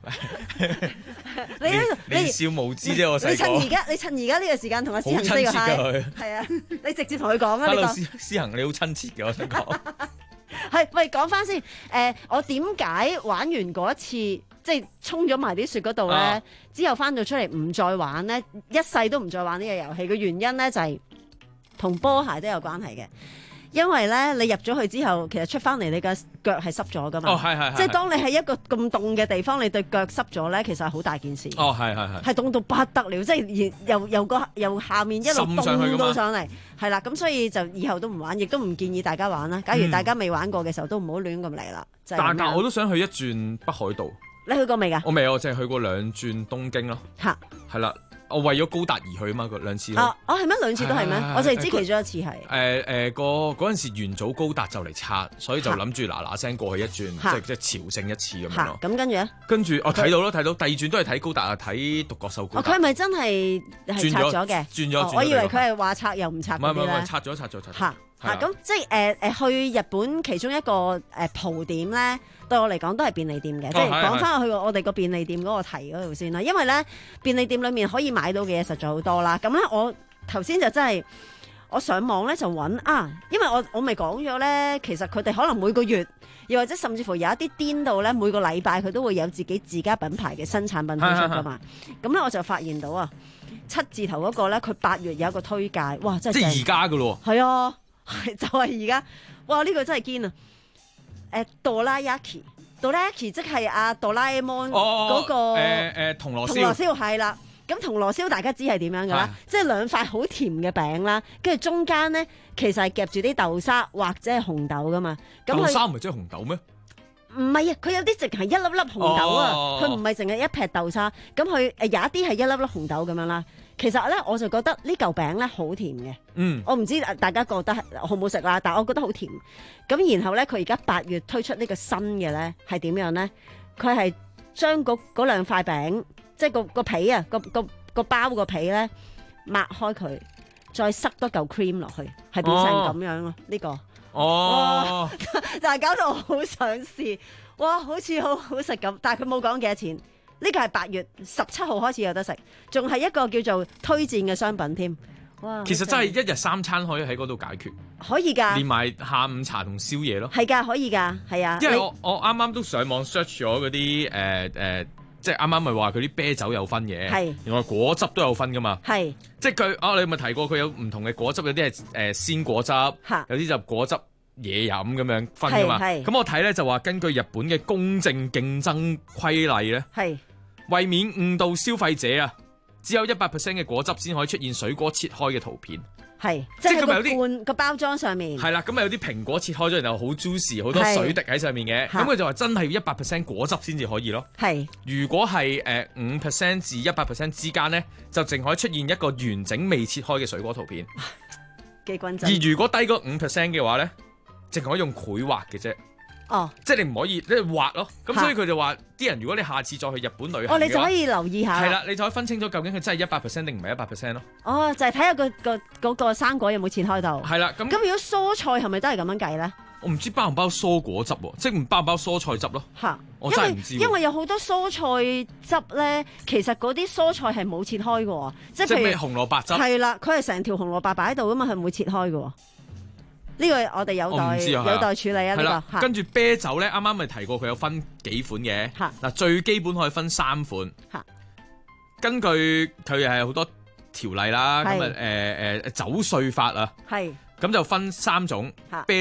[SPEAKER 12] 你你
[SPEAKER 10] 年少無知啫，我細個。
[SPEAKER 12] 你趁而家，你趁而家呢個時間同阿思恒 say 個 hi，係啊！你直接同佢講啊！你講
[SPEAKER 10] 思思恒，你好親切嘅，我想講。
[SPEAKER 12] 係喂，講翻先，誒、呃，我點解玩完嗰一次，即係沖咗埋啲雪嗰度咧，啊、之後翻到出嚟唔再玩咧，一世都唔再玩呢個遊戲嘅原因咧，就係同波鞋都有關係嘅。因為咧，你入咗去之後，其實出翻嚟你嘅腳係濕咗噶嘛。
[SPEAKER 10] 哦，係係係。
[SPEAKER 12] 即係當你喺一個咁凍嘅地方，你對腳濕咗咧，其實係好大件事。
[SPEAKER 10] 哦，係係係。係
[SPEAKER 12] 凍到不得了，即係由由個由下面一路凍到上嚟，係啦。咁所以就以後都唔玩，亦都唔建議大家玩啦。假如大家未玩過嘅時候，都唔好亂咁嚟啦。
[SPEAKER 10] 但但我都想去一轉北海道。
[SPEAKER 12] 你去過未㗎？
[SPEAKER 10] 我未，我淨係去過兩轉東京咯。嚇，係啦。我為咗高達而去啊嘛，兩次咯。
[SPEAKER 12] 啊，哦係咩？兩次都係咩？我就係知其中一次係。
[SPEAKER 10] 誒誒個嗰陣時元祖高達就嚟拆，所以就諗住嗱嗱聲過去一轉，即係即係朝聖一次咁樣咯。
[SPEAKER 12] 咁跟住咧？
[SPEAKER 10] 跟住我睇到咯，睇到第二轉都係睇高達啊，睇獨角獸高達。
[SPEAKER 12] 佢係咪真係係拆咗嘅？
[SPEAKER 10] 轉咗，
[SPEAKER 12] 我以為佢係話拆又唔拆嗰啲咧。
[SPEAKER 10] 唔係唔係，拆咗拆咗拆咗。
[SPEAKER 12] 嚇嚇咁即係誒誒去日本其中一個誒蒲點咧。對我嚟講都係便利店嘅，哦、即係講翻去我哋個便利店嗰個題嗰度先啦。因為咧便利店裏面可以買到嘅嘢實在好多啦。咁咧我頭先就真係我上網咧就揾啊，因為我我咪講咗咧，其實佢哋可能每個月，又或者甚至乎有一啲顛到咧，每個禮拜佢都會有自己自家品牌嘅新產品推出噶嘛。咁咧我就發現到啊，七字頭嗰個咧，佢八月有一個推介，哇！真係
[SPEAKER 10] 即係而家噶咯，
[SPEAKER 12] 係啊，就係而家，哇！呢、呢個真係堅啊！誒，哆啦 A 夢，哆啦 A 夢即係阿哆啦 A 夢嗰個誒
[SPEAKER 10] 誒銅鑼燒，
[SPEAKER 12] 銅鑼燒係啦。咁銅鑼燒大家知係點樣噶啦？即係兩塊好甜嘅餅啦，跟住中間咧其實係夾住啲豆沙或者係紅豆噶嘛。
[SPEAKER 10] 豆沙唔係即係紅豆咩？
[SPEAKER 12] 唔係啊，佢有啲淨係一粒粒紅豆啊，佢唔係淨係一劈豆沙。咁佢誒有一啲係一粒粒紅豆咁樣啦。其實咧，我就覺得呢嚿餅咧好甜嘅。嗯，我唔知大家覺得好唔好食啦，但係我覺得好甜。咁然後咧，佢而家八月推出呢個新嘅咧，係點樣咧？佢係將嗰嗰兩塊餅，即係個個皮啊，個個個包個皮咧，擘開佢，再塞多嚿 cream 落去，係變成咁樣咯。呢、哦這個哦，但係搞到我好想試，哇，好似好好食咁，但係佢冇講幾多錢。呢個係八月十七號開始有得食，仲係一個叫做推薦嘅商品添。哇！
[SPEAKER 10] 其實真係一日三餐可以喺嗰度解決，
[SPEAKER 12] 可以㗎，
[SPEAKER 10] 連埋下午茶同宵夜咯。
[SPEAKER 12] 係㗎，可以㗎，係啊。
[SPEAKER 10] 因為我我啱啱都上網 search 咗嗰啲誒誒，即係啱啱咪話佢啲啤酒有分嘅，係原來果汁都有分㗎嘛。係，即係佢啊，你咪提過佢有唔同嘅果汁，有啲係誒鮮果汁，有啲就果汁嘢飲咁樣分㗎嘛。咁我睇咧就話根據日本嘅公正競爭規例咧，係。為免誤導消費者啊，只有一百 percent 嘅果汁先可以出現水果切開嘅圖片，係即係個罐個包裝上面係啦，咁咪有啲蘋果切開咗，然後好 juicy， 好多水滴喺上面嘅，咁佢就話真係要一百 percent 果汁先至可以咯。係如果係誒五 percent 至一百 percent 之間咧，就淨可以出現一個完整未切開嘅水果圖片。幾均真。而如果低過五 percent 嘅話咧，淨可以用繪畫嘅啫。哦，即係你唔可以，你畫咯。咁所以佢就話，啲人如果你下次再去日本旅行，哦，你就可以留意下。係啦，你就可以分清楚究竟佢真係一百 percent 定唔係一百 percent 咯。哦，就係睇下個個嗰個生果有冇切開到。係啦，咁咁如果蔬菜係咪都係咁樣計咧？我唔知包唔包蔬果汁喎，即係唔包唔包蔬菜汁咯。嚇，我真係唔知。因為有好多蔬菜汁咧，其實嗰啲蔬菜係冇切開嘅喎，即係譬如紅蘿蔔汁。係啦，佢係成條紅蘿蔔擺喺度噶嘛，係唔會切開嘅喎。呢個我哋有待有待處理啊！呢個跟住啤酒咧，啱啱咪提過佢有分幾款嘅。嗱，最基本可以分三款。根據佢係好多條例啦，咁啊誒誒酒稅法啊，係咁就分三種啤酒，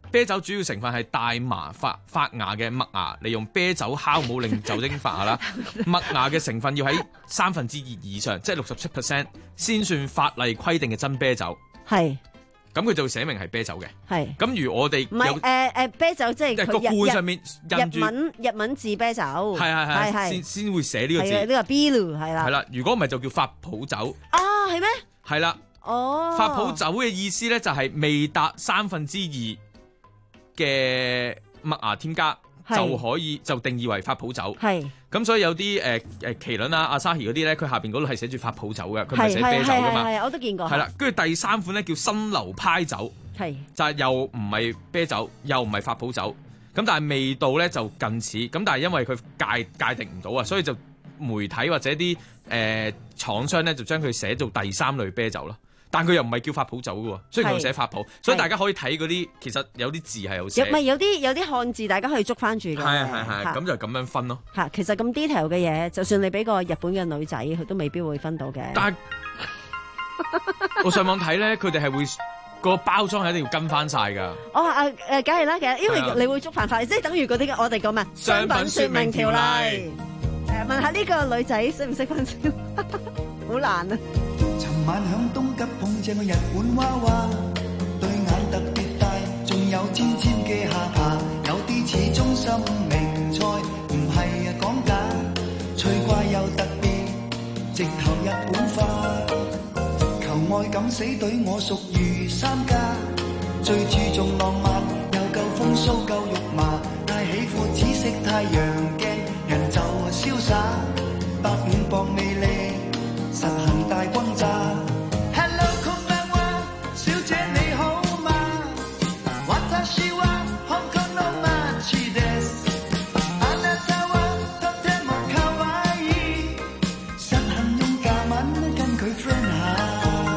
[SPEAKER 10] 啤酒主要成分係大麻發發芽嘅麥芽，利用啤酒酵母令酒精發芽啦。麥芽嘅成分要喺三分之二以上，即係六十七 percent 先算法例規定嘅真啤酒。
[SPEAKER 12] 係。
[SPEAKER 10] 咁佢就會寫明係啤酒嘅。
[SPEAKER 12] 係。
[SPEAKER 10] 咁如我哋
[SPEAKER 12] 唔係誒誒啤酒，即係佢
[SPEAKER 10] 個罐上面印住
[SPEAKER 12] 日文日文字啤酒。係
[SPEAKER 10] 係係，先先會寫呢個字。
[SPEAKER 12] 呢個 Bilu 係啦。
[SPEAKER 10] 係啦，如果唔係就叫發泡酒。
[SPEAKER 12] 啊，係咩？
[SPEAKER 10] 係啦。
[SPEAKER 12] 哦。
[SPEAKER 10] 發泡酒嘅意思咧就係未達三分之二嘅麥芽添加就可以就定義為發泡酒。係咁，所以有啲誒誒麒麟啊、阿沙希嗰啲咧，佢下邊嗰度係寫住發泡酒嘅，佢唔係寫啤酒噶嘛。
[SPEAKER 12] 係係係，我都見過。
[SPEAKER 10] 係啦，跟住第三款咧叫新流派酒，係就係又唔係啤酒，又唔係發泡酒，咁但係味道咧就近似，咁但係因為佢界界定唔到啊，所以就媒體或者啲誒廠商咧就將佢寫做第三類啤酒咯。但佢又唔係叫發泡酒嘅喎，雖然佢寫發泡，所以大家可以睇嗰啲，其實有啲字係有寫。唔係
[SPEAKER 12] 有啲有啲漢字，大家可以捉翻住嘅。
[SPEAKER 10] 係係係，咁就咁樣分咯。
[SPEAKER 12] 嚇，其實咁 detail 嘅嘢，就算你俾個日本嘅女仔，佢都未必會分到嘅。
[SPEAKER 10] 但係我上網睇咧，佢哋係會個包裝係一定要跟翻晒㗎。
[SPEAKER 12] 哦啊誒，梗係啦，其實因為你會觸犯法，即係等於嗰啲我哋講咩商品説明條例。誒，問下呢個女仔識唔識分先？好難啊！
[SPEAKER 6] 晚響東吉碰正個日本娃娃，對眼特別大，仲有尖尖嘅下巴，有啲似中心名菜，唔係啊講假，趣怪又特別，直頭日本化。求愛敢死隊我屬於三家，最注重浪漫，又夠風騷夠肉麻，太喜歡紫色太陽鏡，人就瀟灑，百五磅魅力。實行大轟炸 Hello こんばんは小姐你好嗎私は香港の街ですあなたはとても可愛い實行用假文跟佢 friend 下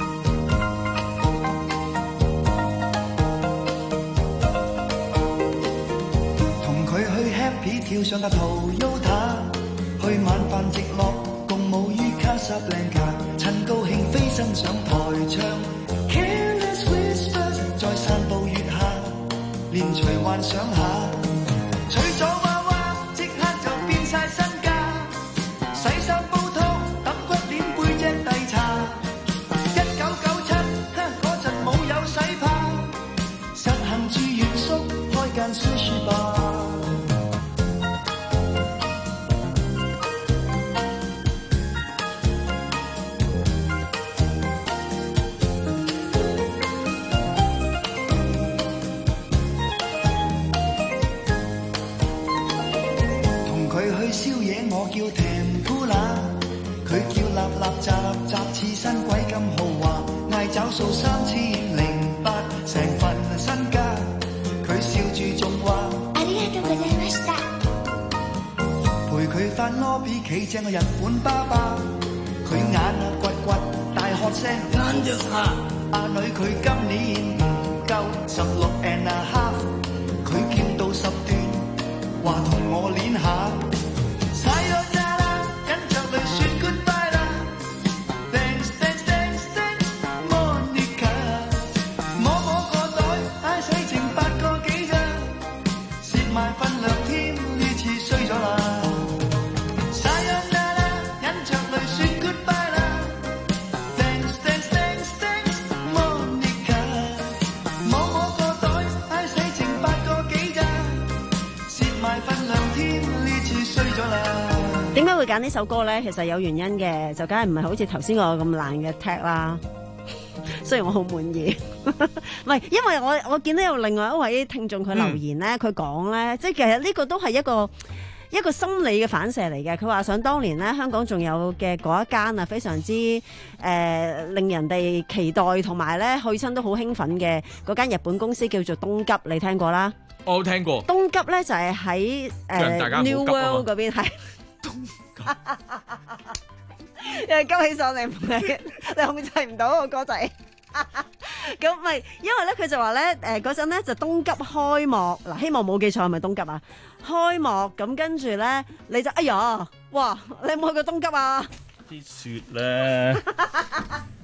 [SPEAKER 6] 同佢去 happy 跳上架 Toyota 去晚飯直落卡薩布蘭卡，趁高興飛身上台唱 Careless Whispers， 在散步月下，連隨幻想下，娶咗娃娃即刻就變晒身家，洗衫煲湯揼骨鏈背脊遞茶，一九九七嗰陣冇有洗怕，實行住原宿開間 sushi bar。叫 Tempura， 佢叫立立雜雜刺身鬼咁豪華，嗌找數三千零八，成份身家。佢笑住仲話：ありがとうございました。陪佢翻 lobby 企正個日本爸爸，佢眼啊掘掘大喝聲：難得下！阿女佢今年唔夠十六 and a half， 佢見到十段，話同我練下。
[SPEAKER 12] 點解會揀呢首歌咧？其實有原因嘅，就梗係唔係好似頭先個咁難嘅 tag 啦。雖然我好滿意，唔係因為我我見到有另外一位聽眾佢留言咧，佢講咧，即係其實呢個都係一個一個心理嘅反射嚟嘅。佢話想當年咧，香港仲有嘅嗰一間啊，非常之誒、呃、令人哋期待，同埋咧去親都好興奮嘅嗰間日本公司叫做東急，你聽過啦？
[SPEAKER 10] 我有聽過。東
[SPEAKER 12] 急咧就係喺誒 New World 嗰邊係。因為急起上嚟，你你控制唔到個歌仔。咁咪因為咧，佢就話咧，誒嗰陣咧就東急開幕嗱，希望冇記錯係咪東急啊？開幕咁跟住咧，你就哎呀，哇！你有冇去過東急啊？
[SPEAKER 20] 啲雪咧，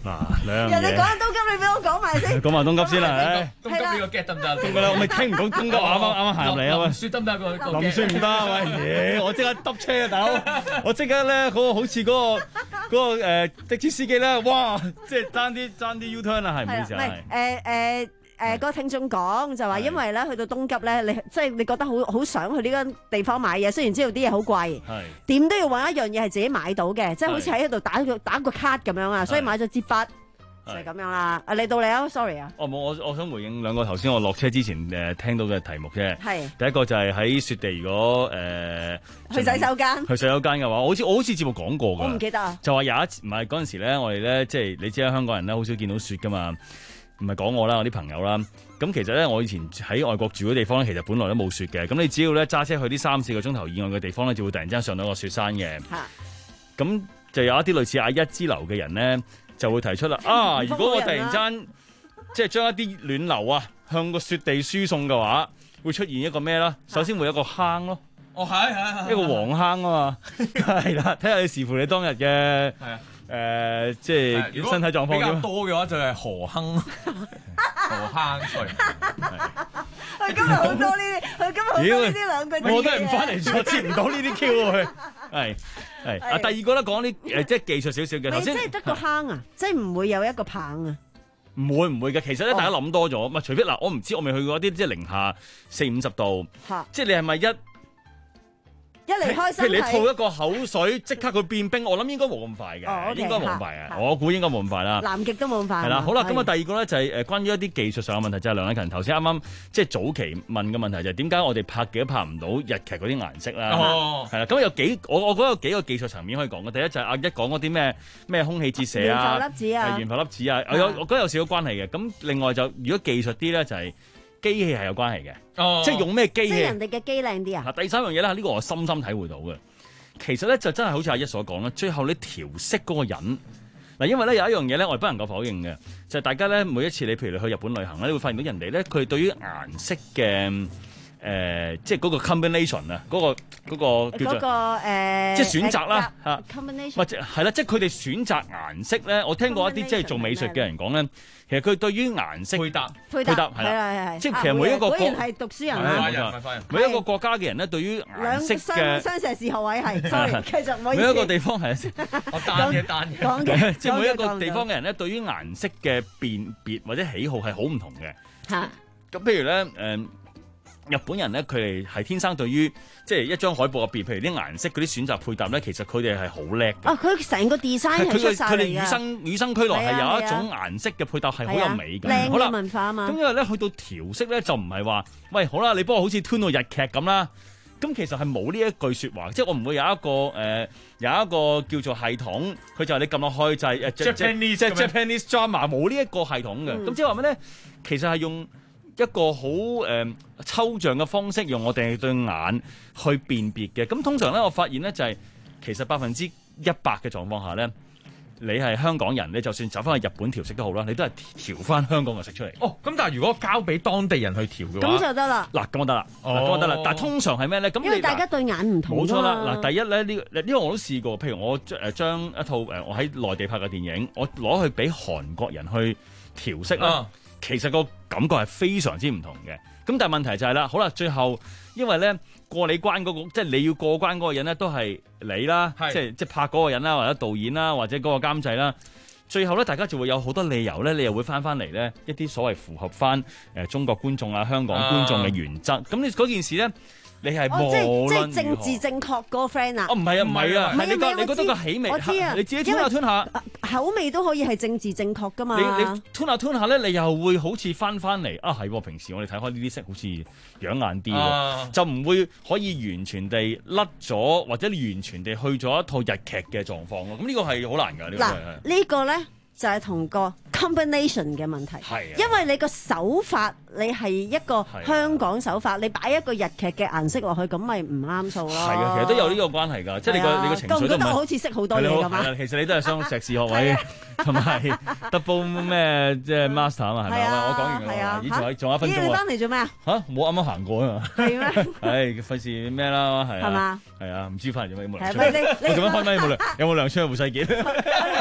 [SPEAKER 20] 嗱，兩樣嘢。
[SPEAKER 12] 人哋講緊東急，你俾我講埋先。
[SPEAKER 20] 講埋東急先啦，唉。
[SPEAKER 10] 東急呢個 get 得唔得？
[SPEAKER 20] 東急咧，我咪聽唔到東急，啱啱啱啱行入嚟啊喂。
[SPEAKER 10] 林雪得唔得個？
[SPEAKER 20] 林雪唔得喂，嘢我即刻揼車啊大佬！我即刻咧嗰個好似嗰個嗰個誒的士司機咧，哇！即係爭啲爭啲 U turn 啊，係唔好意思啊。
[SPEAKER 12] 係誒誒誒，個聽眾講就話，因為咧去到東急咧，你即係你覺得好好想去呢間地方買嘢，雖然知道啲嘢好貴，點都要揾一樣嘢係自己買到嘅，即係好似喺度打個打個卡咁樣啊，所以買咗支筆。就係咁樣啦，啊嚟到你啊 ，sorry 啊。
[SPEAKER 20] 哦冇，我我想回應兩個頭先我落車之前誒聽到嘅題目啫。
[SPEAKER 12] 係。
[SPEAKER 20] 第一個就係喺雪地，如果誒
[SPEAKER 12] 去洗手間。
[SPEAKER 20] 去洗手間嘅話，好似我好似節目講過㗎。
[SPEAKER 12] 我唔記得啊。
[SPEAKER 20] 就話有一次唔係嗰陣時咧，我哋咧即係你知啦，香港人咧好少見到雪㗎嘛。唔係講我啦，我啲朋友啦。咁其實咧，我以前喺外國住嘅地方咧，其實本來都冇雪嘅。咁你只要咧揸車去啲三四個鐘頭以外嘅地方咧，就會突然之間上到個雪山嘅。嚇。咁就有一啲類似阿一之流嘅人咧。就會提出啦啊！如果我突然間即係將一啲暖流啊向個雪地輸送嘅話，會出現一個咩啦？首先會有一個坑咯。
[SPEAKER 10] 哦，係係係。
[SPEAKER 20] 一個黃坑啊嘛，係啦，睇下你視乎你當日嘅係啊誒，即係身體狀況。比
[SPEAKER 10] 較多嘅話就係河坑，河坑水。
[SPEAKER 12] 佢今日好多呢啲，佢今日好多呢啲兩句。
[SPEAKER 20] 我都係唔翻嚟再接唔到呢啲 Q 喎，佢係。係啊，第二個咧講啲誒，即係技術少少嘅。頭先
[SPEAKER 12] 即係得個坑啊，即係唔會有一個棒啊。
[SPEAKER 20] 唔會唔會嘅，其實咧大家諗多咗，唔係除非嗱，我唔知我未去過啲即係零下四五十度，即係你係咪一
[SPEAKER 12] 一離開身體，
[SPEAKER 20] 譬如你吐一個口水，即刻佢變冰，我諗應該冇咁快嘅，應該冇咁快嘅，我估應該冇咁快啦。
[SPEAKER 12] 南極都冇咁快。
[SPEAKER 20] 係啦，好啦，咁啊第二個咧就係誒關於一啲技術上嘅問題，就係梁禮勤頭先啱啱即係早期問嘅問題，就係點解我哋拍劇都拍唔到日劇嗰啲顏色啦？
[SPEAKER 10] 哦，
[SPEAKER 20] 係啦，咁有幾我我覺得有幾個技術層面可以講嘅。第一就係阿一講嗰啲咩咩空氣折射啊，
[SPEAKER 12] 懸浮粒子啊，
[SPEAKER 20] 懸浮粒子啊，我有我覺得有少少關係嘅。咁另外就如果技術啲咧就係機器係有關係嘅，即係用咩機器？
[SPEAKER 12] 即係人哋嘅機靚啲啊！
[SPEAKER 20] 嗱，第三樣嘢咧，呢個我深深體會到嘅。其實咧就真係好似阿一所講啦，最後你調色嗰個人嗱，因為咧有一樣嘢咧，我係不能夠否認嘅，就係、是、大家咧每一次你譬如你去日本旅行咧，你會發現到人哋咧佢哋對於顏色嘅誒、呃，即係嗰個 combination 啊，嗰、那個嗰、那個叫做、那個呃、即係選擇啦嚇
[SPEAKER 12] combination，
[SPEAKER 20] 或者係啦，即係佢哋選擇顏色咧，我聽過一啲即係做美術嘅人講咧。其實佢對於顏色
[SPEAKER 10] 配搭
[SPEAKER 12] 配搭
[SPEAKER 20] 係啦，即係
[SPEAKER 12] 係
[SPEAKER 20] 其實每一個
[SPEAKER 12] 果然係讀書人啊，
[SPEAKER 20] 每一個國家嘅人咧，對於顏色嘅
[SPEAKER 12] 雙碩士學位係，sorry，繼續唔好意思。
[SPEAKER 20] 每一個地方係
[SPEAKER 10] 我單嘅單
[SPEAKER 12] 講嘅，
[SPEAKER 20] 即係每一個地方嘅人咧，對於顏色嘅辨別或者喜好係好唔同嘅。
[SPEAKER 12] 嚇，
[SPEAKER 20] 咁譬如咧，誒。日本人咧，佢哋係天生對於即係一張海報入邊，譬如啲顏色嗰啲選擇配搭咧，其實佢哋係好叻嘅。
[SPEAKER 12] 啊，佢成個 design 係出晒嚟㗎。佢哋與
[SPEAKER 20] 生與生俱來係有一種顏色嘅配搭係好有美嘅。
[SPEAKER 12] 靚嘅文化啊嘛。
[SPEAKER 20] 咁因為咧去到調色咧，就唔係話，喂，好啦，你幫我好似 tune 到日劇咁啦。咁其實係冇呢一句説話，即係我唔會有一個誒、呃、有一個叫做系統，佢就係你撳落去就係誒
[SPEAKER 10] Japanese
[SPEAKER 20] 即係 Japanese drama 冇呢一個系統嘅。咁、嗯、即係話咩咧？其實係用一個好誒、呃、抽象嘅方式，用我哋對眼去辨別嘅。咁通常咧，我發現咧就係、是、其實百分之一百嘅狀況下咧，你係香港人，你就算走翻去日本調色都好啦，你都係調翻香港嘅色出嚟。
[SPEAKER 10] 哦，咁但係如果交俾當地人去調嘅話，
[SPEAKER 12] 咁就得啦。
[SPEAKER 20] 嗱，咁就得啦，咁就得啦。但係通常係咩咧？咁
[SPEAKER 12] 因為大家對眼唔同。
[SPEAKER 20] 冇錯啦。嗱，第一咧呢個呢個我都試過，譬如我誒將一套誒我喺內地拍嘅電影，我攞去俾韓國人去調色啦。啊其實個感覺係非常之唔同嘅，咁但係問題就係、是、啦，好啦，最後因為咧過你關嗰、那個，即係你要過關嗰個人咧，都係你啦，即係即係拍嗰個人啦，或者導演啦，或者嗰個監製啦，最後咧大家就會有好多理由咧，你又會翻翻嚟咧一啲所謂符合翻誒中國觀眾啊、香港觀眾嘅原則，咁、啊、你嗰件事咧。你係無論如何，
[SPEAKER 12] 即係政治正確嗰個 friend 啊！
[SPEAKER 20] 哦，唔係啊，唔係啊，係你覺你覺得個起味，
[SPEAKER 12] 我知啊，
[SPEAKER 20] 你自己吞下吞下，
[SPEAKER 12] 口味都可以係政治正確噶嘛。
[SPEAKER 20] 你你吞下吞下咧，你又會好似翻翻嚟啊！係喎，平時我哋睇開呢啲色好似養眼啲喎，啊、就唔會可以完全地甩咗，或者完全地去咗一套日劇嘅狀況咯。咁呢個係好難㗎。呢、呢個係
[SPEAKER 12] 呢個咧就係同個 combination 嘅問題，係啊，因為你個手法你係一個香港手法，你擺一個日劇嘅顏色落去，咁咪唔啱數咯。係啊，
[SPEAKER 20] 其實都有呢個關係㗎，即係你個你個情緒都唔係。覺唔覺得我
[SPEAKER 12] 好似識好多嘢咁啊？
[SPEAKER 20] 其實你都係雙碩士學位，同埋 double 咩即係 master 啊嘛，係咪啊？我講完㗎，咦仲有仲有一分鐘啊！
[SPEAKER 12] 你翻嚟做咩啊？
[SPEAKER 20] 嚇，冇啱啱行過啊嘛。係咩？唉，費事咩啦，係啊。係嘛？係啊，唔知翻嚟做咩冇糧出。我做乜開咪冇糧？有冇糧出有冇細件？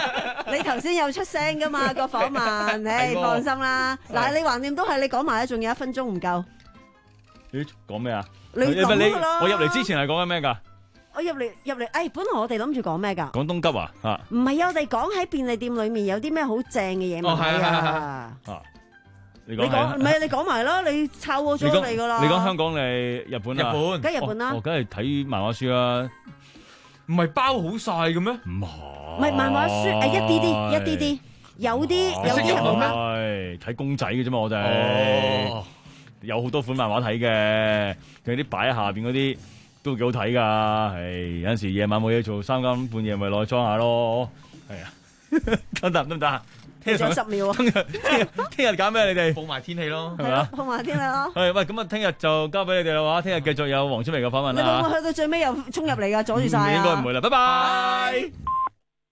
[SPEAKER 12] 你頭先有出聲噶嘛個訪問，你放心啦。嗱，你橫掂都係你講埋啦，仲有一分鐘唔夠。
[SPEAKER 20] 咦？講咩啊？
[SPEAKER 12] 你諗㗎啦。
[SPEAKER 20] 我入嚟之前係講緊咩㗎？
[SPEAKER 12] 我入嚟入嚟，誒，本來我哋諗住講咩㗎？
[SPEAKER 20] 講東急啊？嚇！
[SPEAKER 12] 唔係啊，我哋講喺便利店裡面有啲咩好正嘅嘢買啊！
[SPEAKER 20] 啊！
[SPEAKER 12] 你講唔係你講埋啦，你抄我咗嚟㗎啦。
[SPEAKER 20] 你講香港定日本啊？
[SPEAKER 10] 日本，
[SPEAKER 12] 梗係日本啦。
[SPEAKER 20] 我梗係睇漫畫書啦。
[SPEAKER 10] 唔係包好晒嘅咩？
[SPEAKER 20] 唔係。
[SPEAKER 12] 唔係漫畫書，誒一啲啲，一啲啲，有啲有啲係冇咩？
[SPEAKER 20] 係睇公仔嘅啫嘛，我哋有好多款漫畫睇嘅，佢啲擺喺下邊嗰啲都幾好睇㗎。係有陣時夜晚冇嘢做，三更半夜咪落去裝下咯。係啊，得唔得？得唔得？
[SPEAKER 12] 仲有十秒啊！
[SPEAKER 20] 聽日聽日揀咩？你哋
[SPEAKER 10] 報埋天氣咯，
[SPEAKER 20] 係嘛？
[SPEAKER 12] 報埋天氣咯。
[SPEAKER 20] 係喂，咁啊，聽日就交俾你哋啦話，聽日繼續有黃春明嘅訪問啦。
[SPEAKER 12] 你會唔會去到最尾又衝入嚟㗎？阻住晒啊！
[SPEAKER 20] 應該唔會啦，拜拜。